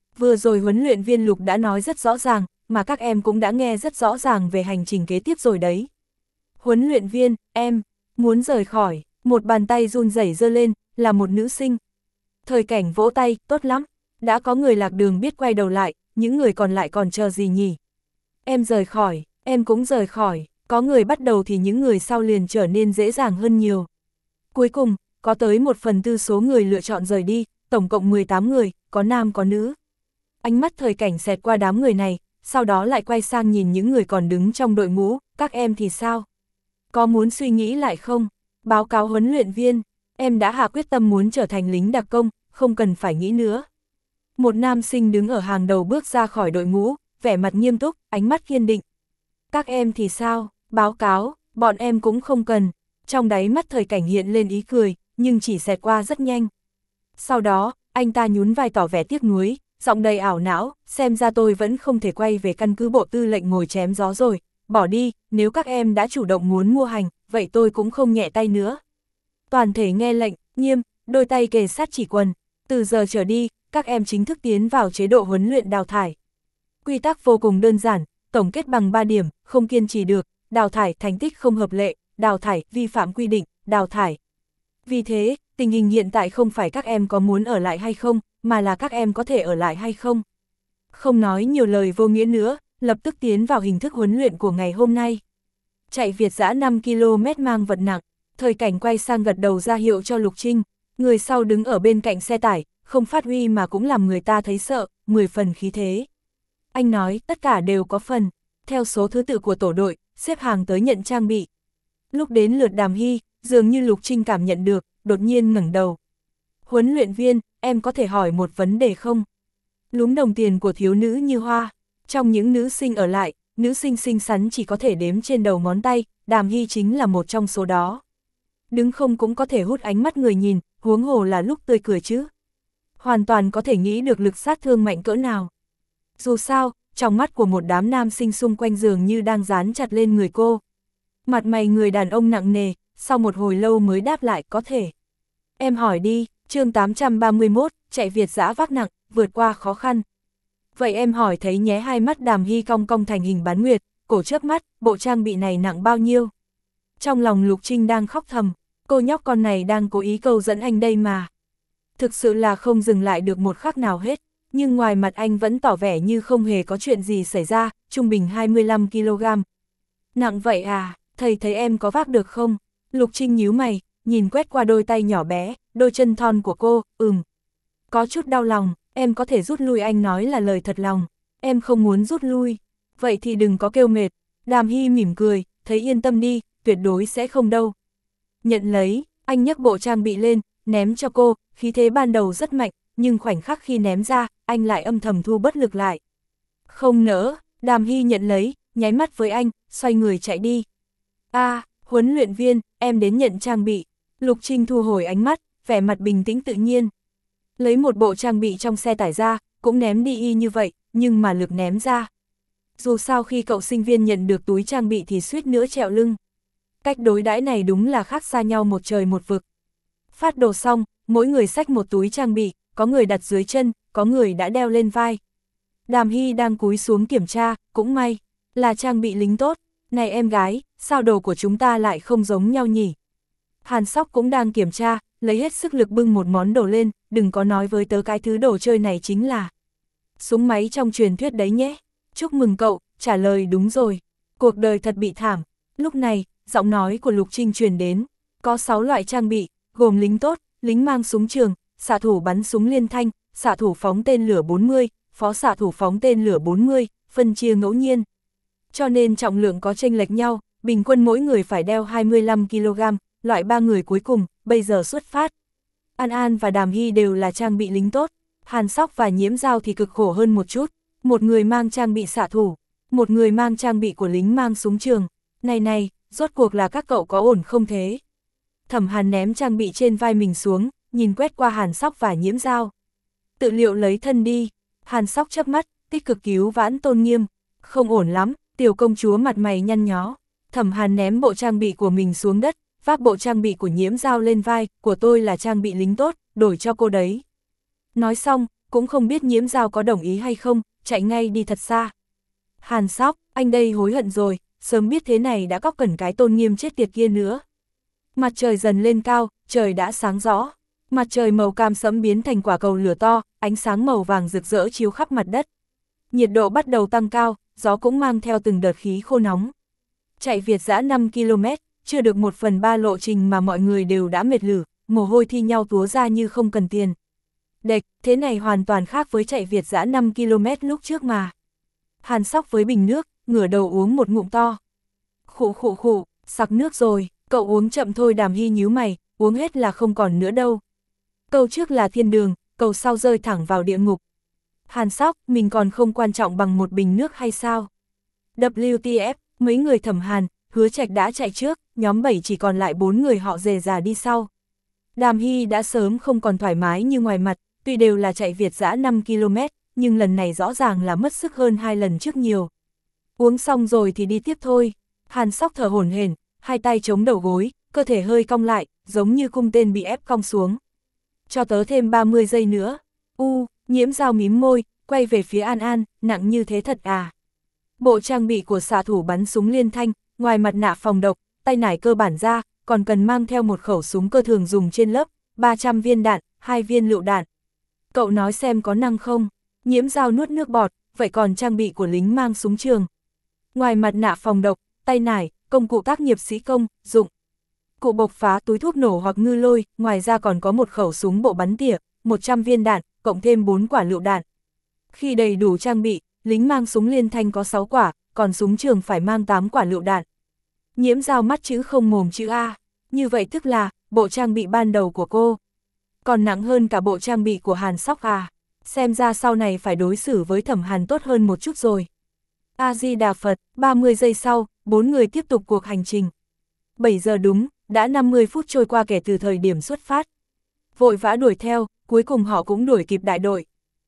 Vừa rồi huấn luyện viên Lục đã nói rất rõ ràng, mà các em cũng đã nghe rất rõ ràng về hành trình kế tiếp rồi đấy. Huấn luyện viên, em, muốn rời khỏi, một bàn tay run rẩy giơ lên, là một nữ sinh. Thời Cảnh vỗ tay, tốt lắm, đã có người lạc đường biết quay đầu lại, những người còn lại còn chờ gì nhỉ? Em rời khỏi, em cũng rời khỏi, có người bắt đầu thì những người sau liền trở nên dễ dàng hơn nhiều. Cuối cùng, có tới một phần tư số người lựa chọn rời đi, tổng cộng mười tám người, có nam có nữ. Ánh mắt Thời Cảnh xẹt qua đám người này, sau đó lại quay sang nhìn những người còn đứng trong đội ngũ, các em thì sao? Có muốn suy nghĩ lại không? Báo cáo huấn luyện viên, em đã hạ quyết tâm muốn trở thành lính đặc công, không cần phải nghĩ nữa. Một nam sinh đứng ở hàng đầu bước ra khỏi đội ngũ, vẻ mặt nghiêm túc, ánh mắt kiên định. Các em thì sao? Báo cáo, bọn em cũng không cần. Trong đáy mắt Thời Cảnh hiện lên ý cười, nhưng chỉ xẹt qua rất nhanh. Sau đó, anh ta nhún vai tỏ vẻ tiếc nuối, giọng đầy ảo não, xem ra tôi vẫn không thể quay về căn cứ bộ tư lệnh ngồi chém gió rồi, bỏ đi, nếu các em đã chủ động muốn mua hành, vậy tôi cũng không nhẹ tay nữa. Toàn thể nghe lệnh, nghiêm, đôi tay kề sát chỉ quần, từ giờ trở đi, các em chính thức tiến vào chế độ huấn luyện đào thải. Quy tắc vô cùng đơn giản, tổng kết bằng ba điểm, không kiên trì được, đào thải, thành tích không hợp lệ, đào thải, vi phạm quy định, đào thải. Vì thế, tình hình hiện tại không phải các em có muốn ở lại hay không, mà là các em có thể ở lại hay không. Không nói nhiều lời vô nghĩa nữa, lập tức tiến vào hình thức huấn luyện của ngày hôm nay. Chạy Việt dã năm ki lô mét mang vật nặng, Thời Cảnh quay sang gật đầu ra hiệu cho Lục Trinh, người sau đứng ở bên cạnh xe tải, không phát huy mà cũng làm người ta thấy sợ, mười phần khí thế. Anh nói tất cả đều có phần, theo số thứ tự của tổ đội, xếp hàng tới nhận trang bị. Lúc đến lượt Đàm Hy, dường như Lục Trinh cảm nhận được, đột nhiên ngẩng đầu. Huấn luyện viên, em có thể hỏi một vấn đề không? Lúm đồng tiền của thiếu nữ như hoa. Trong những nữ sinh ở lại, nữ sinh xinh xắn chỉ có thể đếm trên đầu ngón tay, Đàm Hy chính là một trong số đó. Đứng không cũng có thể hút ánh mắt người nhìn, huống hồ là lúc tươi cười chứ. Hoàn toàn có thể nghĩ được lực sát thương mạnh cỡ nào. Dù sao, trong mắt của một đám nam sinh xung quanh dường như đang dán chặt lên người cô. Mặt mày người đàn ông nặng nề, sau một hồi lâu mới đáp lại có thể. Em hỏi đi, chương tám trăm ba mươi mốt, chạy Việt dã vác nặng, vượt qua khó khăn. Vậy em hỏi thấy nhé, hai mắt Đàm Hy cong cong thành hình bán nguyệt, cổ chớp mắt, bộ trang bị này nặng bao nhiêu? Trong lòng Lục Trinh đang khóc thầm, cô nhóc con này đang cố ý câu dẫn anh đây mà. Thực sự là không dừng lại được một khắc nào hết, nhưng ngoài mặt anh vẫn tỏ vẻ như không hề có chuyện gì xảy ra, trung bình hai mươi lăm ki lô gam. Nặng vậy à, thầy thấy em có vác được không? Lục Trinh nhíu mày, nhìn quét qua đôi tay nhỏ bé, đôi chân thon của cô, ừm. Có chút đau lòng, em có thể rút lui, anh nói là lời thật lòng, em không muốn rút lui. Vậy thì đừng có kêu mệt. Đàm Hy mỉm cười, thấy yên tâm đi, tuyệt đối sẽ không đâu. Nhận lấy, anh nhấc bộ trang bị lên, ném cho cô, khí thế ban đầu rất mạnh, nhưng khoảnh khắc khi ném ra, anh lại âm thầm thu bất lực lại. Không nỡ, Đàm Hy nhận lấy, nháy mắt với anh, xoay người chạy đi. A, à, huấn luyện viên, em đến nhận trang bị. Lục Trinh thu hồi ánh mắt, vẻ mặt bình tĩnh tự nhiên. Lấy một bộ trang bị trong xe tải ra, cũng ném đi y như vậy, nhưng mà lực ném ra. Dù sao khi cậu sinh viên nhận được túi trang bị thì suýt nữa trẹo lưng. Cách đối đãi này đúng là khác xa nhau một trời một vực. Phát đồ xong, mỗi người xách một túi trang bị, có người đặt dưới chân, có người đã đeo lên vai. Đàm Hy đang cúi xuống kiểm tra, cũng may, là trang bị lính tốt. Này em gái, sao đồ của chúng ta lại không giống nhau nhỉ? Hàn Sóc cũng đang kiểm tra, lấy hết sức lực bưng một món đồ lên, đừng có nói với tớ cái thứ đồ chơi này chính là súng máy trong truyền thuyết đấy nhé. Chúc mừng cậu, trả lời đúng rồi. Cuộc đời thật bị thảm. Lúc này, giọng nói của Lục Trinh truyền đến. Có sáu loại trang bị, gồm lính tốt, lính mang súng trường, xạ thủ bắn súng liên thanh, xạ thủ phóng tên lửa bốn mươi, phó xạ thủ phóng tên lửa bốn mươi, phân chia ngẫu nhiên. Cho nên trọng lượng có chênh lệch nhau, bình quân mỗi người phải đeo hai mươi lăm ki lô gam, loại ba người cuối cùng, bây giờ xuất phát. An An và Đàm Hy đều là trang bị lính tốt, Hàn Sóc và Nhiễm Dao thì cực khổ hơn một chút, một người mang trang bị xạ thủ, một người mang trang bị của lính mang súng trường. Này này, rốt cuộc là các cậu có ổn không thế? Thẩm Hàn ném trang bị trên vai mình xuống, nhìn quét qua Hàn Sóc và Nhiễm Dao. Tự liệu lấy thân đi. Hàn Sóc chớp mắt, tích cực cứu vãn Tôn Nghiêm. Không ổn lắm, tiểu công chúa mặt mày nhăn nhó. Thẩm Hàn ném bộ trang bị của mình xuống đất, vác bộ trang bị của Nhiễm Dao lên vai, của tôi là trang bị lính tốt, đổi cho cô đấy. Nói xong, cũng không biết Nhiễm Giao có đồng ý hay không, chạy ngay đi thật xa. Hàn Sóc, anh đây hối hận rồi, sớm biết thế này đã cóc cẩn cái tôn nghiêm chết tiệt kia nữa. Mặt trời dần lên cao, trời đã sáng rõ. Mặt trời màu cam sẫm biến thành quả cầu lửa to, ánh sáng màu vàng rực rỡ chiếu khắp mặt đất. Nhiệt độ bắt đầu tăng cao, gió cũng mang theo từng đợt khí khô nóng. Chạy Việt dã năm ki lô mét, chưa được một phần ba lộ trình mà mọi người đều đã mệt lử, mồ hôi thi nhau túa ra như không cần tiền. Đệch, thế này hoàn toàn khác với chạy Việt dã năm ki lô mét lúc trước mà. Hàn Sóc với bình nước, ngửa đầu uống một ngụm to. Khụ khụ khụ, sặc nước rồi, cậu uống chậm thôi. Đàm Hy nhíu mày, uống hết là không còn nữa đâu. Câu trước là thiên đường, câu sau rơi thẳng vào địa ngục. Hàn Sóc, mình còn không quan trọng bằng một bình nước hay sao? vê kép tê ép, mấy người Thẩm Hàn, Hứa Trạch đã chạy trước, nhóm bảy chỉ còn lại bốn người họ dè dà đi sau. Đàm Hy đã sớm không còn thoải mái như ngoài mặt, tuy đều là chạy Việt dã năm ki lô mét, nhưng lần này rõ ràng là mất sức hơn hai lần trước nhiều. Uống xong rồi thì đi tiếp thôi. Hàn Sóc thở hổn hển, hai tay chống đầu gối, cơ thể hơi cong lại, giống như cung tên bị ép cong xuống. Cho tớ thêm ba mươi giây nữa. U, Nhiễm Giao mím môi, quay về phía An An, nặng như thế thật à? Bộ trang bị của xạ thủ bắn súng liên thanh, ngoài mặt nạ phòng độc, tay nải cơ bản ra, còn cần mang theo một khẩu súng cơ thường dùng trên lớp, ba trăm viên đạn, hai viên lựu đạn. Cậu nói xem có năng không? Nhiễm Giao nuốt nước bọt, vậy còn trang bị của lính mang súng trường. Ngoài mặt nạ phòng độc, tay nải, công cụ tác nghiệp sĩ công, dụng. Cụ bộc phá túi thuốc nổ hoặc ngư lôi, ngoài ra còn có một khẩu súng bộ bắn tỉa, một trăm viên đạn, cộng thêm bốn quả lựu đạn. Khi đầy đủ trang bị, lính mang súng liên thanh có sáu quả, còn súng trường phải mang tám quả lựu đạn. Nhiễm Giao mắt chữ không mồm chữ A, như vậy tức là, bộ trang bị ban đầu của cô. Còn nặng hơn cả bộ trang bị của Hàn Sóc à, xem ra sau này phải đối xử với Thẩm Hàn tốt hơn một chút rồi. A-di-đà Phật, ba mươi giây sau, bốn người tiếp tục cuộc hành trình. bảy giờ đúng, đã năm mươi phút trôi qua kể từ thời điểm xuất phát. Vội vã đuổi theo, cuối cùng họ cũng đuổi kịp đại đội.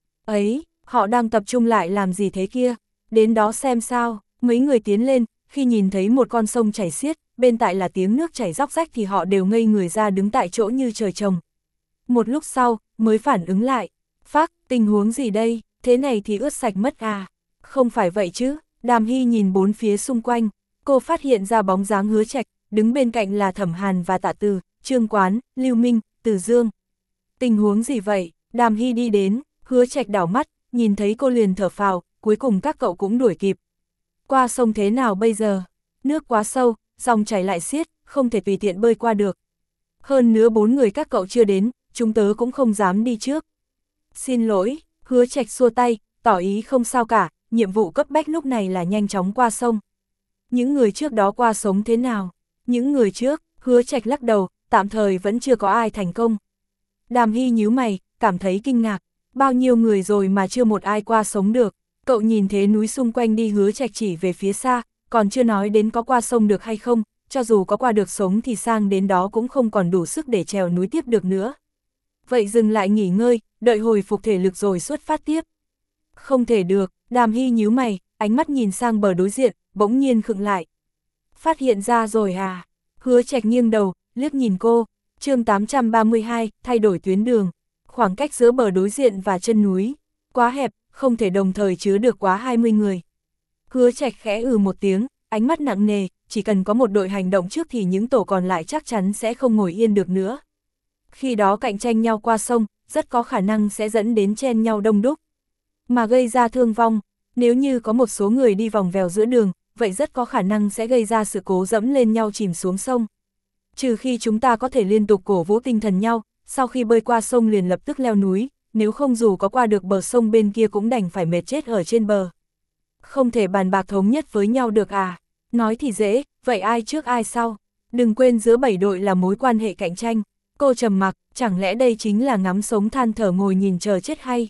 Ấy, họ đang tập trung lại làm gì thế kia? Đến đó xem sao. Mấy người tiến lên, khi nhìn thấy một con sông chảy xiết, bên tại là tiếng nước chảy róc rách thì họ đều ngây người ra đứng tại chỗ như trời trồng. Một lúc sau, mới phản ứng lại. Phác, tình huống gì đây? Thế này thì ướt sạch mất à? Không phải vậy chứ. Đàm Hy nhìn bốn phía xung quanh, cô phát hiện ra bóng dáng Hứa Trạch, đứng bên cạnh là Thẩm Hàn và Tạ Từ, Trương Quán, Lưu Minh, Từ Dương. Tình huống gì vậy? Đàm Hy đi đến, Hứa Trạch đảo mắt, nhìn thấy cô liền thở phào, cuối cùng các cậu cũng đuổi kịp. Qua sông thế nào bây giờ? Nước quá sâu, dòng chảy lại xiết, không thể tùy tiện bơi qua được. Hơn nữa bốn người các cậu chưa đến, chúng tớ cũng không dám đi trước. Xin lỗi, Hứa Trạch xua tay, tỏ ý không sao cả, nhiệm vụ cấp bách lúc này là nhanh chóng qua sông. Những người trước đó qua sống thế nào? Những người trước, Hứa Trạch lắc đầu, tạm thời vẫn chưa có ai thành công. Đàm Hy nhíu mày, cảm thấy kinh ngạc, bao nhiêu người rồi mà chưa một ai qua sống được. Cậu nhìn thế núi xung quanh đi. Hứa Trạch chỉ về phía xa, còn chưa nói đến có qua sông được hay không, cho dù có qua được sống thì sang đến đó cũng không còn đủ sức để trèo núi tiếp được nữa. Vậy dừng lại nghỉ ngơi, đợi hồi phục thể lực rồi xuất phát tiếp. Không thể được, Đàm Hy nhíu mày, ánh mắt nhìn sang bờ đối diện, bỗng nhiên khựng lại. Phát hiện ra rồi à? Hứa Trạch nghiêng đầu, liếc nhìn cô. Chương tám trăm ba mươi hai, thay đổi tuyến đường. Khoảng cách giữa bờ đối diện và chân núi quá hẹp, không thể đồng thời chứa được quá hai mươi người. Hứa Trạch khẽ ừ một tiếng, ánh mắt nặng nề, chỉ cần có một đội hành động trước thì những tổ còn lại chắc chắn sẽ không ngồi yên được nữa. Khi đó cạnh tranh nhau qua sông, rất có khả năng sẽ dẫn đến chen nhau đông đúc, mà gây ra thương vong. Nếu như có một số người đi vòng vèo giữa đường, vậy rất có khả năng sẽ gây ra sự cố dẫm lên nhau chìm xuống sông. Trừ khi chúng ta có thể liên tục cổ vũ tinh thần nhau, sau khi bơi qua sông liền lập tức leo núi, nếu không dù có qua được bờ sông bên kia cũng đành phải mệt chết ở trên bờ. Không thể bàn bạc thống nhất với nhau được à? Nói thì dễ, vậy ai trước ai sau? Đừng quên giữa bảy đội là mối quan hệ cạnh tranh. Cô trầm mặc, chẳng lẽ đây chính là ngắm sống than thở ngồi nhìn chờ chết hay?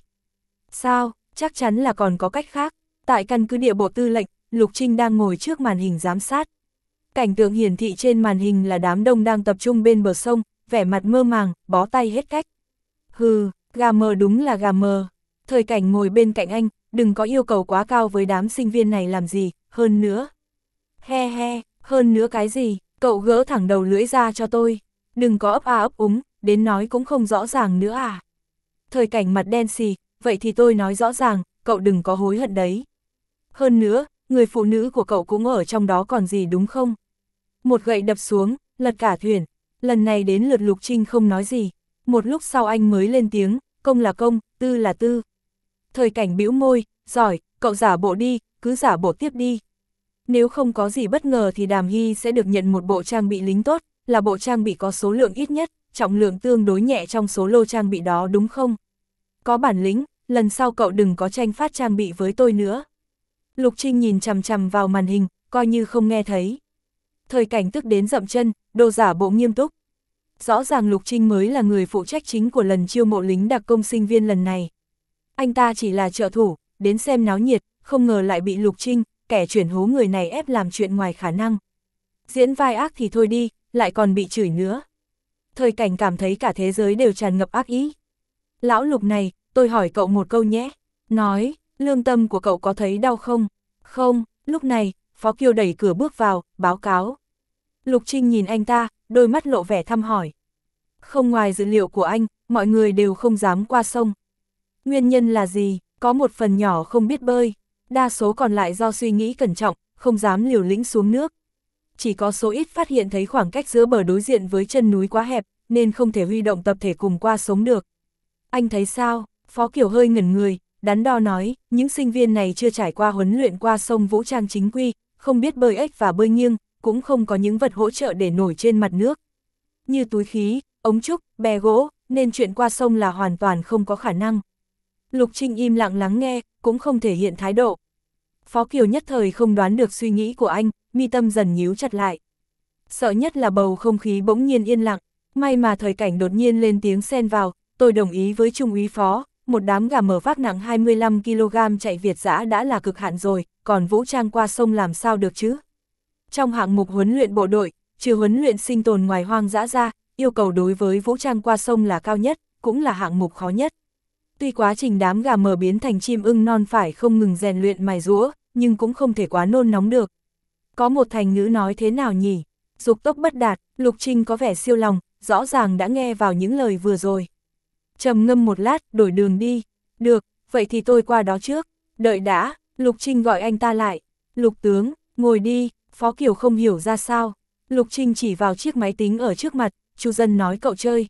Sao, chắc chắn là còn có cách khác. Tại căn cứ địa bộ tư lệnh, Lục Trinh đang ngồi trước màn hình giám sát. Cảnh tượng hiển thị trên màn hình là đám đông đang tập trung bên bờ sông, vẻ mặt mơ màng, bó tay hết cách. Hừ, gà mờ đúng là gà mờ. Thời Cảnh ngồi bên cạnh anh, đừng có yêu cầu quá cao với đám sinh viên này làm gì, hơn nữa. He he, hơn nữa cái gì, cậu gỡ thẳng đầu lưỡi ra cho tôi. Đừng có ấp a ấp úng, đến nói cũng không rõ ràng nữa à. Thời Cảnh mặt đen xì, vậy thì tôi nói rõ ràng, cậu đừng có hối hận đấy. Hơn nữa, người phụ nữ của cậu cũng ở trong đó còn gì đúng không? Một gậy đập xuống, lật cả thuyền, lần này đến lượt Lục Trinh không nói gì. Một lúc sau anh mới lên tiếng, công là công, tư là tư. Thời Cảnh bĩu môi, giỏi, cậu giả bộ đi, cứ giả bộ tiếp đi. Nếu không có gì bất ngờ thì Đàm Hy sẽ được nhận một bộ trang bị lính tốt, là bộ trang bị có số lượng ít nhất, trọng lượng tương đối nhẹ trong số lô trang bị đó đúng không? Có bản lĩnh, lần sau cậu đừng có tranh phát trang bị với tôi nữa. Lục Trinh nhìn chằm chằm vào màn hình, coi như không nghe thấy. Thời Cảnh tức đến dậm chân, đồ giả bộ nghiêm túc. Rõ ràng Lục Trinh mới là người phụ trách chính của lần chiêu mộ lính đặc công sinh viên lần này. Anh ta chỉ là trợ thủ, đến xem náo nhiệt, không ngờ lại bị Lục Trinh, kẻ chuyển hố người này ép làm chuyện ngoài khả năng. Diễn vai ác thì thôi đi, lại còn bị chửi nữa. Thời Cảnh cảm thấy cả thế giới đều tràn ngập ác ý. Lão Lục này, tôi hỏi cậu một câu nhé. Nói, lương tâm của cậu có thấy đau không? Không, lúc này, Phó Kiều đẩy cửa bước vào, báo cáo. Lục Trinh nhìn anh ta, đôi mắt lộ vẻ thăm hỏi. Không ngoài dữ liệu của anh, mọi người đều không dám qua sông. Nguyên nhân là gì? Có một phần nhỏ không biết bơi, đa số còn lại do suy nghĩ cẩn trọng, không dám liều lĩnh xuống nước. Chỉ có số ít phát hiện thấy khoảng cách giữa bờ đối diện với chân núi quá hẹp, nên không thể huy động tập thể cùng qua sống được. Anh thấy sao? Phó Kiều hơi ngẩn người, đắn đo nói, những sinh viên này chưa trải qua huấn luyện qua sông vũ trang chính quy, không biết bơi ếch và bơi nghiêng, cũng không có những vật hỗ trợ để nổi trên mặt nước. Như túi khí, ống trúc, bè gỗ, nên chuyện qua sông là hoàn toàn không có khả năng. Lục Trinh im lặng lắng nghe, cũng không thể hiện thái độ. Phó Kiều nhất thời không đoán được suy nghĩ của anh, mi tâm dần nhíu chặt lại. Sợ nhất là bầu không khí bỗng nhiên yên lặng, may mà Thời Cảnh đột nhiên lên tiếng xen vào, tôi đồng ý với Trung úy Phó, một đám gà mờ vác nặng hai mươi lăm ki lô gam chạy Việt dã đã là cực hạn rồi, còn vũ trang qua sông làm sao được chứ? Trong hạng mục huấn luyện bộ đội, trừ huấn luyện sinh tồn ngoài hoang dã ra, yêu cầu đối với vũ trang qua sông là cao nhất, cũng là hạng mục khó nhất. Tuy quá trình đám gà mờ biến thành chim ưng non phải không ngừng rèn luyện mài giũa, nhưng cũng không thể quá nôn nóng được. Có một thành ngữ nói thế nào nhỉ? Dục tốc bất đạt. Lục Trinh có vẻ siêu lòng, rõ ràng đã nghe vào những lời vừa rồi. Trầm ngâm một lát, đổi đường đi. Được, vậy thì tôi qua đó trước. Đợi đã, Lục Trinh gọi anh ta lại. Lục tướng, ngồi đi. Phó Kiều không hiểu ra sao. Lục Trinh chỉ vào chiếc máy tính ở trước mặt, Chu Dân nói cậu chơi.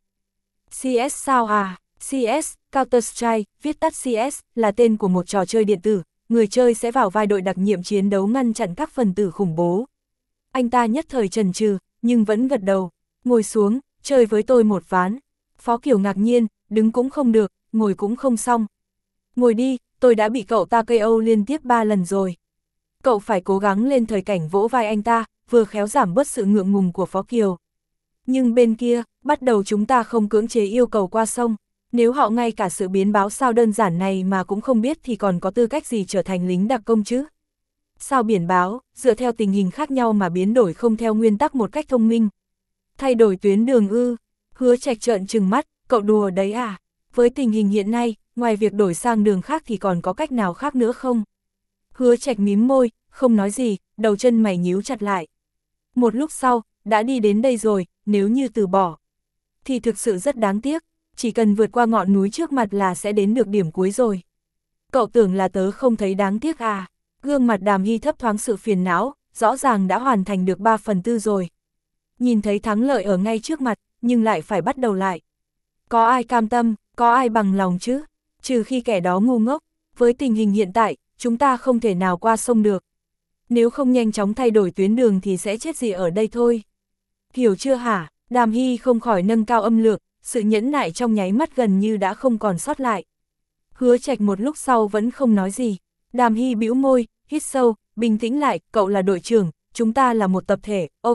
xê ét sao à? xê ét, Counter-Strike, viết tắt xê ét, là tên của một trò chơi điện tử, người chơi sẽ vào vai đội đặc nhiệm chiến đấu ngăn chặn các phần tử khủng bố. Anh ta nhất thời chần chừ, nhưng vẫn gật đầu, ngồi xuống, chơi với tôi một ván. Phó Kiều ngạc nhiên, đứng cũng không được, ngồi cũng không xong. Ngồi đi, tôi đã bị cậu ta ca o liên tiếp ba lần rồi. Cậu phải cố gắng lên. Thời Cảnh vỗ vai anh ta, vừa khéo giảm bớt sự ngượng ngùng của Phó Kiều. Nhưng bên kia, bắt đầu chúng ta không cưỡng chế yêu cầu qua sông. Nếu họ ngay cả sự biến báo sao đơn giản này mà cũng không biết thì còn có tư cách gì trở thành lính đặc công chứ? Sao biển báo, dựa theo tình hình khác nhau mà biến đổi không theo nguyên tắc một cách thông minh. Thay đổi tuyến đường ư? Hứa Trạch trợn trừng mắt, cậu đùa đấy à? Với tình hình hiện nay, ngoài việc đổi sang đường khác thì còn có cách nào khác nữa không? Hứa Trạch mím môi, không nói gì, đầu chân mày nhíu chặt lại. Một lúc sau, đã đi đến đây rồi, nếu như từ bỏ, thì thực sự rất đáng tiếc. Chỉ cần vượt qua ngọn núi trước mặt là sẽ đến được điểm cuối rồi. Cậu tưởng là tớ không thấy đáng tiếc à? Gương mặt Đàm Hy thấp thoáng sự phiền não, rõ ràng đã hoàn thành được ba phần tư rồi. Nhìn thấy thắng lợi ở ngay trước mặt, nhưng lại phải bắt đầu lại. Có ai cam tâm, có ai bằng lòng chứ? Trừ khi kẻ đó ngu ngốc, với tình hình hiện tại, chúng ta không thể nào qua sông được. Nếu không nhanh chóng thay đổi tuyến đường thì sẽ chết gì ở đây thôi. Hiểu chưa hả? Đàm Hy không khỏi nâng cao âm lượng, sự nhẫn nại trong nháy mắt gần như đã không còn sót lại. Hứa Trạch một lúc sau vẫn không nói gì. Đàm Hy bĩu môi, hít sâu, bình tĩnh lại, cậu là đội trưởng, chúng ta là một tập thể, ok.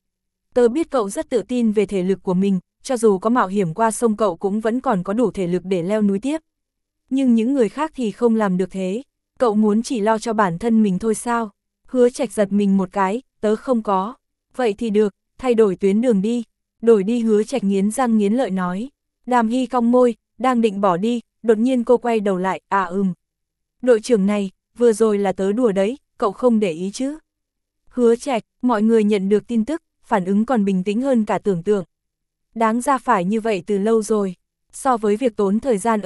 Tớ biết cậu rất tự tin về thể lực của mình, cho dù có mạo hiểm qua sông cậu cũng vẫn còn có đủ thể lực để leo núi tiếp. Nhưng những người khác thì không làm được thế. Cậu muốn chỉ lo cho bản thân mình thôi sao? Hứa Trạch giật mình một cái, tớ không có. Vậy thì được, thay đổi tuyến đường đi. Đổi đi. Hứa Trạch nghiến răng nghiến lợi nói. Đàm Hy cong môi, đang định bỏ đi, đột nhiên cô quay đầu lại, à ừm. Đội trưởng này, vừa rồi là tớ đùa đấy, cậu không để ý chứ? Hứa Trạch, mọi người nhận được tin tức, phản ứng còn bình tĩnh hơn cả tưởng tượng. Đáng ra phải như vậy từ lâu rồi. So với việc tốn thời gian ở đây,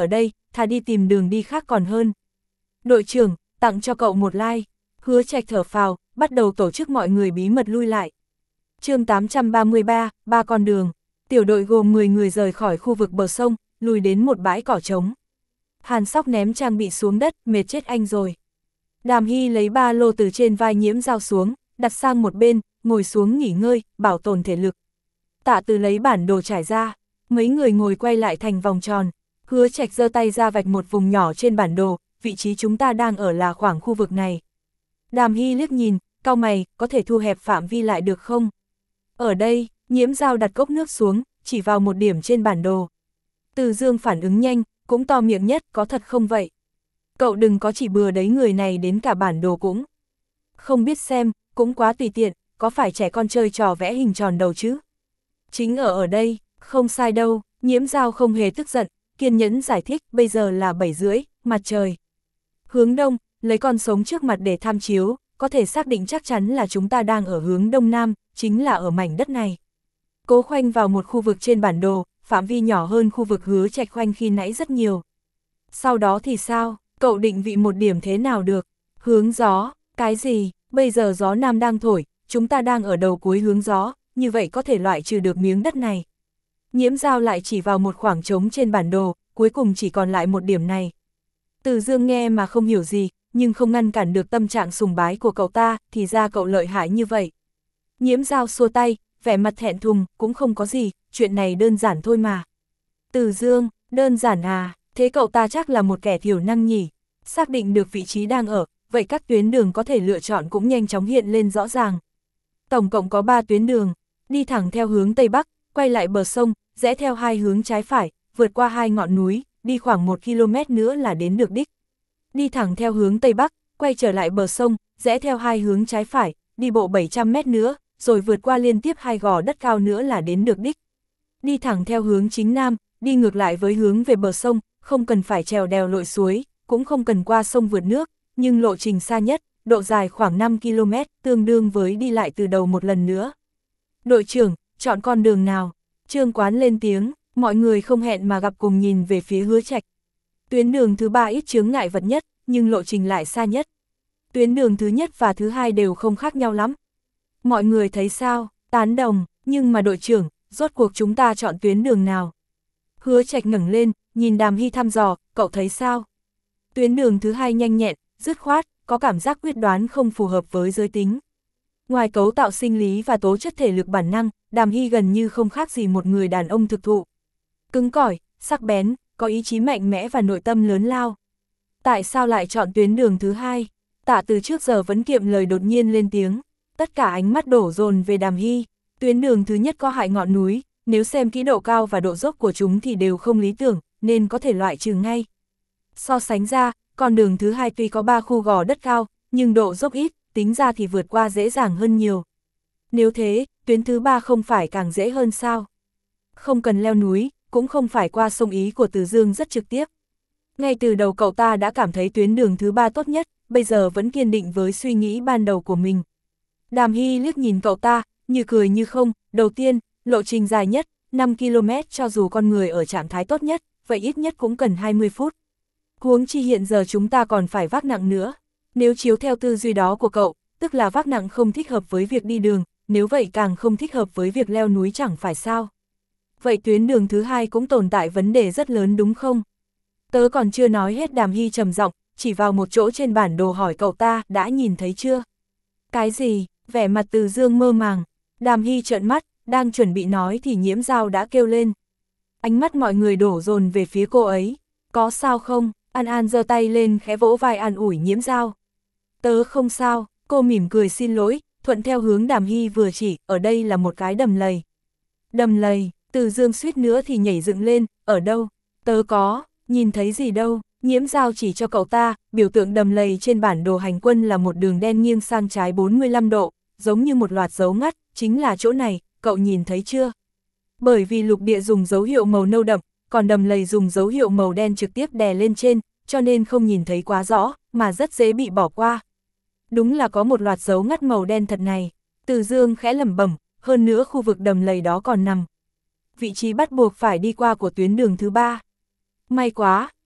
thà đi tìm đường đi khác còn hơn. Đội trưởng, tặng cho cậu một like. Hứa Trạch thở phào, bắt đầu tổ chức mọi người bí mật lui lại. chương tám trăm ba mươi ba, ba con đường. Tiểu đội gồm mười người rời khỏi khu vực bờ sông, lùi đến một bãi cỏ trống. Hàn Sóc ném trang bị xuống đất, mệt chết anh rồi. Đàm Hy lấy ba lô từ trên vai Nhiễm Dao xuống, đặt sang một bên, ngồi xuống nghỉ ngơi, bảo tồn thể lực. Tạ Từ lấy bản đồ trải ra, mấy người ngồi quay lại thành vòng tròn. Hứa Trạch giơ tay ra vạch một vùng nhỏ trên bản đồ, vị trí chúng ta đang ở là khoảng khu vực này. Đàm Hy liếc nhìn, cau mày, có thể thu hẹp phạm vi lại được không? Ở đây, Nhiễm Dao đặt cốc nước xuống, chỉ vào một điểm trên bản đồ. Từ Dương phản ứng nhanh, cũng to miệng nhất, có thật không vậy? Cậu đừng có chỉ bừa đấy, người này đến cả bản đồ cũng không biết xem, cũng quá tùy tiện, có phải trẻ con chơi trò vẽ hình tròn đầu chứ? Chính ở ở đây, không sai đâu. Nhiễm Dao không hề tức giận, kiên nhẫn giải thích, bây giờ là bảy rưỡi, mặt trời hướng đông, lấy con sống trước mặt để tham chiếu, có thể xác định chắc chắn là chúng ta đang ở hướng đông nam, chính là ở mảnh đất này. Cố khoanh vào một khu vực trên bản đồ, phạm vi nhỏ hơn khu vực Hứa Trạch khoanh khi nãy rất nhiều. Sau đó thì sao, cậu định vị một điểm thế nào được? Hướng gió, cái gì, bây giờ gió nam đang thổi, chúng ta đang ở đầu cuối hướng gió, như vậy có thể loại trừ được miếng đất này. Nhiễm Dao lại chỉ vào một khoảng trống trên bản đồ, cuối cùng chỉ còn lại một điểm này. Từ Dương nghe mà không hiểu gì, nhưng không ngăn cản được tâm trạng sùng bái của cậu ta, thì ra cậu lợi hại như vậy. Nhiễm Dao xua tay, vẻ mặt thẹn thùng, cũng không có gì, chuyện này đơn giản thôi mà. Từ Dương, đơn giản à, thế cậu ta chắc là một kẻ thiểu năng nhỉ. Xác định được vị trí đang ở, vậy các tuyến đường có thể lựa chọn cũng nhanh chóng hiện lên rõ ràng. Tổng cộng có ba tuyến đường, đi thẳng theo hướng Tây Bắc, quay lại bờ sông, rẽ theo hai hướng trái phải, vượt qua hai ngọn núi, đi khoảng một ki lô mét nữa là đến được đích. Đi thẳng theo hướng Tây Bắc, quay trở lại bờ sông, rẽ theo hai hướng trái phải, đi bộ bảy trăm mét nữa, rồi vượt qua liên tiếp hai gò đất cao nữa là đến được đích. Đi thẳng theo hướng chính Nam, đi ngược lại với hướng về bờ sông, không cần phải trèo đèo lội suối, cũng không cần qua sông vượt nước, nhưng lộ trình xa nhất, độ dài khoảng năm ki lô mét, tương đương với đi lại từ đầu một lần nữa. Đội trưởng, chọn con đường nào? Trương Quán lên tiếng, mọi người không hẹn mà gặp cùng nhìn về phía Hứa Trạch. Tuyến đường thứ ba ít chướng ngại vật nhất, nhưng lộ trình lại xa nhất. Tuyến đường thứ nhất và thứ hai đều không khác nhau lắm. Mọi người thấy sao? Tán đồng, nhưng mà đội trưởng, rốt cuộc chúng ta chọn tuyến đường nào? Hứa Trạch ngẩng lên, nhìn Đàm Hy thăm dò, cậu thấy sao? Tuyến đường thứ hai nhanh nhẹn, dứt khoát, có cảm giác quyết đoán không phù hợp với giới tính. Ngoài cấu tạo sinh lý và tố chất thể lực bản năng, Đàm Hy gần như không khác gì một người đàn ông thực thụ. Cứng cỏi, sắc bén, có ý chí mạnh mẽ và nội tâm lớn lao. Tại sao lại chọn tuyến đường thứ hai? Tạ Từ trước giờ vẫn kiệm lời đột nhiên lên tiếng. Tất cả ánh mắt đổ dồn về Đàm Hy. Tuyến đường thứ nhất có hại ngọn núi, nếu xem kỹ độ cao và độ dốc của chúng thì đều không lý tưởng, nên có thể loại trừ ngay. So sánh ra, con đường thứ hai tuy có ba khu gò đất cao, nhưng độ dốc ít, tính ra thì vượt qua dễ dàng hơn nhiều. Nếu thế, tuyến thứ ba không phải càng dễ hơn sao? Không cần leo núi, cũng không phải qua sông, ý của Từ Dương rất trực tiếp. Ngay từ đầu cậu ta đã cảm thấy tuyến đường thứ ba tốt nhất, bây giờ vẫn kiên định với suy nghĩ ban đầu của mình. Đàm Hy liếc nhìn cậu ta, như cười như không, đầu tiên, lộ trình dài nhất, năm ki lô mét cho dù con người ở trạng thái tốt nhất, vậy ít nhất cũng cần hai mươi phút. Huống chi hiện giờ chúng ta còn phải vác nặng nữa. Nếu chiếu theo tư duy đó của cậu, tức là vác nặng không thích hợp với việc đi đường, nếu vậy càng không thích hợp với việc leo núi chẳng phải sao. Vậy tuyến đường thứ hai cũng tồn tại vấn đề rất lớn đúng không? Tớ còn chưa nói hết. Đàm Hy trầm giọng, chỉ vào một chỗ trên bản đồ hỏi cậu ta, đã nhìn thấy chưa? Cái gì? Vẻ mặt Từ Dương mơ màng. Đàm Hy trợn mắt, đang chuẩn bị nói thì Nhiễm Dao đã kêu lên. Ánh mắt mọi người đổ dồn về phía cô ấy. Có sao không? An An giơ tay lên khẽ vỗ vai an ủi Nhiễm Dao. Tớ không sao, cô mỉm cười xin lỗi, thuận theo hướng Đàm Hy vừa chỉ, ở đây là một cái đầm lầy. Đầm lầy, Từ Dương suýt nữa thì nhảy dựng lên, ở đâu? Tớ có, nhìn thấy gì đâu? Nhiễm Dao chỉ cho cậu ta, biểu tượng đầm lầy trên bản đồ hành quân là một đường đen nghiêng sang trái bốn mươi lăm độ, giống như một loạt dấu ngắt, chính là chỗ này, cậu nhìn thấy chưa? Bởi vì lục địa dùng dấu hiệu màu nâu đậm, còn đầm lầy dùng dấu hiệu màu đen trực tiếp đè lên trên, cho nên không nhìn thấy quá rõ, mà rất dễ bị bỏ qua. Đúng là có một loạt dấu ngắt màu đen thật này. Từ Dương khẽ lẩm bẩm, hơn nữa khu vực đầm lầy đó còn nằm vị trí bắt buộc phải đi qua của tuyến đường thứ ba. May quá,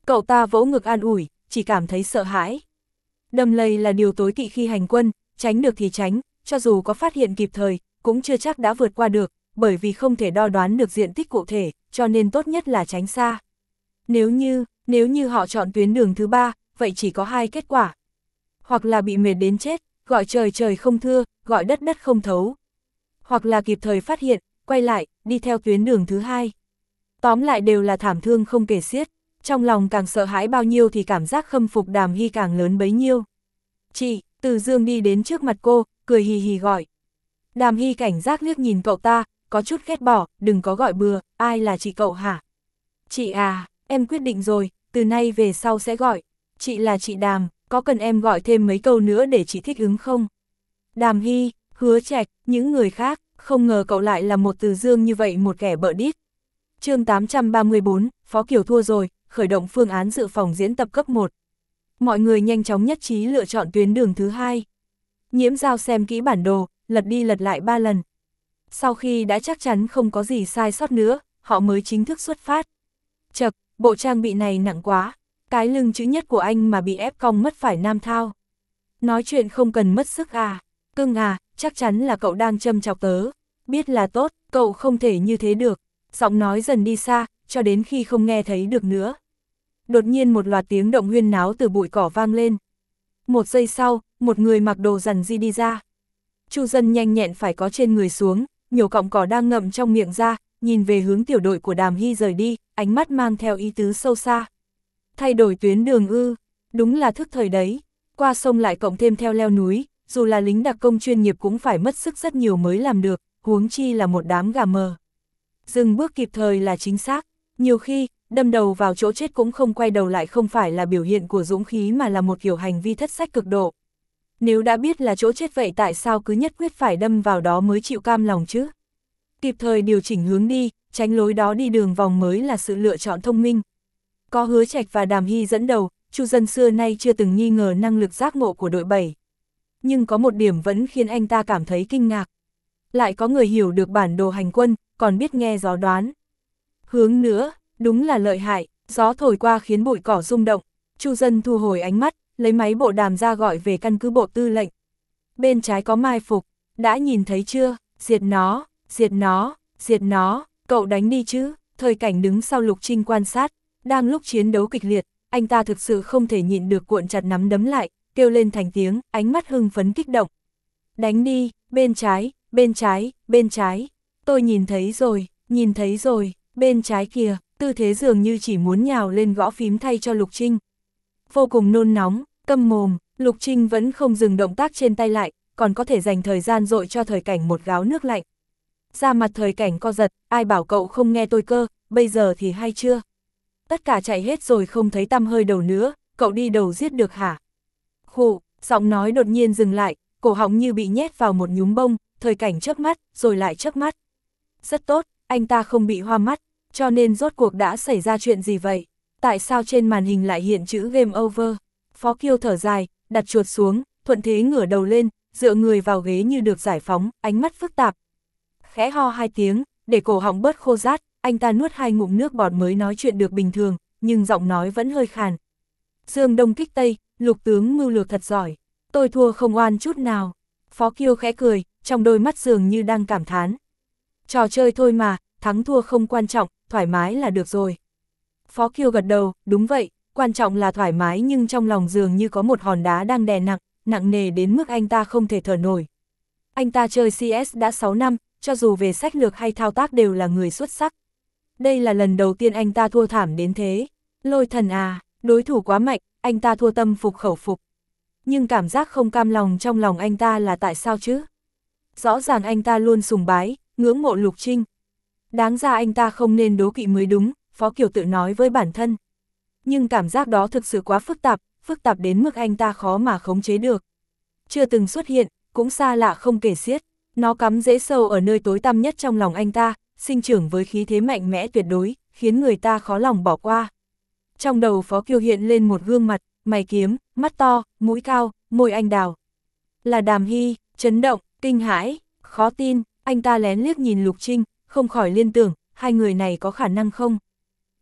Cậu ta vỗ ngực an ủi, chỉ cảm thấy sợ hãi. Đầm lầy là điều tối kỵ khi hành quân, tránh được thì tránh, cho dù có phát hiện kịp thời, cũng chưa chắc đã vượt qua được, bởi vì không thể đo đoán được diện tích cụ thể, cho nên tốt nhất là tránh xa. Nếu như, nếu như họ chọn tuyến đường thứ ba, vậy chỉ có hai kết quả. Hoặc là bị mệt đến chết, gọi trời trời không thưa, gọi đất đất không thấu. Hoặc là kịp thời phát hiện, quay lại, đi theo tuyến đường thứ hai. Tóm lại đều là thảm thương không kể xiết, trong lòng càng sợ hãi bao nhiêu thì cảm giác khâm phục Đàm Hy càng lớn bấy nhiêu. Chị, Từ Dương đi đến trước mặt cô, cười hì hì gọi. Đàm Hy cảnh giác liếc nhìn cậu ta, có chút ghét bỏ, đừng có gọi bừa, ai là chị cậu hả? Chị à, em quyết định rồi, từ nay về sau sẽ gọi. Chị là chị Đàm, có cần em gọi thêm mấy câu nữa để chị thích ứng không? Đàm Hy, Hứa Trạch, những người khác, không ngờ cậu lại là một Từ Dương như vậy, một kẻ bợ đít. Chương tám trăm ba mươi bốn, Phó Kiều thua rồi, khởi động phương án dự phòng diễn tập cấp một. Mọi người nhanh chóng nhất trí lựa chọn tuyến đường thứ hai. Nhiễm Giao xem kỹ bản đồ, lật đi lật lại ba lần. Sau khi đã chắc chắn không có gì sai sót nữa, họ mới chính thức xuất phát. Chật, bộ trang bị này nặng quá, cái lưng chữ nhất của anh mà bị ép cong mất phải nam thao. Nói chuyện không cần mất sức à, cưng à, chắc chắn là cậu đang châm chọc tớ. Biết là tốt, cậu không thể như thế được. Giọng nói dần đi xa, cho đến khi không nghe thấy được nữa. Đột nhiên một loạt tiếng động huyên náo từ bụi cỏ vang lên. Một giây sau, một người mặc đồ rằn di đi ra. Chu Dân nhanh nhẹn phải có trên người xuống, nhổ cọng cỏ đang ngậm trong miệng ra, nhìn về hướng tiểu đội của Đàm Hy rời đi, ánh mắt mang theo ý tứ sâu xa. Thay đổi tuyến đường ư, đúng là thức thời đấy, qua sông lại cộng thêm theo leo núi, dù là lính đặc công chuyên nghiệp cũng phải mất sức rất nhiều mới làm được, huống chi là một đám gà mờ. Dừng bước kịp thời là chính xác, nhiều khi, đâm đầu vào chỗ chết cũng không quay đầu lại không phải là biểu hiện của dũng khí mà là một kiểu hành vi thất sách cực độ. Nếu đã biết là chỗ chết vậy tại sao cứ nhất quyết phải đâm vào đó mới chịu cam lòng chứ? Kịp thời điều chỉnh hướng đi, tránh lối đó đi đường vòng mới là sự lựa chọn thông minh. Có Hứa Trạch và Đàm Hy dẫn đầu, Chu Dân xưa nay chưa từng nghi ngờ năng lực giác ngộ của đội bảy. Nhưng có một điểm vẫn khiến anh ta cảm thấy kinh ngạc. Lại có người hiểu được bản đồ hành quân, còn biết nghe gió đoán. Hướng nữa, đúng là lợi hại, gió thổi qua khiến bụi cỏ rung động. Chu Dân thu hồi ánh mắt, lấy máy bộ đàm ra gọi về căn cứ bộ tư lệnh. Bên trái có mai phục, đã nhìn thấy chưa, diệt nó, diệt nó, diệt nó, cậu đánh đi chứ. Thời Cảnh đứng sau Lục Trinh quan sát, đang lúc chiến đấu kịch liệt, anh ta thực sự không thể nhịn được cuộn chặt nắm đấm lại, kêu lên thành tiếng, ánh mắt hưng phấn kích động. Đánh đi, bên trái, bên trái, bên trái, tôi nhìn thấy rồi, nhìn thấy rồi, bên trái kìa, tư thế dường như chỉ muốn nhào lên gõ phím thay cho Lục Trinh. Vô cùng nôn nóng, câm mồm, Lục Trinh vẫn không dừng động tác trên tay lại, còn có thể dành thời gian dội cho Thời Cảnh một gáo nước lạnh. Da mặt Thời Cảnh co giật, ai bảo cậu không nghe tôi cơ, bây giờ thì hay chưa? Tất cả chạy hết rồi không thấy tăm hơi đầu nữa, cậu đi đầu giết được hả? Khụ, giọng nói đột nhiên dừng lại, cổ họng như bị nhét vào một nhúm bông, Thời Cảnh chớp mắt, rồi lại chớp mắt. Rất tốt, anh ta không bị hoa mắt, cho nên rốt cuộc đã xảy ra chuyện gì vậy? Tại sao trên màn hình lại hiện chữ game over? Phó Kiêu thở dài, đặt chuột xuống, thuận thế ngửa đầu lên, dựa người vào ghế như được giải phóng, ánh mắt phức tạp. Khẽ ho hai tiếng, để cổ họng bớt khô rát, anh ta nuốt hai ngụm nước bọt mới nói chuyện được bình thường, nhưng giọng nói vẫn hơi khàn. Dương Đông kích Tây, Lục tướng mưu lược thật giỏi, tôi thua không oan chút nào. Phó Kiêu khẽ cười, trong đôi mắt dường như đang cảm thán. Trò chơi thôi mà, thắng thua không quan trọng, thoải mái là được rồi. Phó Kiêu gật đầu, đúng vậy, quan trọng là thoải mái, nhưng trong lòng dường như có một hòn đá đang đè nặng, nặng nề đến mức anh ta không thể thở nổi. Anh ta chơi xê ét đã sáu năm, cho dù về sách lược hay thao tác đều là người xuất sắc. Đây là lần đầu tiên anh ta thua thảm đến thế. Lôi Thần à, đối thủ quá mạnh, anh ta thua tâm phục khẩu phục. Nhưng cảm giác không cam lòng trong lòng anh ta là tại sao chứ? Rõ ràng anh ta luôn sùng bái, ngưỡng mộ Lục Trinh. Đáng ra anh ta không nên đố kỵ mới đúng, Phó Kiều tự nói với bản thân. Nhưng cảm giác đó thực sự quá phức tạp, phức tạp đến mức anh ta khó mà khống chế được. Chưa từng xuất hiện, cũng xa lạ không kể xiết. Nó cắm rễ sâu ở nơi tối tăm nhất trong lòng anh ta, sinh trưởng với khí thế mạnh mẽ tuyệt đối, khiến người ta khó lòng bỏ qua. Trong đầu Phó Kiều hiện lên một gương mặt, mày kiếm, mắt to, mũi cao, môi anh đào. Là Đàm Hy, chấn động, kinh hãi, khó tin, anh ta lén liếc nhìn Lục Trinh, không khỏi liên tưởng, hai người này có khả năng không?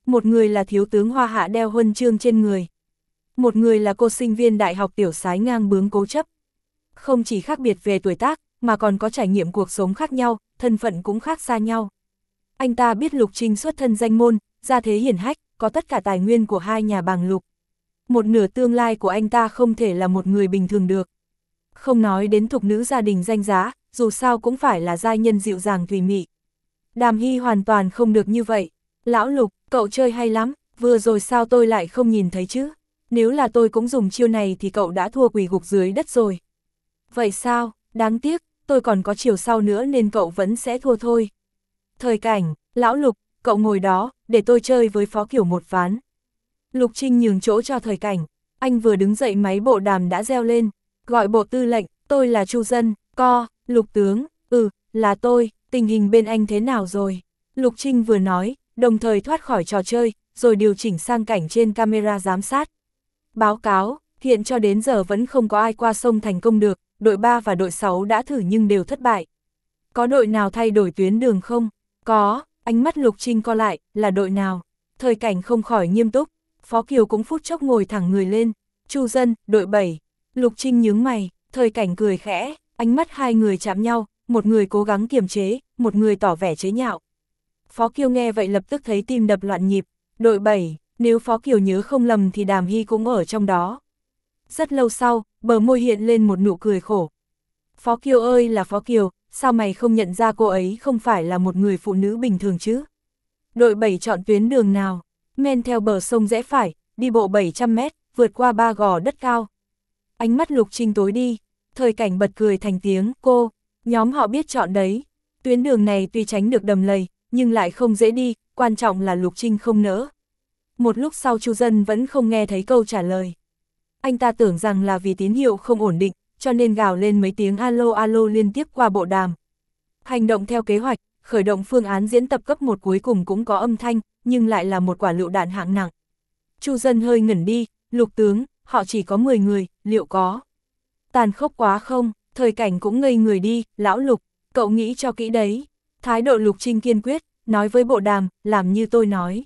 Một người là thiếu tướng Hoa Hạ đeo huân chương trên người. Một người là cô sinh viên đại học tiểu sái ngang bướng cố chấp. Không chỉ khác biệt về tuổi tác, mà còn có trải nghiệm cuộc sống khác nhau, thân phận cũng khác xa nhau. Anh ta biết Lục Trinh xuất thân danh môn, gia thế hiển hách, có tất cả tài nguyên của hai nhà bàng Lục. Một nửa tương lai của anh ta không thể là một người bình thường được. Không nói đến thục nữ gia đình danh giá, dù sao cũng phải là giai nhân dịu dàng thùy mị. Đàm Hy hoàn toàn không được như vậy. Lão Lục, cậu chơi hay lắm, vừa rồi sao tôi lại không nhìn thấy chứ? Nếu là tôi cũng dùng chiêu này thì cậu đã thua quỳ gục dưới đất rồi. Vậy sao, đáng tiếc, tôi còn có chiều sau nữa nên cậu vẫn sẽ thua thôi. Thời cảnh, Lão Lục, cậu ngồi đó, để tôi chơi với Phó Kiểu một ván. Lục Trinh nhường chỗ cho Thời cảnh, anh vừa đứng dậy máy bộ đàm đã reo lên, gọi bộ tư lệnh, tôi là Chu Dân, co, Lục tướng, ừ, là tôi, tình hình bên anh thế nào rồi? Lục Trinh vừa nói, đồng thời thoát khỏi trò chơi, rồi điều chỉnh sang cảnh trên camera giám sát. Báo cáo, hiện cho đến giờ vẫn không có ai qua sông thành công được, đội ba và đội sáu đã thử nhưng đều thất bại. Có đội nào thay đổi tuyến đường không? Có, ánh mắt Lục Trinh co lại, là đội nào? Thời cảnh không khỏi nghiêm túc, Phó Kiều cũng phút chốc ngồi thẳng người lên. Chu Dân, đội bảy. Lục Trinh nhướng mày, Thời cảnh cười khẽ, ánh mắt hai người chạm nhau, một người cố gắng kiềm chế, một người tỏ vẻ chế nhạo. Phó Kiều nghe vậy lập tức thấy tim đập loạn nhịp, đội bảy, nếu Phó Kiều nhớ không lầm thì Đàm Hy cũng ở trong đó. Rất lâu sau, bờ môi hiện lên một nụ cười khổ. Phó Kiều ơi là Phó Kiều, sao mày không nhận ra cô ấy không phải là một người phụ nữ bình thường chứ? Đội bảy chọn tuyến đường nào? Men theo bờ sông rẽ phải, đi bộ bảy trăm mét, vượt qua ba gò đất cao. Ánh mắt Lục Trinh tối đi, Thời cảnh bật cười thành tiếng, cô, nhóm họ biết chọn đấy. Tuyến đường này tuy tránh được đầm lầy, nhưng lại không dễ đi, quan trọng là Lục Trinh không nỡ. Một lúc sau Chu Dân vẫn không nghe thấy câu trả lời. Anh ta tưởng rằng là vì tín hiệu không ổn định, cho nên gào lên mấy tiếng alo alo liên tiếp qua bộ đàm. Hành động theo kế hoạch, khởi động phương án diễn tập cấp một cuối cùng cũng có âm thanh, nhưng lại là một quả lựu đạn hạng nặng. Chu Dân hơi ngẩn đi, Lục tướng, họ chỉ có mười người, liệu có tàn khốc quá không? Thời cảnh cũng ngây người đi, Lão Lục, cậu nghĩ cho kỹ đấy. Thái độ Lục Trinh kiên quyết, nói với bộ đàm, làm như tôi nói.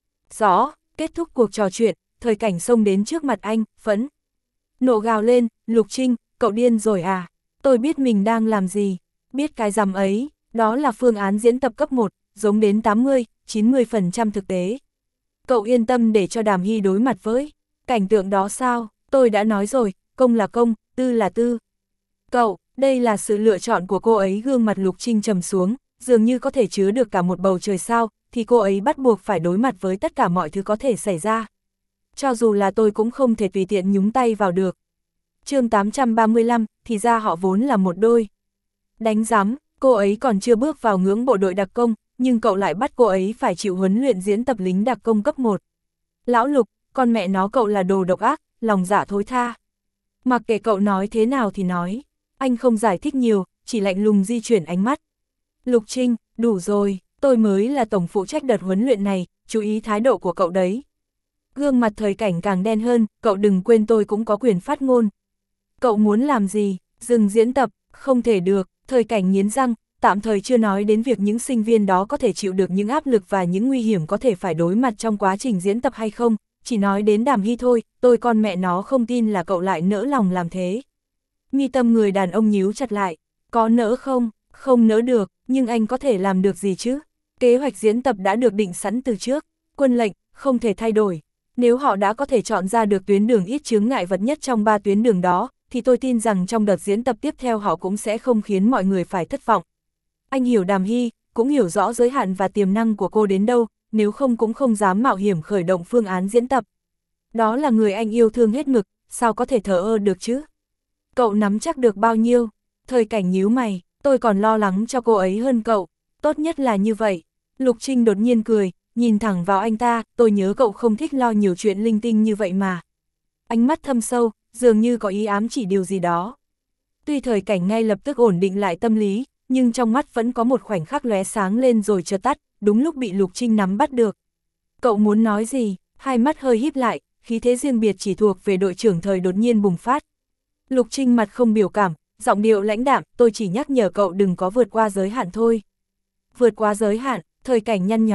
Rõ, kết thúc cuộc trò chuyện, Thời cảnh xông đến trước mặt anh, phẫn nộ gào lên, Lục Trinh, cậu điên rồi à? Tôi biết mình đang làm gì, biết cái rằm ấy, đó là phương án diễn tập cấp một, giống đến tám mươi, chín mươi phần trăm thực tế. Cậu yên tâm để cho Đàm Hy đối mặt với cảnh tượng đó sao? Tôi đã nói rồi, công là công, tư là tư. Cậu, đây là sự lựa chọn của cô ấy. Gương mặt Lục Trinh trầm xuống, dường như có thể chứa được cả một bầu trời sao, thì cô ấy bắt buộc phải đối mặt với tất cả mọi thứ có thể xảy ra. Cho dù là tôi cũng không thể tùy tiện nhúng tay vào được. Chương tám trăm ba mươi lăm, thì ra họ vốn là một đôi. Đánh rắm, cô ấy còn chưa bước vào ngưỡng bộ đội đặc công, nhưng cậu lại bắt cô ấy phải chịu huấn luyện diễn tập lính đặc công cấp một. Lão Lục, con mẹ nó cậu là đồ độc ác, lòng dạ thối tha. Mặc kệ cậu nói thế nào thì nói, anh không giải thích nhiều, chỉ lạnh lùng di chuyển ánh mắt. Lục Trinh, đủ rồi, tôi mới là tổng phụ trách đợt huấn luyện này, chú ý thái độ của cậu đấy. Gương mặt Thời cảnh càng đen hơn, cậu đừng quên tôi cũng có quyền phát ngôn. Cậu muốn làm gì? Dừng diễn tập, không thể được. Thời cảnh nghiến răng, tạm thời chưa nói đến việc những sinh viên đó có thể chịu được những áp lực và những nguy hiểm có thể phải đối mặt trong quá trình diễn tập hay không, chỉ nói đến Đàm Hy thôi, tôi con mẹ nó không tin là cậu lại nỡ lòng làm thế. Mi tâm người đàn ông nhíu chặt lại, có nỡ không? Không nỡ được, nhưng anh có thể làm được gì chứ? Kế hoạch diễn tập đã được định sẵn từ trước, quân lệnh, không thể thay đổi. Nếu họ đã có thể chọn ra được tuyến đường ít chướng ngại vật nhất trong ba tuyến đường đó, thì tôi tin rằng trong đợt diễn tập tiếp theo họ cũng sẽ không khiến mọi người phải thất vọng. Anh hiểu Đàm Hy, cũng hiểu rõ giới hạn và tiềm năng của cô đến đâu, nếu không cũng không dám mạo hiểm khởi động phương án diễn tập. Đó là người anh yêu thương hết mực, sao có thể thờ ơ được chứ? Cậu nắm chắc được bao nhiêu? Thời cảnh nhíu mày, tôi còn lo lắng cho cô ấy hơn cậu, tốt nhất là như vậy. Lục Trinh đột nhiên cười, nhìn thẳng vào anh ta, tôi nhớ cậu không thích lo nhiều chuyện linh tinh như vậy mà. Ánh mắt thâm sâu, dường như có ý ám chỉ điều gì đó. Tuy Thời cảnh ngay lập tức ổn định lại tâm lý, nhưng trong mắt vẫn có một khoảnh khắc lóe sáng lên rồi chợt tắt, đúng lúc bị Lục Trinh nắm bắt được. Cậu muốn nói gì? Hai mắt hơi híp lại, khí thế riêng biệt chỉ thuộc về đội trưởng Thời đột nhiên bùng phát. Lục Trinh mặt không biểu cảm, giọng điệu lãnh đạm, tôi chỉ nhắc nhở cậu đừng có vượt qua giới hạn thôi. Vượt qua giới hạn, Thời cảnh nhăn nhó,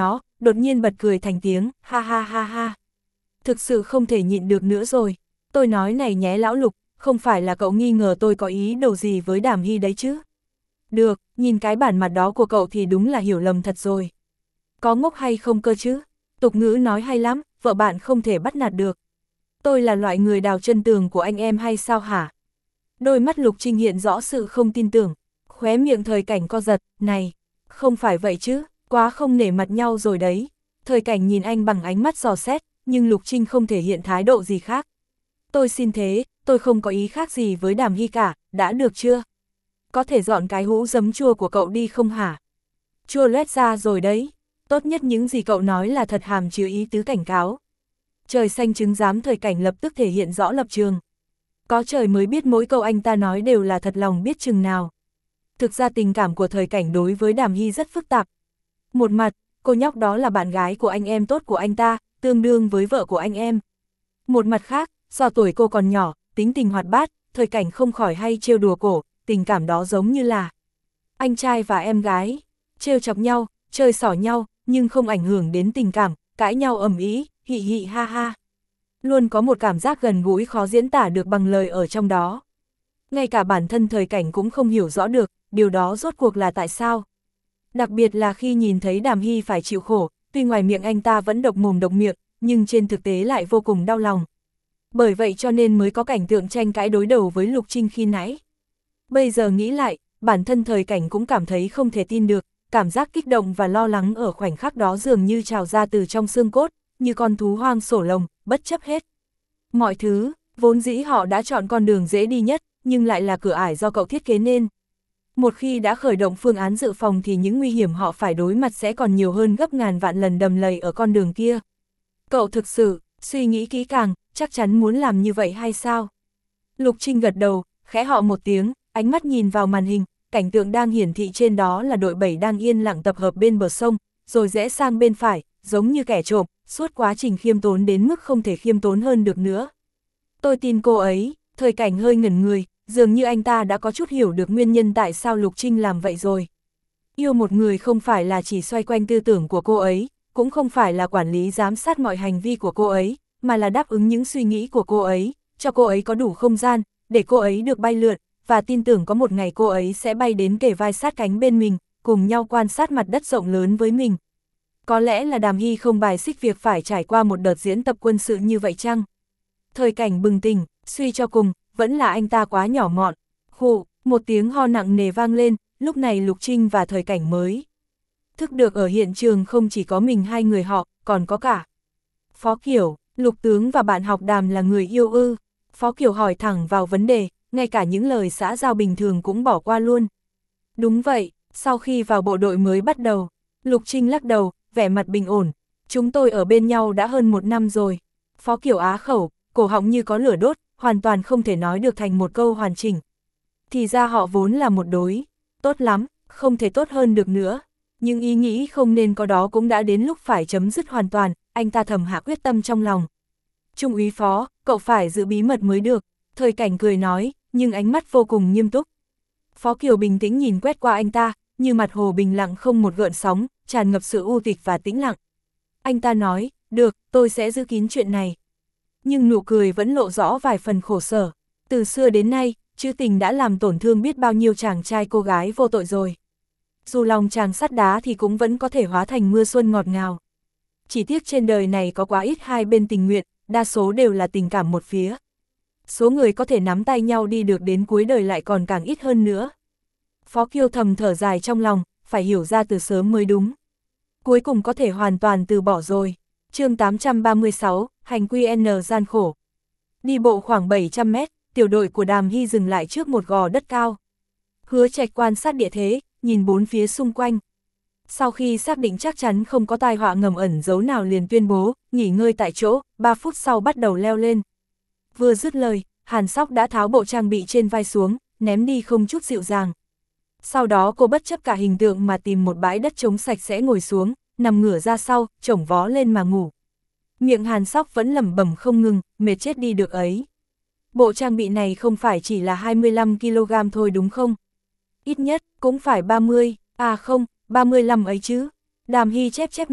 đột nhiên bật cười thành tiếng, ha ha ha ha. Thực sự không thể nhịn được nữa rồi. Tôi nói này nhé lão Lục, không phải là cậu nghi ngờ tôi có ý đồ gì với Đàm Hy đấy chứ? Được, nhìn cái bản mặt đó của cậu thì đúng là hiểu lầm thật rồi. Có ngốc hay không cơ chứ? Tục ngữ nói hay lắm, vợ bạn không thể bắt nạt được. Tôi là loại người đào chân tường của anh em hay sao hả? Đôi mắt Lục Trinh hiện rõ sự không tin tưởng, khóe miệng Thời Cảnh co giật, này, không phải vậy chứ, quá không nể mặt nhau rồi đấy. Thời Cảnh nhìn anh bằng ánh mắt dò xét, nhưng Lục Trinh không thể hiện thái độ gì khác. Tôi xin thế, tôi không có ý khác gì với Đàm Hy cả, đã được chưa? Có thể dọn cái hũ giấm chua của cậu đi không hả? Chua loét ra rồi đấy, tốt nhất những gì cậu nói là thật hàm chứa ý tứ cảnh cáo. Trời xanh trứng giám Thời Cảnh lập tức thể hiện rõ lập trường. Có trời mới biết mỗi câu anh ta nói đều là thật lòng biết chừng nào. Thực ra tình cảm của Thời Cảnh đối với Đàm Hy rất phức tạp. Một mặt, cô nhóc đó là bạn gái của anh em tốt của anh ta, tương đương với vợ của anh em. Một mặt khác, do tuổi cô còn nhỏ, tính tình hoạt bát, Thời Cảnh không khỏi hay trêu đùa cổ, tình cảm đó giống như là anh trai và em gái, trêu chọc nhau, chơi xỏ nhau, nhưng không ảnh hưởng đến tình cảm, cãi nhau ầm ĩ, hị hị ha ha. Luôn có một cảm giác gần gũi khó diễn tả được bằng lời ở trong đó. Ngay cả bản thân Thời Cảnh cũng không hiểu rõ được, điều đó rốt cuộc là tại sao. Đặc biệt là khi nhìn thấy Đàm Hy phải chịu khổ, tuy ngoài miệng anh ta vẫn độc mồm độc miệng, nhưng trên thực tế lại vô cùng đau lòng. Bởi vậy cho nên mới có cảnh tượng tranh cãi đối đầu với Lục Trinh khi nãy. Bây giờ nghĩ lại, bản thân Thời Cảnh cũng cảm thấy không thể tin được, cảm giác kích động và lo lắng ở khoảnh khắc đó dường như trào ra từ trong xương cốt, như con thú hoang sổ lồng, bất chấp hết. Mọi thứ, vốn dĩ họ đã chọn con đường dễ đi nhất, nhưng lại là cửa ải do cậu thiết kế nên. Một khi đã khởi động phương án dự phòng thì những nguy hiểm họ phải đối mặt sẽ còn nhiều hơn gấp ngàn vạn lần đầm lầy ở con đường kia. Cậu thực sự, suy nghĩ kỹ càng, chắc chắn muốn làm như vậy hay sao? Lục Trinh gật đầu, khẽ họ một tiếng, ánh mắt nhìn vào màn hình, cảnh tượng đang hiển thị trên đó là đội bảy đang yên lặng tập hợp bên bờ sông, rồi rẽ sang bên phải, giống như kẻ trộm, suốt quá trình khiêm tốn đến mức không thể khiêm tốn hơn được nữa. Tôi tin cô ấy. Thời Cảnh hơi ngẩn người, dường như anh ta đã có chút hiểu được nguyên nhân tại sao Lục Trinh làm vậy rồi. Yêu một người không phải là chỉ xoay quanh tư tưởng của cô ấy, cũng không phải là quản lý giám sát mọi hành vi của cô ấy, mà là đáp ứng những suy nghĩ của cô ấy, cho cô ấy có đủ không gian, để cô ấy được bay lượn, và tin tưởng có một ngày cô ấy sẽ bay đến kề vai sát cánh bên mình, cùng nhau quan sát mặt đất rộng lớn với mình. Có lẽ là Đàm Hy không bài xích việc phải trải qua một đợt diễn tập quân sự như vậy chăng? Thời Cảnh bừng tỉnh, suy cho cùng, vẫn là anh ta quá nhỏ mọn. Khụ, một tiếng ho nặng nề vang lên, lúc này Lục Trinh và Thời Cảnh mới thức được ở hiện trường không chỉ có mình hai người họ, còn có cả Phó Kiểu. Lục tướng và bạn học Đàm là người yêu ư? Phó Kiểu hỏi thẳng vào vấn đề, ngay cả những lời xã giao bình thường cũng bỏ qua luôn. Đúng vậy, sau khi vào bộ đội mới bắt đầu. Lục Trinh lắc đầu, vẻ mặt bình ổn. Chúng tôi ở bên nhau đã hơn một năm rồi. Phó Kiểu á khẩu, cổ họng như có lửa đốt, hoàn toàn không thể nói được thành một câu hoàn chỉnh. Thì ra họ vốn là một đối. Tốt lắm, không thể tốt hơn được nữa. Nhưng ý nghĩ không nên có đó cũng đã đến lúc phải chấm dứt hoàn toàn, anh ta thầm hạ quyết tâm trong lòng. Trung úy Phó, cậu phải giữ bí mật mới được. Thời Cảnh cười nói, nhưng ánh mắt vô cùng nghiêm túc. Phó Kiều bình tĩnh nhìn quét qua anh ta, như mặt hồ bình lặng không một gợn sóng, tràn ngập sự u tịch và tĩnh lặng. Anh ta nói, được, tôi sẽ giữ kín chuyện này. Nhưng nụ cười vẫn lộ rõ vài phần khổ sở. Từ xưa đến nay, chữ tình đã làm tổn thương biết bao nhiêu chàng trai cô gái vô tội rồi. Dù lòng chàng sắt đá thì cũng vẫn có thể hóa thành mưa xuân ngọt ngào. Chỉ tiếc trên đời này có quá ít hai bên tình nguyện, đa số đều là tình cảm một phía. Số người có thể nắm tay nhau đi được đến cuối đời lại còn càng ít hơn nữa. Phó Kiêu thầm thở dài trong lòng, phải hiểu ra từ sớm mới đúng. Cuối cùng có thể hoàn toàn từ bỏ rồi. Chương tám trăm ba mươi sáu, hành quy N gian khổ. Đi bộ khoảng bảy trăm mét, tiểu đội của Đàm Hy dừng lại trước một gò đất cao. Hứa Trạch quan sát địa thế, nhìn bốn phía xung quanh. Sau khi xác định chắc chắn không có tai họa ngầm ẩn giấu nào liền tuyên bố, nghỉ ngơi tại chỗ, ba phút sau bắt đầu leo lên. Vừa dứt lời, Hàn Sóc đã tháo bộ trang bị trên vai xuống, ném đi không chút dịu dàng. Sau đó cô bất chấp cả hình tượng mà tìm một bãi đất trống sạch sẽ ngồi xuống, nằm ngửa ra sau, chổng vó lên mà ngủ. Miệng Hàn Sóc vẫn lẩm bẩm không ngừng, mệt chết đi được ấy. Bộ trang bị này không phải chỉ là hai mươi lăm ki lô gam thôi đúng không? Ít nhất, cũng phải ba mươi, à không, ba mươi lăm ấy chứ. Đàm Hy chép chép miệng,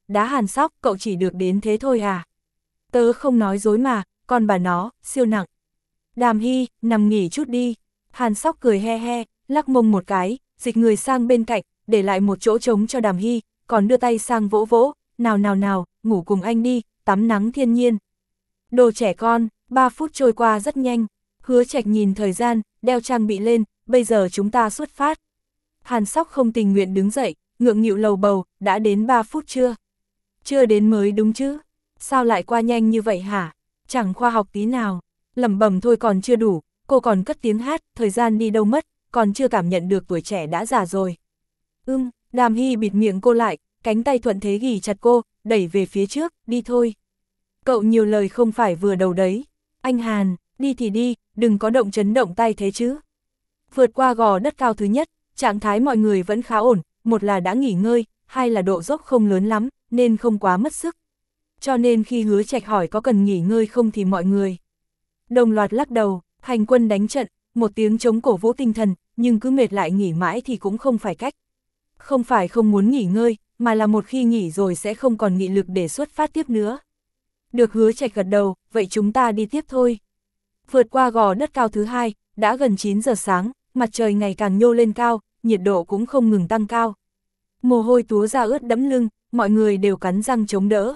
đá Hàn Sóc, cậu chỉ được đến thế thôi à? Tớ không nói dối mà, còn bà nó, siêu nặng. Đàm Hy, nằm nghỉ chút đi. Hàn Sóc cười he he, lắc mông một cái, dịch người sang bên cạnh, để lại một chỗ trống cho Đàm Hy, còn đưa tay sang vỗ vỗ, nào nào nào, ngủ cùng anh đi, tắm nắng thiên nhiên. Đồ trẻ con, ba phút trôi qua rất nhanh. Hứa Trạch nhìn thời gian, đeo trang bị lên, bây giờ chúng ta xuất phát. Hàn Sóc không tình nguyện đứng dậy, ngượng nghịu lầu bầu, đã đến ba phút chưa? Chưa đến mới đúng chứ? Sao lại qua nhanh như vậy hả? Chẳng khoa học tí nào. Lẩm bẩm thôi còn chưa đủ, cô còn cất tiếng hát, thời gian đi đâu mất, còn chưa cảm nhận được tuổi trẻ đã già rồi. Ưm, Đàm Hy bịt miệng cô lại, cánh tay thuận thế ghì chặt cô, đẩy về phía trước, đi thôi. Cậu nhiều lời không phải vừa đầu đấy. Anh Hàn, đi thì đi, đừng có động chấn động tay thế chứ. Vượt qua gò đất cao thứ nhất, trạng thái mọi người vẫn khá ổn, một là đã nghỉ ngơi, hai là độ dốc không lớn lắm, nên không quá mất sức. Cho nên khi Hứa Trạch hỏi có cần nghỉ ngơi không thì mọi người đồng loạt lắc đầu. Hành quân đánh trận, một tiếng chống cổ vũ tinh thần, nhưng cứ mệt lại nghỉ mãi thì cũng không phải cách. Không phải không muốn nghỉ ngơi, mà là một khi nghỉ rồi sẽ không còn nghị lực để xuất phát tiếp nữa. Được Hứa Trạch gật đầu, vậy chúng ta đi tiếp thôi. Vượt qua gò đất cao thứ hai, đã gần chín giờ sáng, mặt trời ngày càng nhô lên cao, nhiệt độ cũng không ngừng tăng cao. Mồ hôi túa ra ướt đẫm lưng, mọi người đều cắn răng chống đỡ.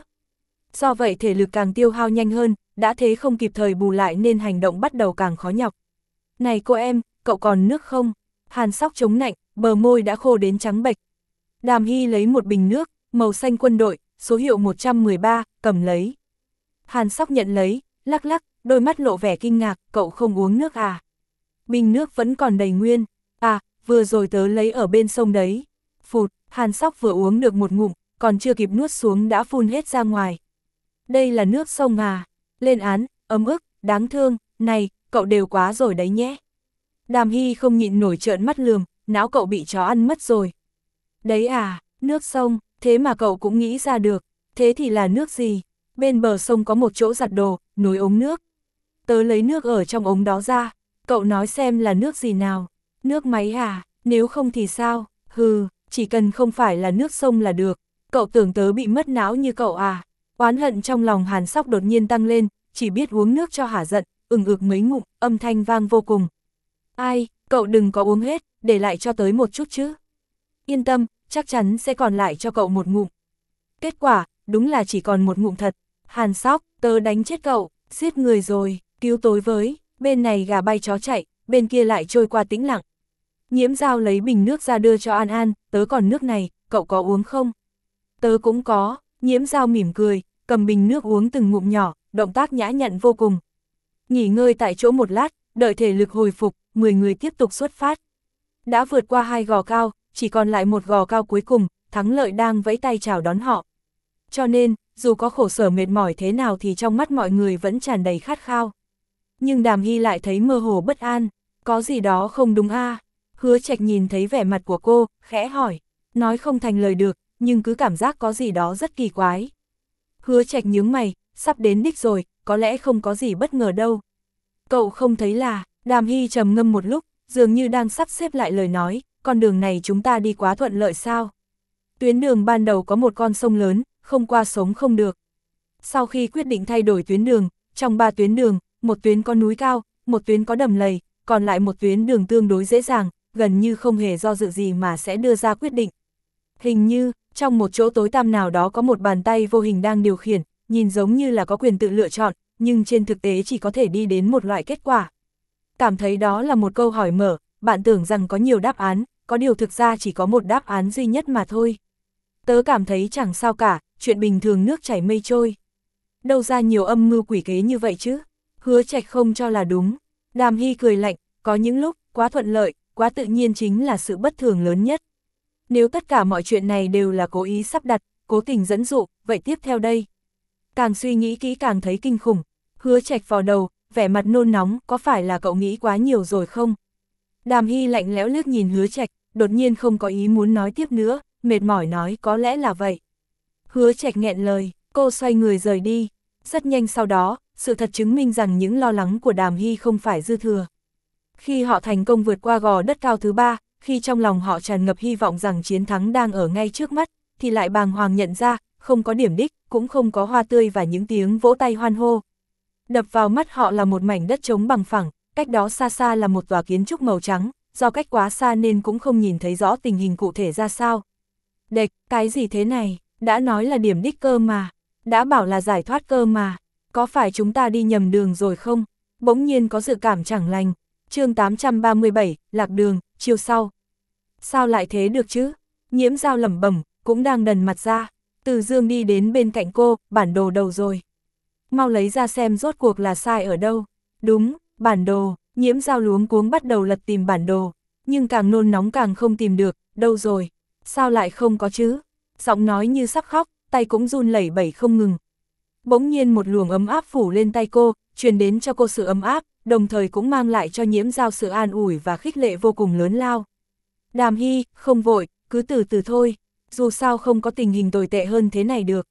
Do vậy thể lực càng tiêu hao nhanh hơn, đã thế không kịp thời bù lại nên hành động bắt đầu càng khó nhọc. Này cô em, cậu còn nước không? Hàn Sóc chống nạnh, bờ môi đã khô đến trắng bệch. Đàm Hy lấy một bình nước, màu xanh quân đội, số hiệu một trăm mười ba, cầm lấy. Hàn Sóc nhận lấy, lắc lắc, đôi mắt lộ vẻ kinh ngạc, cậu không uống nước à? Bình nước vẫn còn đầy nguyên. À, vừa rồi tớ lấy ở bên sông đấy. Phụt, Hàn Sóc vừa uống được một ngụm, còn chưa kịp nuốt xuống đã phun hết ra ngoài. Đây là nước sông à? Lên án, ấm ức, đáng thương, này, cậu đều quá rồi đấy nhé. Đàm Hy không nhịn nổi trợn mắt lườm, não cậu bị chó ăn mất rồi. Đấy à, nước sông, thế mà cậu cũng nghĩ ra được, thế thì là nước gì? Bên bờ sông có một chỗ giặt đồ, nối ống nước. Tớ lấy nước ở trong ống đó ra, cậu nói xem là nước gì nào? Nước máy à, nếu không thì sao? Hừ, chỉ cần không phải là nước sông là được, cậu tưởng tớ bị mất não như cậu à? Oán hận trong lòng Hàn Sóc đột nhiên tăng lên, chỉ biết uống nước cho hả giận, ừng ực mấy ngụm, âm thanh vang vô cùng. Ai, cậu đừng có uống hết, để lại cho tới một chút chứ. Yên tâm, chắc chắn sẽ còn lại cho cậu một ngụm. Kết quả, đúng là chỉ còn một ngụm thật. Hàn Sóc, tớ đánh chết cậu, giết người rồi, cứu tối với, bên này gà bay chó chạy, bên kia lại trôi qua tĩnh lặng. Nhiễm Dao lấy bình nước ra đưa cho An An, tớ còn nước này, cậu có uống không? Tớ cũng có, Nhiễm Dao mỉm cười, cầm bình nước uống từng ngụm nhỏ, động tác nhã nhặn vô cùng. Nghỉ ngơi tại chỗ một lát, đợi thể lực hồi phục, mười người tiếp tục xuất phát. Đã vượt qua hai gò cao, chỉ còn lại một gò cao cuối cùng, Thắng Lợi đang vẫy tay chào đón họ. Cho nên, dù có khổ sở mệt mỏi thế nào thì trong mắt mọi người vẫn tràn đầy khát khao. Nhưng Đàm Hy lại thấy mơ hồ bất an, có gì đó không đúng a? À? Hứa Trạch nhìn thấy vẻ mặt của cô, khẽ hỏi, nói không thành lời được, nhưng cứ cảm giác có gì đó rất kỳ quái. Hứa Trạch nhướng mày, sắp đến đích rồi, có lẽ không có gì bất ngờ đâu. Cậu không thấy là, Đàm Hy trầm ngâm một lúc, dường như đang sắp xếp lại lời nói, con đường này chúng ta đi quá thuận lợi sao? Tuyến đường ban đầu có một con sông lớn, không qua sống không được. Sau khi quyết định thay đổi tuyến đường, trong ba tuyến đường, một tuyến có núi cao, một tuyến có đầm lầy, còn lại một tuyến đường tương đối dễ dàng, gần như không hề do dự gì mà sẽ đưa ra quyết định. Hình như, trong một chỗ tối tăm nào đó có một bàn tay vô hình đang điều khiển, nhìn giống như là có quyền tự lựa chọn, nhưng trên thực tế chỉ có thể đi đến một loại kết quả. Cảm thấy đó là một câu hỏi mở, bạn tưởng rằng có nhiều đáp án, có điều thực ra chỉ có một đáp án duy nhất mà thôi. Tớ cảm thấy chẳng sao cả, chuyện bình thường nước chảy mây trôi. Đâu ra nhiều âm mưu quỷ kế như vậy chứ? Hứa Trạch không cho là đúng. Đàm Hy cười lạnh, có những lúc, quá thuận lợi, quá tự nhiên chính là sự bất thường lớn nhất. Nếu tất cả mọi chuyện này đều là cố ý sắp đặt, cố tình dẫn dụ, vậy tiếp theo đây? Càng suy nghĩ kỹ càng thấy kinh khủng. Hứa Trạch vào đầu, vẻ mặt nôn nóng, có phải là cậu nghĩ quá nhiều rồi không? Đàm Hy lạnh lẽo liếc nhìn Hứa Trạch, đột nhiên không có ý muốn nói tiếp nữa, mệt mỏi nói có lẽ là vậy. Hứa Trạch nghẹn lời, cô xoay người rời đi. Rất nhanh sau đó, sự thật chứng minh rằng những lo lắng của Đàm Hy không phải dư thừa. Khi họ thành công vượt qua gò đất cao thứ ba, khi trong lòng họ tràn ngập hy vọng rằng chiến thắng đang ở ngay trước mắt, thì lại bàng hoàng nhận ra, không có điểm đích, cũng không có hoa tươi và những tiếng vỗ tay hoan hô. Đập vào mắt họ là một mảnh đất trống bằng phẳng, cách đó xa xa là một tòa kiến trúc màu trắng, do cách quá xa nên cũng không nhìn thấy rõ tình hình cụ thể ra sao. Đệch, cái gì thế này, đã nói là điểm đích cơ mà, đã bảo là giải thoát cơ mà, có phải chúng ta đi nhầm đường rồi không? Bỗng nhiên có dự cảm chẳng lành. Chương tám trăm ba mươi bảy, lạc đường, chiều sau. Sao lại thế được chứ? Nhiễm Dao lẩm bẩm, cũng đang đần mặt ra. Từ Dương đi đến bên cạnh cô, bản đồ đầu rồi. Mau lấy ra xem rốt cuộc là sai ở đâu. Đúng, bản đồ. Nhiễm Dao luống cuống bắt đầu lật tìm bản đồ. Nhưng càng nôn nóng càng không tìm được, đâu rồi? Sao lại không có chứ? Giọng nói như sắp khóc, tay cũng run lẩy bẩy không ngừng. Bỗng nhiên một luồng ấm áp phủ lên tay cô, truyền đến cho cô sự ấm áp, đồng thời cũng mang lại cho Nhiễm Dao sự an ủi và khích lệ vô cùng lớn lao. Đàm Hy, không vội, cứ từ từ thôi, dù sao không có tình hình tồi tệ hơn thế này được.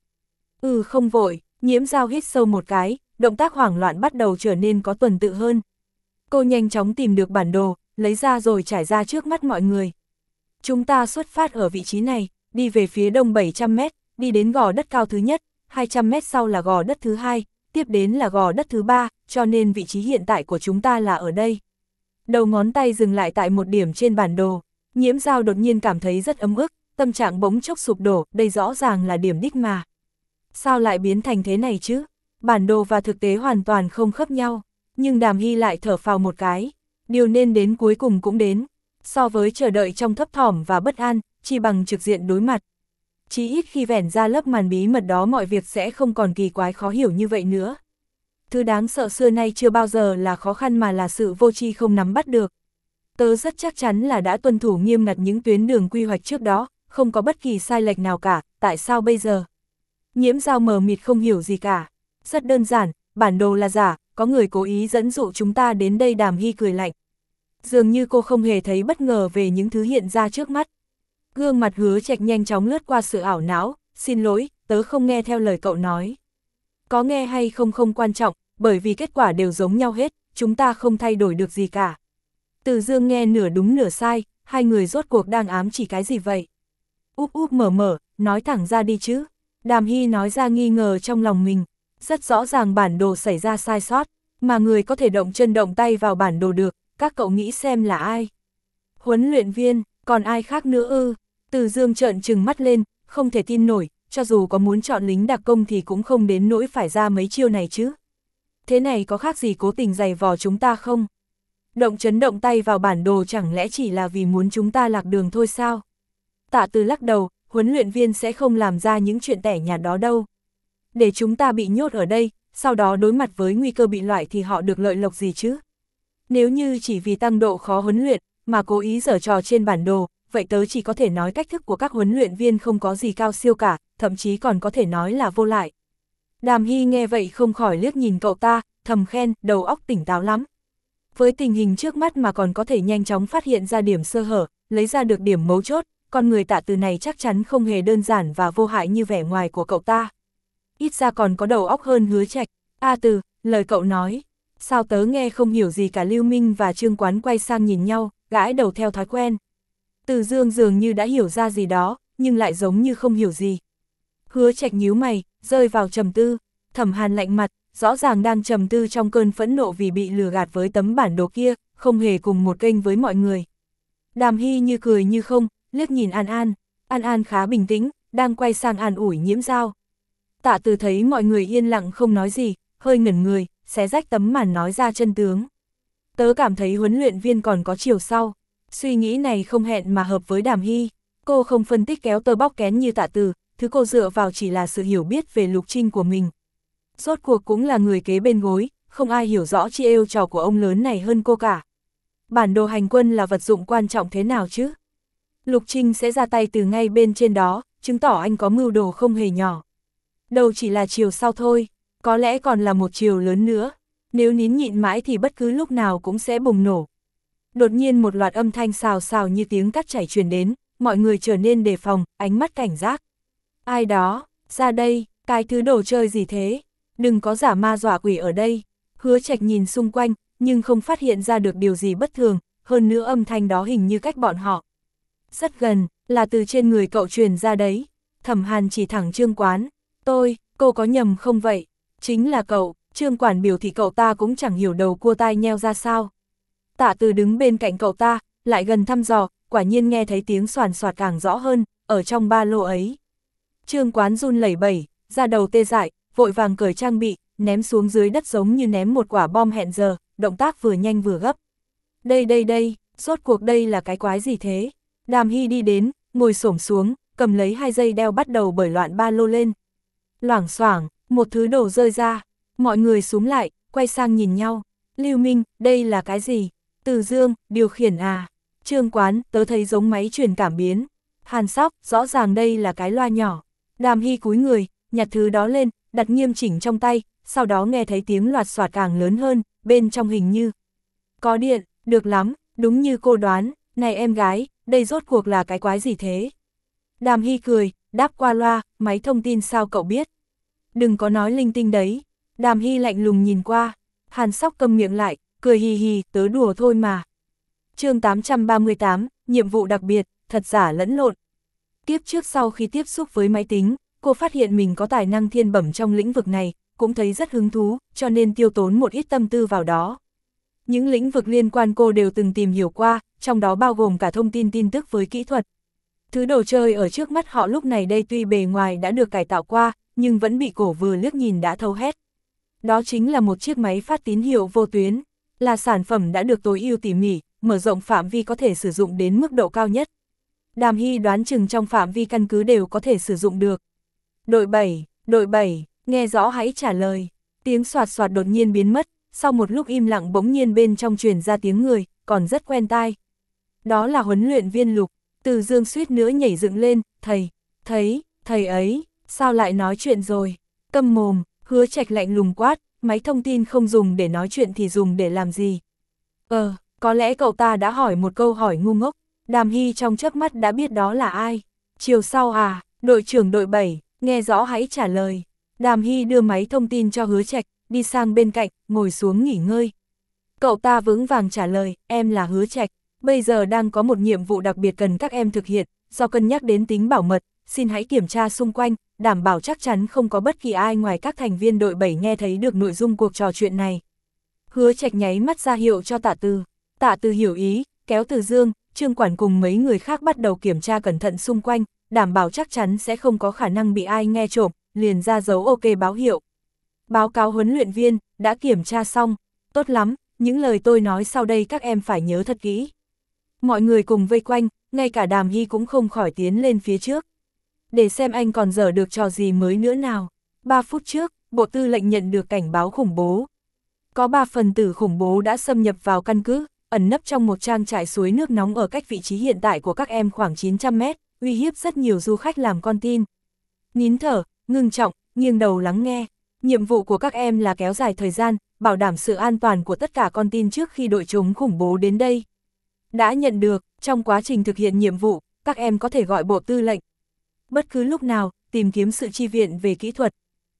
Ừ không vội, Nhiễm Dao hít sâu một cái, động tác hoảng loạn bắt đầu trở nên có tuần tự hơn. Cô nhanh chóng tìm được bản đồ, lấy ra rồi trải ra trước mắt mọi người. Chúng ta xuất phát ở vị trí này, đi về phía đông bảy trăm mét, đi đến gò đất cao thứ nhất, hai trăm mét sau là gò đất thứ hai, tiếp đến là gò đất thứ ba, cho nên vị trí hiện tại của chúng ta là ở đây. Đầu ngón tay dừng lại tại một điểm trên bản đồ, Nhiễm Dao đột nhiên cảm thấy rất ấm ức, tâm trạng bỗng chốc sụp đổ, đây rõ ràng là điểm đích mà. Sao lại biến thành thế này chứ? Bản đồ và thực tế hoàn toàn không khớp nhau, nhưng Đàm Hy lại thở phào một cái, điều nên đến cuối cùng cũng đến. So với chờ đợi trong thấp thỏm và bất an, chỉ bằng trực diện đối mặt. Chỉ ít khi vẻn ra lớp màn bí mật đó mọi việc sẽ không còn kỳ quái khó hiểu như vậy nữa. Thứ đáng sợ xưa nay chưa bao giờ là khó khăn mà là sự vô tri không nắm bắt được. Tớ rất chắc chắn là đã tuân thủ nghiêm ngặt những tuyến đường quy hoạch trước đó, không có bất kỳ sai lệch nào cả, tại sao bây giờ? Nhiễm Dao mờ mịt không hiểu gì cả. Rất đơn giản, bản đồ là giả, có người cố ý dẫn dụ chúng ta đến đây. Đàm Hy cười lạnh. Dường như cô không hề thấy bất ngờ về những thứ hiện ra trước mắt. Gương mặt Hứa Trạch nhanh chóng lướt qua sự ảo não, xin lỗi, tớ không nghe theo lời cậu nói. Có nghe hay không không quan trọng, bởi vì kết quả đều giống nhau hết, chúng ta không thay đổi được gì cả. Từ Dương nghe nửa đúng nửa sai, hai người rốt cuộc đang ám chỉ cái gì vậy? Úp úp mở mở, nói thẳng ra đi chứ. Đàm Hy nói ra nghi ngờ trong lòng mình, rất rõ ràng bản đồ xảy ra sai sót, mà người có thể động chân động tay vào bản đồ được, các cậu nghĩ xem là ai? Huấn luyện viên, còn ai khác nữa ư? Từ Dương trợn trừng mắt lên, không thể tin nổi, cho dù có muốn chọn lính đặc công thì cũng không đến nỗi phải ra mấy chiêu này chứ. Thế này có khác gì cố tình giày vò chúng ta không? Động chấn động tay vào bản đồ chẳng lẽ chỉ là vì muốn chúng ta lạc đường thôi sao? Tạ Từ lắc đầu, huấn luyện viên sẽ không làm ra những chuyện tẻ nhạt đó đâu. Để chúng ta bị nhốt ở đây, sau đó đối mặt với nguy cơ bị loại thì họ được lợi lộc gì chứ? Nếu như chỉ vì tăng độ khó huấn luyện, mà cố ý giở trò trên bản đồ, vậy tớ chỉ có thể nói cách thức của các huấn luyện viên không có gì cao siêu cả, thậm chí còn có thể nói là vô lại. Đàm Hy nghe vậy không khỏi liếc nhìn cậu ta, thầm khen, đầu óc tỉnh táo lắm. Với tình hình trước mắt mà còn có thể nhanh chóng phát hiện ra điểm sơ hở, lấy ra được điểm mấu chốt, con người Tạ Từ này chắc chắn không hề đơn giản và vô hại như vẻ ngoài của cậu ta. Ít ra còn có đầu óc hơn Hứa Trạch. A Từ, lời cậu nói, sao tớ nghe không hiểu gì cả? Lưu Minh và Trương Quán quay sang nhìn nhau, gãi đầu theo thói quen. Từ Dương dường như đã hiểu ra gì đó, nhưng lại giống như không hiểu gì. Hứa Trạch nhíu mày, rơi vào trầm tư. Thẩm Hàn lạnh mặt, rõ ràng đang trầm tư trong cơn phẫn nộ vì bị lừa gạt với tấm bản đồ kia, không hề cùng một kênh với mọi người. Đàm Hy như cười như không, liếc nhìn An An. An An khá bình tĩnh, đang quay sang an ủi Nhiễm Dao. Tạ Từ thấy mọi người yên lặng không nói gì, hơi ngẩn người, xé rách tấm màn nói ra chân tướng. Tớ cảm thấy huấn luyện viên còn có chiều sau. Suy nghĩ này không hẹn mà hợp với Đàm Hy. Cô không phân tích kéo tơ bóc kén như Tạ Từ, thứ cô dựa vào chỉ là sự hiểu biết về Lục Trinh của mình. Rốt cuộc cũng là người kế bên gối, không ai hiểu rõ chi êu trò của ông lớn này hơn cô cả. Bản đồ hành quân là vật dụng quan trọng thế nào chứ? Lục Trinh sẽ ra tay từ ngay bên trên đó, chứng tỏ anh có mưu đồ không hề nhỏ. Đâu chỉ là chiều sau thôi, có lẽ còn là một chiều lớn nữa. Nếu nín nhịn mãi thì bất cứ lúc nào cũng sẽ bùng nổ. Đột nhiên một loạt âm thanh xào xào như tiếng cắt chảy truyền đến, mọi người trở nên đề phòng, ánh mắt cảnh giác. Ai đó, ra đây, cái thứ đồ chơi gì thế? Đừng có giả ma dọa quỷ ở đây. Hứa Trạch nhìn xung quanh, nhưng không phát hiện ra được điều gì bất thường, hơn nữa âm thanh đó hình như cách bọn họ rất gần, là từ trên người cậu truyền ra đấy. Thẩm Hàn chỉ thẳng Trương Quán, tôi, cô có nhầm không vậy? Chính là cậu, Trương Quản biểu thị cậu ta cũng chẳng hiểu đầu cua tai nheo ra sao. Tạ Từ đứng bên cạnh cậu ta, lại gần thăm dò, quả nhiên nghe thấy tiếng xoàn xoạt càng rõ hơn, ở trong ba lô ấy. Trương Quán run lẩy bẩy, da đầu tê dại, vội vàng cởi trang bị, ném xuống dưới đất giống như ném một quả bom hẹn giờ, động tác vừa nhanh vừa gấp. Đây đây đây, rốt cuộc đây là cái quái gì thế? Đàm Hy đi đến, ngồi xổm xuống, cầm lấy hai dây đeo bắt đầu bởi loạn ba lô lên. Loảng xoảng, một thứ đồ rơi ra, mọi người xúm lại, quay sang nhìn nhau. Lưu Minh, đây là cái gì? Từ Dương, điều khiển à? Trương Quán, tớ thấy giống máy truyền cảm biến. Hàn Sóc, rõ ràng đây là cái loa nhỏ. Đàm Hy cúi người, nhặt thứ đó lên, đặt nghiêm chỉnh trong tay, sau đó nghe thấy tiếng loạt xoạt càng lớn hơn, bên trong hình như có điện, được lắm, đúng như cô đoán, này em gái, đây rốt cuộc là cái quái gì thế? Đàm Hy cười, đáp qua loa, máy thông tin sao cậu biết? Đừng có nói linh tinh đấy. Đàm Hy lạnh lùng nhìn qua, Hàn Sóc cầm miệng lại, cười hì hì, tớ đùa thôi mà. Chương tám trăm ba mươi tám, nhiệm vụ đặc biệt, thật giả lẫn lộn. Tiếp trước sau khi tiếp xúc với máy tính, cô phát hiện mình có tài năng thiên bẩm trong lĩnh vực này, cũng thấy rất hứng thú, cho nên tiêu tốn một ít tâm tư vào đó. Những lĩnh vực liên quan cô đều từng tìm hiểu qua, trong đó bao gồm cả thông tin tin tức với kỹ thuật. Thứ đồ chơi ở trước mắt họ lúc này đây tuy bề ngoài đã được cải tạo qua, nhưng vẫn bị cổ vừa liếc nhìn đã thấu hết. Đó chính là một chiếc máy phát tín hiệu vô tuyến, là sản phẩm đã được tối ưu tỉ mỉ, mở rộng phạm vi có thể sử dụng đến mức độ cao nhất. Đàm Hy đoán chừng trong phạm vi căn cứ đều có thể sử dụng được. Đội bảy, đội bảy, nghe rõ hãy trả lời. Tiếng soạt soạt đột nhiên biến mất, sau một lúc im lặng bỗng nhiên bên trong truyền ra tiếng người, còn rất quen tai. Đó là huấn luyện viên Lục. Từ Dương suýt nữa nhảy dựng lên, thầy, thấy, thầy ấy, sao lại nói chuyện rồi? Câm mồm, Hứa Trạch lạnh lùng quát, máy thông tin không dùng để nói chuyện thì dùng để làm gì? Ờ, có lẽ cậu ta đã hỏi một câu hỏi ngu ngốc. Đàm Hy trong chớp mắt đã biết đó là ai. Chiều sau à, đội trưởng đội bảy, nghe rõ hãy trả lời. Đàm Hy đưa máy thông tin cho Hứa Trạch, đi sang bên cạnh, ngồi xuống nghỉ ngơi. Cậu ta vững vàng trả lời, em là Hứa Trạch, bây giờ đang có một nhiệm vụ đặc biệt cần các em thực hiện, do cân nhắc đến tính bảo mật, xin hãy kiểm tra xung quanh, đảm bảo chắc chắn không có bất kỳ ai ngoài các thành viên đội bảy nghe thấy được nội dung cuộc trò chuyện này. Hứa Trạch nháy mắt ra hiệu cho Tạ Từ. Tạ Từ hiểu ý, kéo Từ Dương, Trương Quản cùng mấy người khác bắt đầu kiểm tra cẩn thận xung quanh, đảm bảo chắc chắn sẽ không có khả năng bị ai nghe trộm, liền ra dấu ok báo hiệu. Báo cáo huấn luyện viên, đã kiểm tra xong, tốt lắm, những lời tôi nói sau đây các em phải nhớ thật kỹ. Mọi người cùng vây quanh, ngay cả Đàm Hy cũng không khỏi tiến lên phía trước. Để xem anh còn dở được trò gì mới nữa nào. Ba phút trước, Bộ Tư lệnh nhận được cảnh báo khủng bố. Có ba phần tử khủng bố đã xâm nhập vào căn cứ, ẩn nấp trong một trang trại suối nước nóng ở cách vị trí hiện tại của các em khoảng chín trăm mét, uy hiếp rất nhiều du khách làm con tin. Nín thở, ngưng trọng, nghiêng đầu lắng nghe. Nhiệm vụ của các em là kéo dài thời gian, bảo đảm sự an toàn của tất cả con tin trước khi đội chúng khủng bố đến đây. Đã nhận được, trong quá trình thực hiện nhiệm vụ, các em có thể gọi Bộ Tư lệnh. Bất cứ lúc nào, tìm kiếm sự chi viện về kỹ thuật.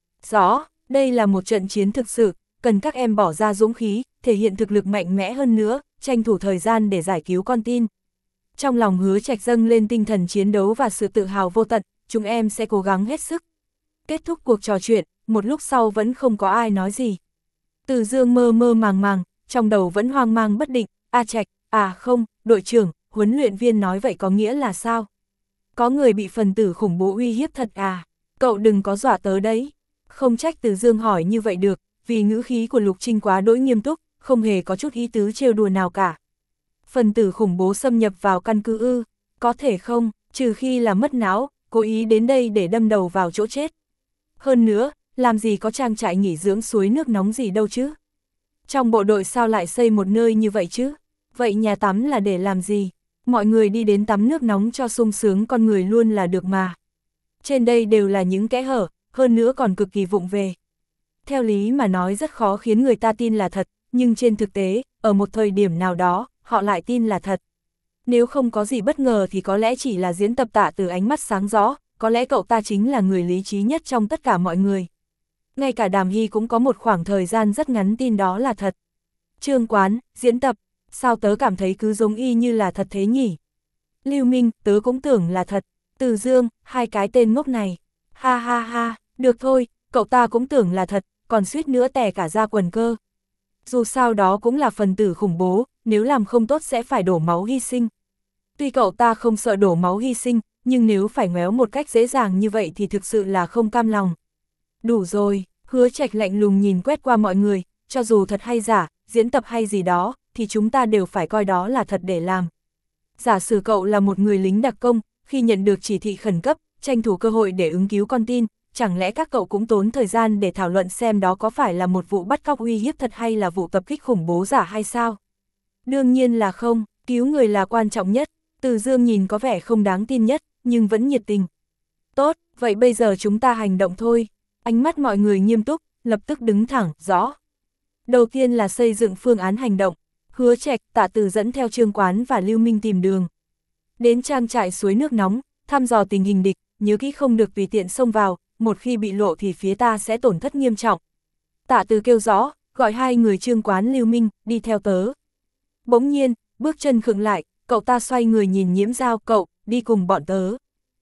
Rõ, đây là một trận chiến thực sự, cần các em bỏ ra dũng khí, thể hiện thực lực mạnh mẽ hơn nữa, tranh thủ thời gian để giải cứu con tin. Trong lòng Hứa Trạch dâng lên tinh thần chiến đấu và sự tự hào vô tận, chúng em sẽ cố gắng hết sức. Kết thúc cuộc trò chuyện, một lúc sau vẫn không có ai nói gì. Từ Dương mơ mơ màng màng, trong đầu vẫn hoang mang bất định, A Trạch, à không, đội trưởng, huấn luyện viên nói vậy có nghĩa là sao? Có người bị phần tử khủng bố uy hiếp thật à? Cậu đừng có dọa tớ đấy. Không trách Từ Dương hỏi như vậy được, vì ngữ khí của Lục Trinh quá đỗi nghiêm túc, không hề có chút ý tứ trêu đùa nào cả. Phần tử khủng bố xâm nhập vào căn cứ ư, có thể không, trừ khi là mất não, cố ý đến đây để đâm đầu vào chỗ chết. Hơn nữa, làm gì có trang trại nghỉ dưỡng suối nước nóng gì đâu chứ? Trong bộ đội sao lại xây một nơi như vậy chứ? Vậy nhà tắm là để làm gì? Mọi người đi đến tắm nước nóng cho sung sướng con người luôn là được mà. Trên đây đều là những kẽ hở, hơn nữa còn cực kỳ vụng về. Theo lý mà nói rất khó khiến người ta tin là thật, nhưng trên thực tế, ở một thời điểm nào đó, họ lại tin là thật. Nếu không có gì bất ngờ thì có lẽ chỉ là diễn tập Tạ Từ ánh mắt sáng rõ, có lẽ cậu ta chính là người lý trí nhất trong tất cả mọi người. Ngay cả Đàm Hy cũng có một khoảng thời gian rất ngắn tin đó là thật. Trương Quán, diễn tập, sao tớ cảm thấy cứ giống y như là thật thế nhỉ? Lưu Minh, tớ cũng tưởng là thật. Từ Dương, hai cái tên ngốc này. Ha ha ha, được thôi, cậu ta cũng tưởng là thật, còn suýt nữa tè cả ra quần cơ. Dù sao đó cũng là phần tử khủng bố, nếu làm không tốt sẽ phải đổ máu hy sinh. Tuy cậu ta không sợ đổ máu hy sinh, nhưng nếu phải ngoéo một cách dễ dàng như vậy thì thực sự là không cam lòng. Đủ rồi, Hứa Trạch lạnh lùng nhìn quét qua mọi người, cho dù thật hay giả, diễn tập hay gì đó, thì chúng ta đều phải coi đó là thật để làm. Giả sử cậu là một người lính đặc công, khi nhận được chỉ thị khẩn cấp, tranh thủ cơ hội để ứng cứu con tin, chẳng lẽ các cậu cũng tốn thời gian để thảo luận xem đó có phải là một vụ bắt cóc uy hiếp thật hay là vụ tập kích khủng bố giả hay sao? Đương nhiên là không, cứu người là quan trọng nhất. Từ Dương nhìn có vẻ không đáng tin nhất, nhưng vẫn nhiệt tình. Tốt, vậy bây giờ chúng ta hành động thôi. Ánh mắt mọi người nghiêm túc, lập tức đứng thẳng, rõ. Đầu tiên là xây dựng phương án hành động. Hứa Trạch, Tạ Từ dẫn theo Trương Quán và Lưu Minh tìm đường. Đến trang trại suối nước nóng, thăm dò tình hình địch, nhớ kỹ không được tùy tiện xông vào, một khi bị lộ thì phía ta sẽ tổn thất nghiêm trọng. Tạ Từ kêu rõ, gọi hai người Trương Quán Lưu Minh, đi theo tớ. Bỗng nhiên, bước chân khựng lại, cậu ta xoay người nhìn Nhiễm Dao, cậu, đi cùng bọn tớ.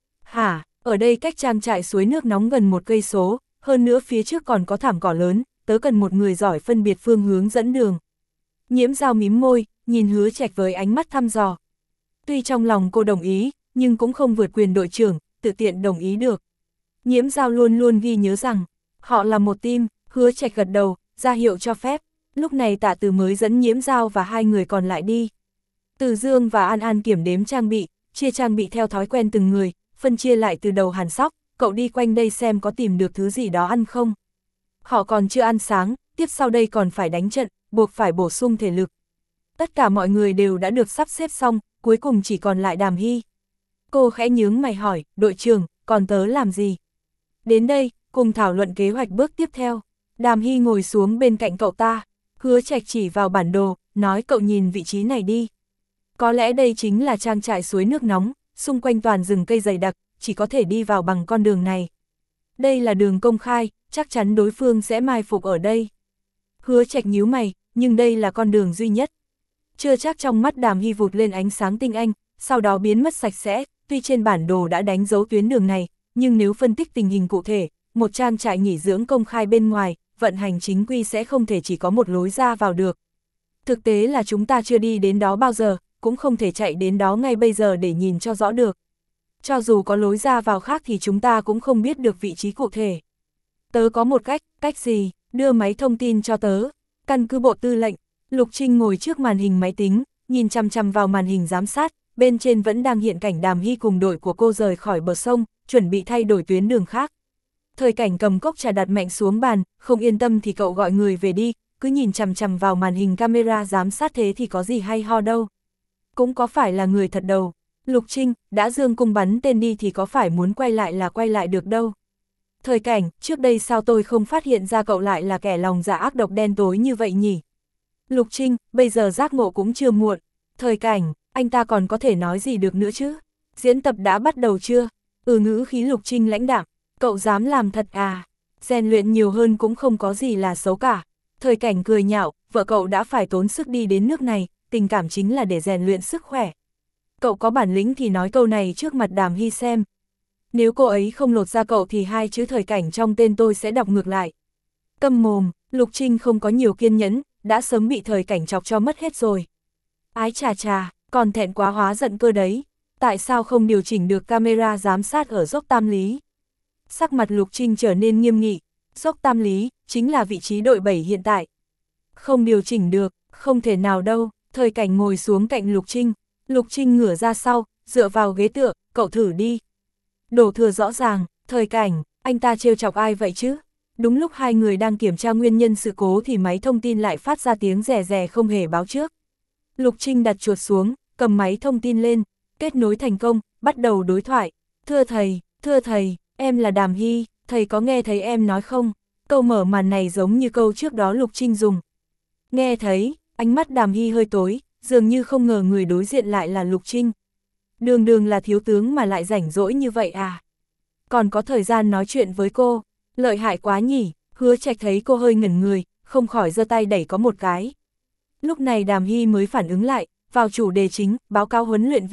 Hả, ở đây cách trang trại suối nước nóng gần một cây số, hơn nữa phía trước còn có thảm cỏ lớn, tớ cần một người giỏi phân biệt phương hướng dẫn đường. Nhiễm Dao mím môi, nhìn Hứa Trạch với ánh mắt thăm dò. Tuy trong lòng cô đồng ý, nhưng cũng không vượt quyền đội trưởng, tự tiện đồng ý được. Nhiễm Dao luôn luôn ghi nhớ rằng, họ là một team. Hứa Trạch gật đầu, ra hiệu cho phép. Lúc này Tạ Từ mới dẫn Nhiễm Dao và hai người còn lại đi. Từ Dương và An An kiểm đếm trang bị, chia trang bị theo thói quen từng người, phân chia lại từ đầu Hàn Sóc, cậu đi quanh đây xem có tìm được thứ gì đó ăn không. Họ còn chưa ăn sáng, tiếp sau đây còn phải đánh trận, buộc phải bổ sung thể lực. Tất cả mọi người đều đã được sắp xếp xong, cuối cùng chỉ còn lại Đàm Hy. Cô khẽ nhướng mày hỏi, đội trưởng, còn tớ làm gì? Đến đây, cùng thảo luận kế hoạch bước tiếp theo. Đàm Hy ngồi xuống bên cạnh cậu ta. Hứa Trạch chỉ vào bản đồ, nói cậu nhìn vị trí này đi. Có lẽ đây chính là trang trại suối nước nóng, xung quanh toàn rừng cây dày đặc, chỉ có thể đi vào bằng con đường này. Đây là đường công khai, chắc chắn đối phương sẽ mai phục ở đây. Hứa Trạch nhíu mày, nhưng đây là con đường duy nhất. Chưa chắc. Trong mắt Đàm Hy vụt lên ánh sáng tinh anh, sau đó biến mất sạch sẽ, tuy trên bản đồ đã đánh dấu tuyến đường này, nhưng nếu phân tích tình hình cụ thể, một trang trại nghỉ dưỡng công khai bên ngoài, vận hành chính quy sẽ không thể chỉ có một lối ra vào được. Thực tế là chúng ta chưa đi đến đó bao giờ, cũng không thể chạy đến đó ngay bây giờ để nhìn cho rõ được. Cho dù có lối ra vào khác thì chúng ta cũng không biết được vị trí cụ thể. Tớ có một cách, cách gì, đưa máy thông tin cho tớ. Căn cứ bộ tư lệnh, Lục Trinh ngồi trước màn hình máy tính, nhìn chằm chằm vào màn hình giám sát, bên trên vẫn đang hiện cảnh Đàm Hy cùng đội của cô rời khỏi bờ sông, chuẩn bị thay đổi tuyến đường khác. Thời Cảnh cầm cốc trà đặt mạnh xuống bàn, không yên tâm thì cậu gọi người về đi, cứ nhìn chằm chằm vào màn hình camera giám sát thế thì có gì hay ho đâu. Cũng có phải là người thật đâu. Lục Trinh, đã dương cung bắn tên đi thì có phải muốn quay lại là quay lại được đâu. Thời Cảnh, trước đây sao tôi không phát hiện ra cậu lại là kẻ lòng dạ ác độc đen tối như vậy nhỉ? Lục Trinh, bây giờ giác ngộ cũng chưa muộn. Thời Cảnh, anh ta còn có thể nói gì được nữa chứ? Diễn tập đã bắt đầu chưa? Ừ, ngữ khí Lục Trinh lãnh đạm. Cậu dám làm thật à? Rèn luyện nhiều hơn cũng không có gì là xấu cả. Thời Cảnh cười nhạo, vợ cậu đã phải tốn sức đi đến nước này, tình cảm chính là để rèn luyện sức khỏe. Cậu có bản lĩnh thì nói câu này trước mặt Đàm Hy xem. Nếu cô ấy không lột ra cậu thì hai chữ Thời Cảnh trong tên tôi sẽ đọc ngược lại. Câm mồm, Lục Trinh không có nhiều kiên nhẫn, đã sớm bị Thời Cảnh chọc cho mất hết rồi. Ái chà chà, còn thẹn quá hóa giận cơ đấy. Tại sao không điều chỉnh được camera giám sát ở dốc Tam Lý? Sắc mặt Lục Trinh trở nên nghiêm nghị. Dốc Tam Lý, chính là vị trí đội bảy hiện tại. Không điều chỉnh được, không thể nào đâu. Thời Cảnh ngồi xuống cạnh Lục Trinh. Lục Trinh ngửa ra sau, dựa vào ghế tựa, cậu thử đi. Đổ thừa rõ ràng, Thời Cảnh, anh ta trêu chọc ai vậy chứ? Đúng lúc hai người đang kiểm tra nguyên nhân sự cố thì máy thông tin lại phát ra tiếng rè rè không hề báo trước. Lục Trinh đặt chuột xuống, cầm máy thông tin lên, kết nối thành công, bắt đầu đối thoại. Thưa thầy, thưa thầy, em là Đàm Hy, thầy có nghe thấy em nói không? Câu mở màn này giống như câu trước đó Lục Trinh dùng. Nghe thấy, ánh mắt Đàm Hy hơi tối, dường như không ngờ người đối diện lại là Lục Trinh. Đường đường là thiếu tướng mà lại rảnh rỗi như vậy à? Còn có thời gian nói chuyện với cô, lợi hại quá nhỉ. Hứa Trạch thấy cô hơi ngẩn người, không khỏi giơ tay đẩy có một cái. Lúc này Đàm Hy mới phản ứng lại, vào chủ đề chính, báo cáo huấn luyện viên,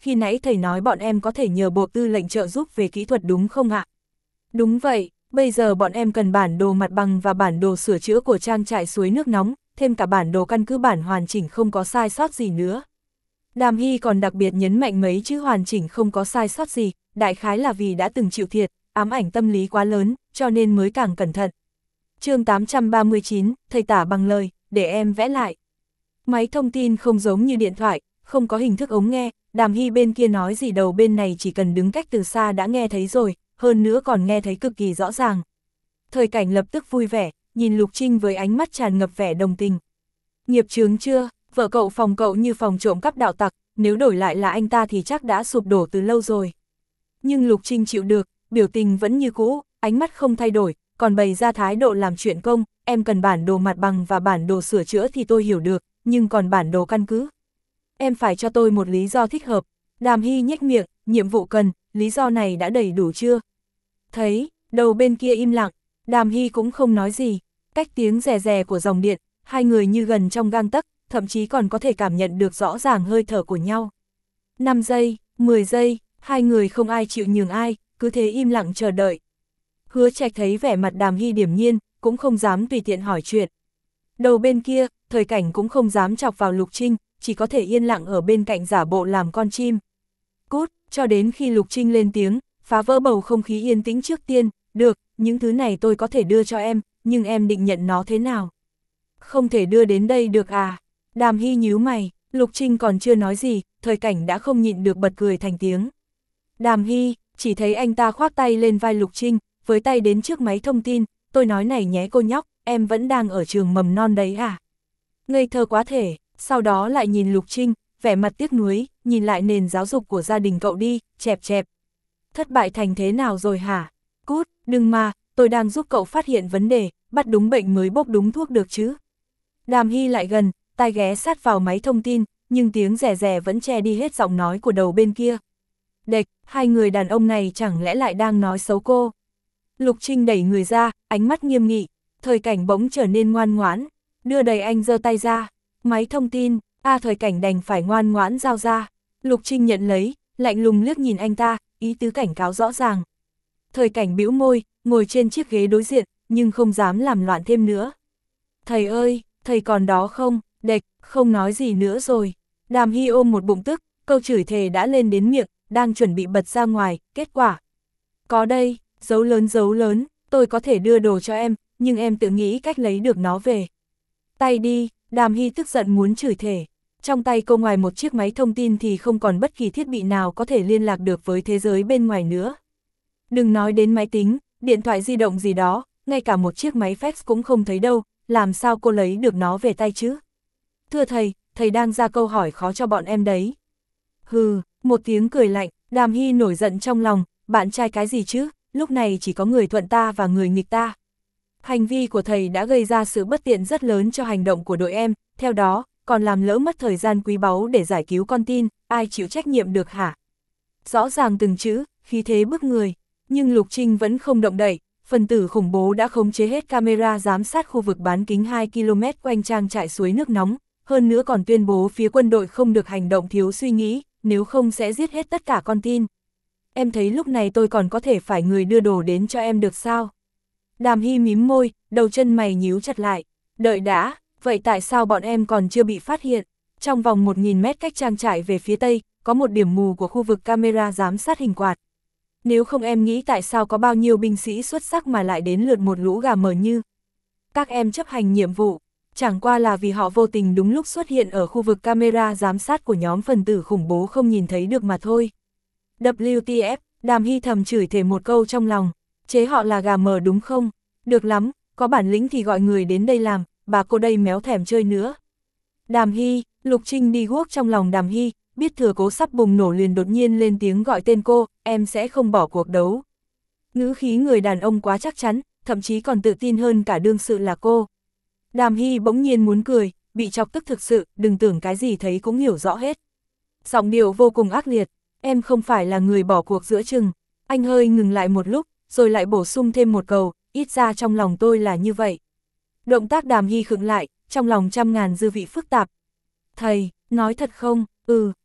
khi nãy thầy nói bọn em có thể nhờ bộ tư lệnh trợ giúp về kỹ thuật đúng không ạ? Đúng vậy, bây giờ bọn em cần bản đồ mặt bằng và bản đồ sửa chữa của trang trại suối nước nóng, thêm cả bản đồ căn cứ bản hoàn chỉnh không có sai sót gì nữa. Đàm Hy còn đặc biệt nhấn mạnh mấy chữ hoàn chỉnh không có sai sót gì, đại khái là vì đã từng chịu thiệt, ám ảnh tâm lý quá lớn, cho nên mới càng cẩn thận. chương tám trăm ba mươi chín, thầy tả bằng lời, để em vẽ lại. Máy thông tin không giống như điện thoại, không có hình thức ống nghe, Đàm Hy bên kia nói gì đầu bên này chỉ cần đứng cách từ xa đã nghe thấy rồi, hơn nữa còn nghe thấy cực kỳ rõ ràng. Thời Cảnh lập tức vui vẻ, nhìn Lục Trinh với ánh mắt tràn ngập vẻ đồng tình. Nghiệp chướng chưa, vợ cậu phòng cậu như phòng trộm cắp đạo tặc, nếu đổi lại là anh ta thì chắc đã sụp đổ từ lâu rồi. Nhưng Lục Trinh chịu được, biểu tình vẫn như cũ, ánh mắt không thay đổi, còn bày ra thái độ làm chuyện công, em cần bản đồ mặt bằng và bản đồ sửa chữa thì tôi hiểu được, nhưng còn bản đồ căn cứ. Em phải cho tôi một lý do thích hợp. Đàm Hy nhếch miệng, nhiệm vụ cần, lý do này đã đầy đủ chưa? Thấy, đầu bên kia im lặng, Đàm Hy cũng không nói gì, cách tiếng rè rè của dòng điện, hai người như gần trong gang tấc, thậm chí còn có thể cảm nhận được rõ ràng hơi thở của nhau. năm giây, mười giây, hai người không ai chịu nhường ai, cứ thế im lặng chờ đợi. Hứa Trạch thấy vẻ mặt Đàm Hy điềm nhiên, cũng không dám tùy tiện hỏi chuyện. Đầu bên kia, Thời Cảnh cũng không dám chọc vào Lục Trinh, chỉ có thể yên lặng ở bên cạnh giả bộ làm con chim. Cút, cho đến khi Lục Trinh lên tiếng, phá vỡ bầu không khí yên tĩnh trước tiên, được, những thứ này tôi có thể đưa cho em, nhưng em định nhận nó thế nào? Không thể đưa đến đây được à? Đàm Hy nhíu mày, Lục Trinh còn chưa nói gì, Thời Cảnh đã không nhịn được bật cười thành tiếng. Đàm Hy, chỉ thấy anh ta khoác tay lên vai Lục Trinh, với tay đến trước máy thông tin, tôi nói này nhé cô nhóc, em vẫn đang ở trường mầm non đấy à? Ngây thơ quá thể, sau đó lại nhìn Lục Trinh, vẻ mặt tiếc nuối, nhìn lại nền giáo dục của gia đình cậu đi, chẹp chẹp. Thất bại thành thế nào rồi hả? Cút, đừng mà, tôi đang giúp cậu phát hiện vấn đề, bắt đúng bệnh mới bốc đúng thuốc được chứ. Đàm Hy lại gần, tai ghé sát vào máy thông tin, nhưng tiếng rè rè vẫn che đi hết giọng nói của đầu bên kia. Đệch, hai người đàn ông này chẳng lẽ lại đang nói xấu cô? Lục Trinh đẩy người ra, ánh mắt nghiêm nghị, Thời Cảnh bỗng trở nên ngoan ngoãn, đưa đẩy anh giơ tay ra, máy thông tin, a Thời Cảnh đành phải ngoan ngoãn giao ra. Lục Trinh nhận lấy, lạnh lùng liếc nhìn anh ta, ý tứ cảnh cáo rõ ràng. Thời Cảnh bĩu môi, ngồi trên chiếc ghế đối diện, nhưng không dám làm loạn thêm nữa. Thầy ơi, thầy còn đó không? Đệch, không nói gì nữa rồi. Đàm Hy ôm một bụng tức, câu chửi thề đã lên đến miệng, đang chuẩn bị bật ra ngoài, kết quả. Có đây, dấu lớn dấu lớn, tôi có thể đưa đồ cho em, nhưng em tự nghĩ cách lấy được nó về. Tay đi, Đàm Hy tức giận muốn chửi thề. Trong tay cô ngoài một chiếc máy thông tin thì không còn bất kỳ thiết bị nào có thể liên lạc được với thế giới bên ngoài nữa. Đừng nói đến máy tính, điện thoại di động gì đó, ngay cả một chiếc máy fax cũng không thấy đâu, làm sao cô lấy được nó về tay chứ? Thưa thầy, thầy đang ra câu hỏi khó cho bọn em đấy. Hừ, một tiếng cười lạnh, Đàm Hy nổi giận trong lòng, bạn trai cái gì chứ, lúc này chỉ có người thuận ta và người nghịch ta. Hành vi của thầy đã gây ra sự bất tiện rất lớn cho hành động của đội em, theo đó, còn làm lỡ mất thời gian quý báu để giải cứu con tin, ai chịu trách nhiệm được hả? Rõ ràng từng chữ, khí thế bức người, nhưng Lục Trinh vẫn không động đậy, phần tử khủng bố đã khống chế hết camera giám sát khu vực bán kính hai ki lô mét quanh trang trại suối nước nóng, hơn nữa còn tuyên bố phía quân đội không được hành động thiếu suy nghĩ, nếu không sẽ giết hết tất cả con tin. Em thấy lúc này tôi còn có thể phải người đưa đồ đến cho em được sao? Đàm Hy mím môi, đầu chân mày nhíu chặt lại. Đợi đã, vậy tại sao bọn em còn chưa bị phát hiện? Trong vòng một nghìn mét cách trang trại về phía tây, có một điểm mù của khu vực camera giám sát hình quạt. Nếu không em nghĩ tại sao có bao nhiêu binh sĩ xuất sắc mà lại đến lượt một lũ gà mờ như. Các em chấp hành nhiệm vụ, chẳng qua là vì họ vô tình đúng lúc xuất hiện ở khu vực camera giám sát của nhóm phần tử khủng bố không nhìn thấy được mà thôi. vê kép tê ép, Đàm Hy thầm chửi thề một câu trong lòng, chế họ là gà mờ đúng không? Được lắm, có bản lĩnh thì gọi người đến đây làm, bà cô đây méo thèm chơi nữa. Đàm Hy, Lục Trinh đi guốc trong lòng Đàm Hy, biết thừa cố sắp bùng nổ liền đột nhiên lên tiếng gọi tên cô, em sẽ không bỏ cuộc đấu. Ngữ khí người đàn ông quá chắc chắn, thậm chí còn tự tin hơn cả đương sự là cô. Đàm Hy bỗng nhiên muốn cười, bị chọc tức thực sự, đừng tưởng cái gì thấy cũng hiểu rõ hết. Giọng điệu vô cùng ác liệt, em không phải là người bỏ cuộc giữa chừng. Anh hơi ngừng lại một lúc, rồi lại bổ sung thêm một câu, ít ra trong lòng tôi là như vậy. Động tác Đàm Hy khựng lại, trong lòng trăm ngàn dư vị phức tạp. Thầy, nói thật không? Ừ,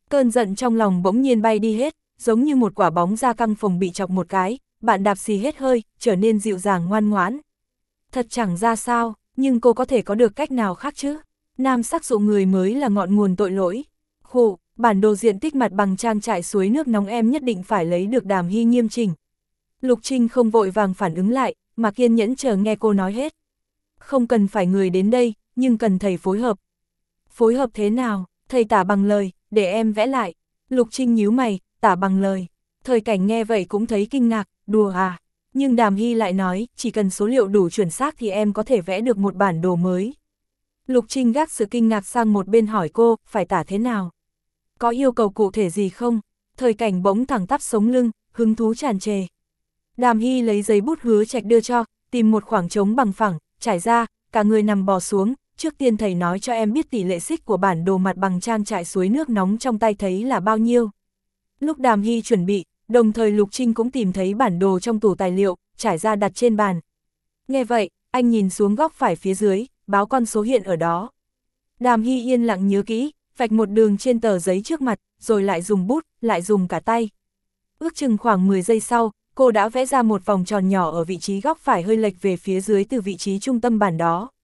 Cơn giận trong lòng bỗng nhiên bay đi hết, giống như một quả bóng da căng phồng bị chọc một cái, bạn đạp xì hết hơi, trở nên dịu dàng ngoan ngoãn. Thật chẳng ra sao, nhưng cô có thể có được cách nào khác chứ? Nam sắc dụ người mới là ngọn nguồn tội lỗi. Khổ, bản đồ diện tích mặt bằng trang trại suối nước nóng em nhất định phải lấy được Đàm Hy nghiêm chỉnh. Lục Trinh không vội vàng phản ứng lại, mà kiên nhẫn chờ nghe cô nói hết. Không cần phải người đến đây, nhưng cần thầy phối hợp. Phối hợp thế nào? Thầy tả bằng lời, để em vẽ lại. Lục Trinh nhíu mày, tả bằng lời. Thời Cảnh nghe vậy cũng thấy kinh ngạc, đùa à. Nhưng Đàm Hy lại nói, chỉ cần số liệu đủ chuẩn xác thì em có thể vẽ được một bản đồ mới. Lục Trinh gác sự kinh ngạc sang một bên hỏi cô, phải tả thế nào? Có yêu cầu cụ thể gì không? Thời Cảnh bỗng thẳng tắp sống lưng, hứng thú tràn trề. Đàm Hy lấy giấy bút hứa trạch đưa cho, tìm một khoảng trống bằng phẳng, trải ra, cả người nằm bò xuống. Trước tiên thầy nói cho em biết tỷ lệ xích của bản đồ mặt bằng trang trại suối nước nóng trong tay thấy là bao nhiêu. Lúc Đàm Hy chuẩn bị, đồng thời Lục Trinh cũng tìm thấy bản đồ trong tủ tài liệu, trải ra đặt trên bàn. Nghe vậy, anh nhìn xuống góc phải phía dưới, báo con số hiện ở đó. Đàm Hy yên lặng nhớ kỹ, vạch một đường trên tờ giấy trước mặt, rồi lại dùng bút, lại dùng cả tay. Ước chừng khoảng mười giây sau, cô đã vẽ ra một vòng tròn nhỏ ở vị trí góc phải hơi lệch về phía dưới từ vị trí trung tâm bản đó.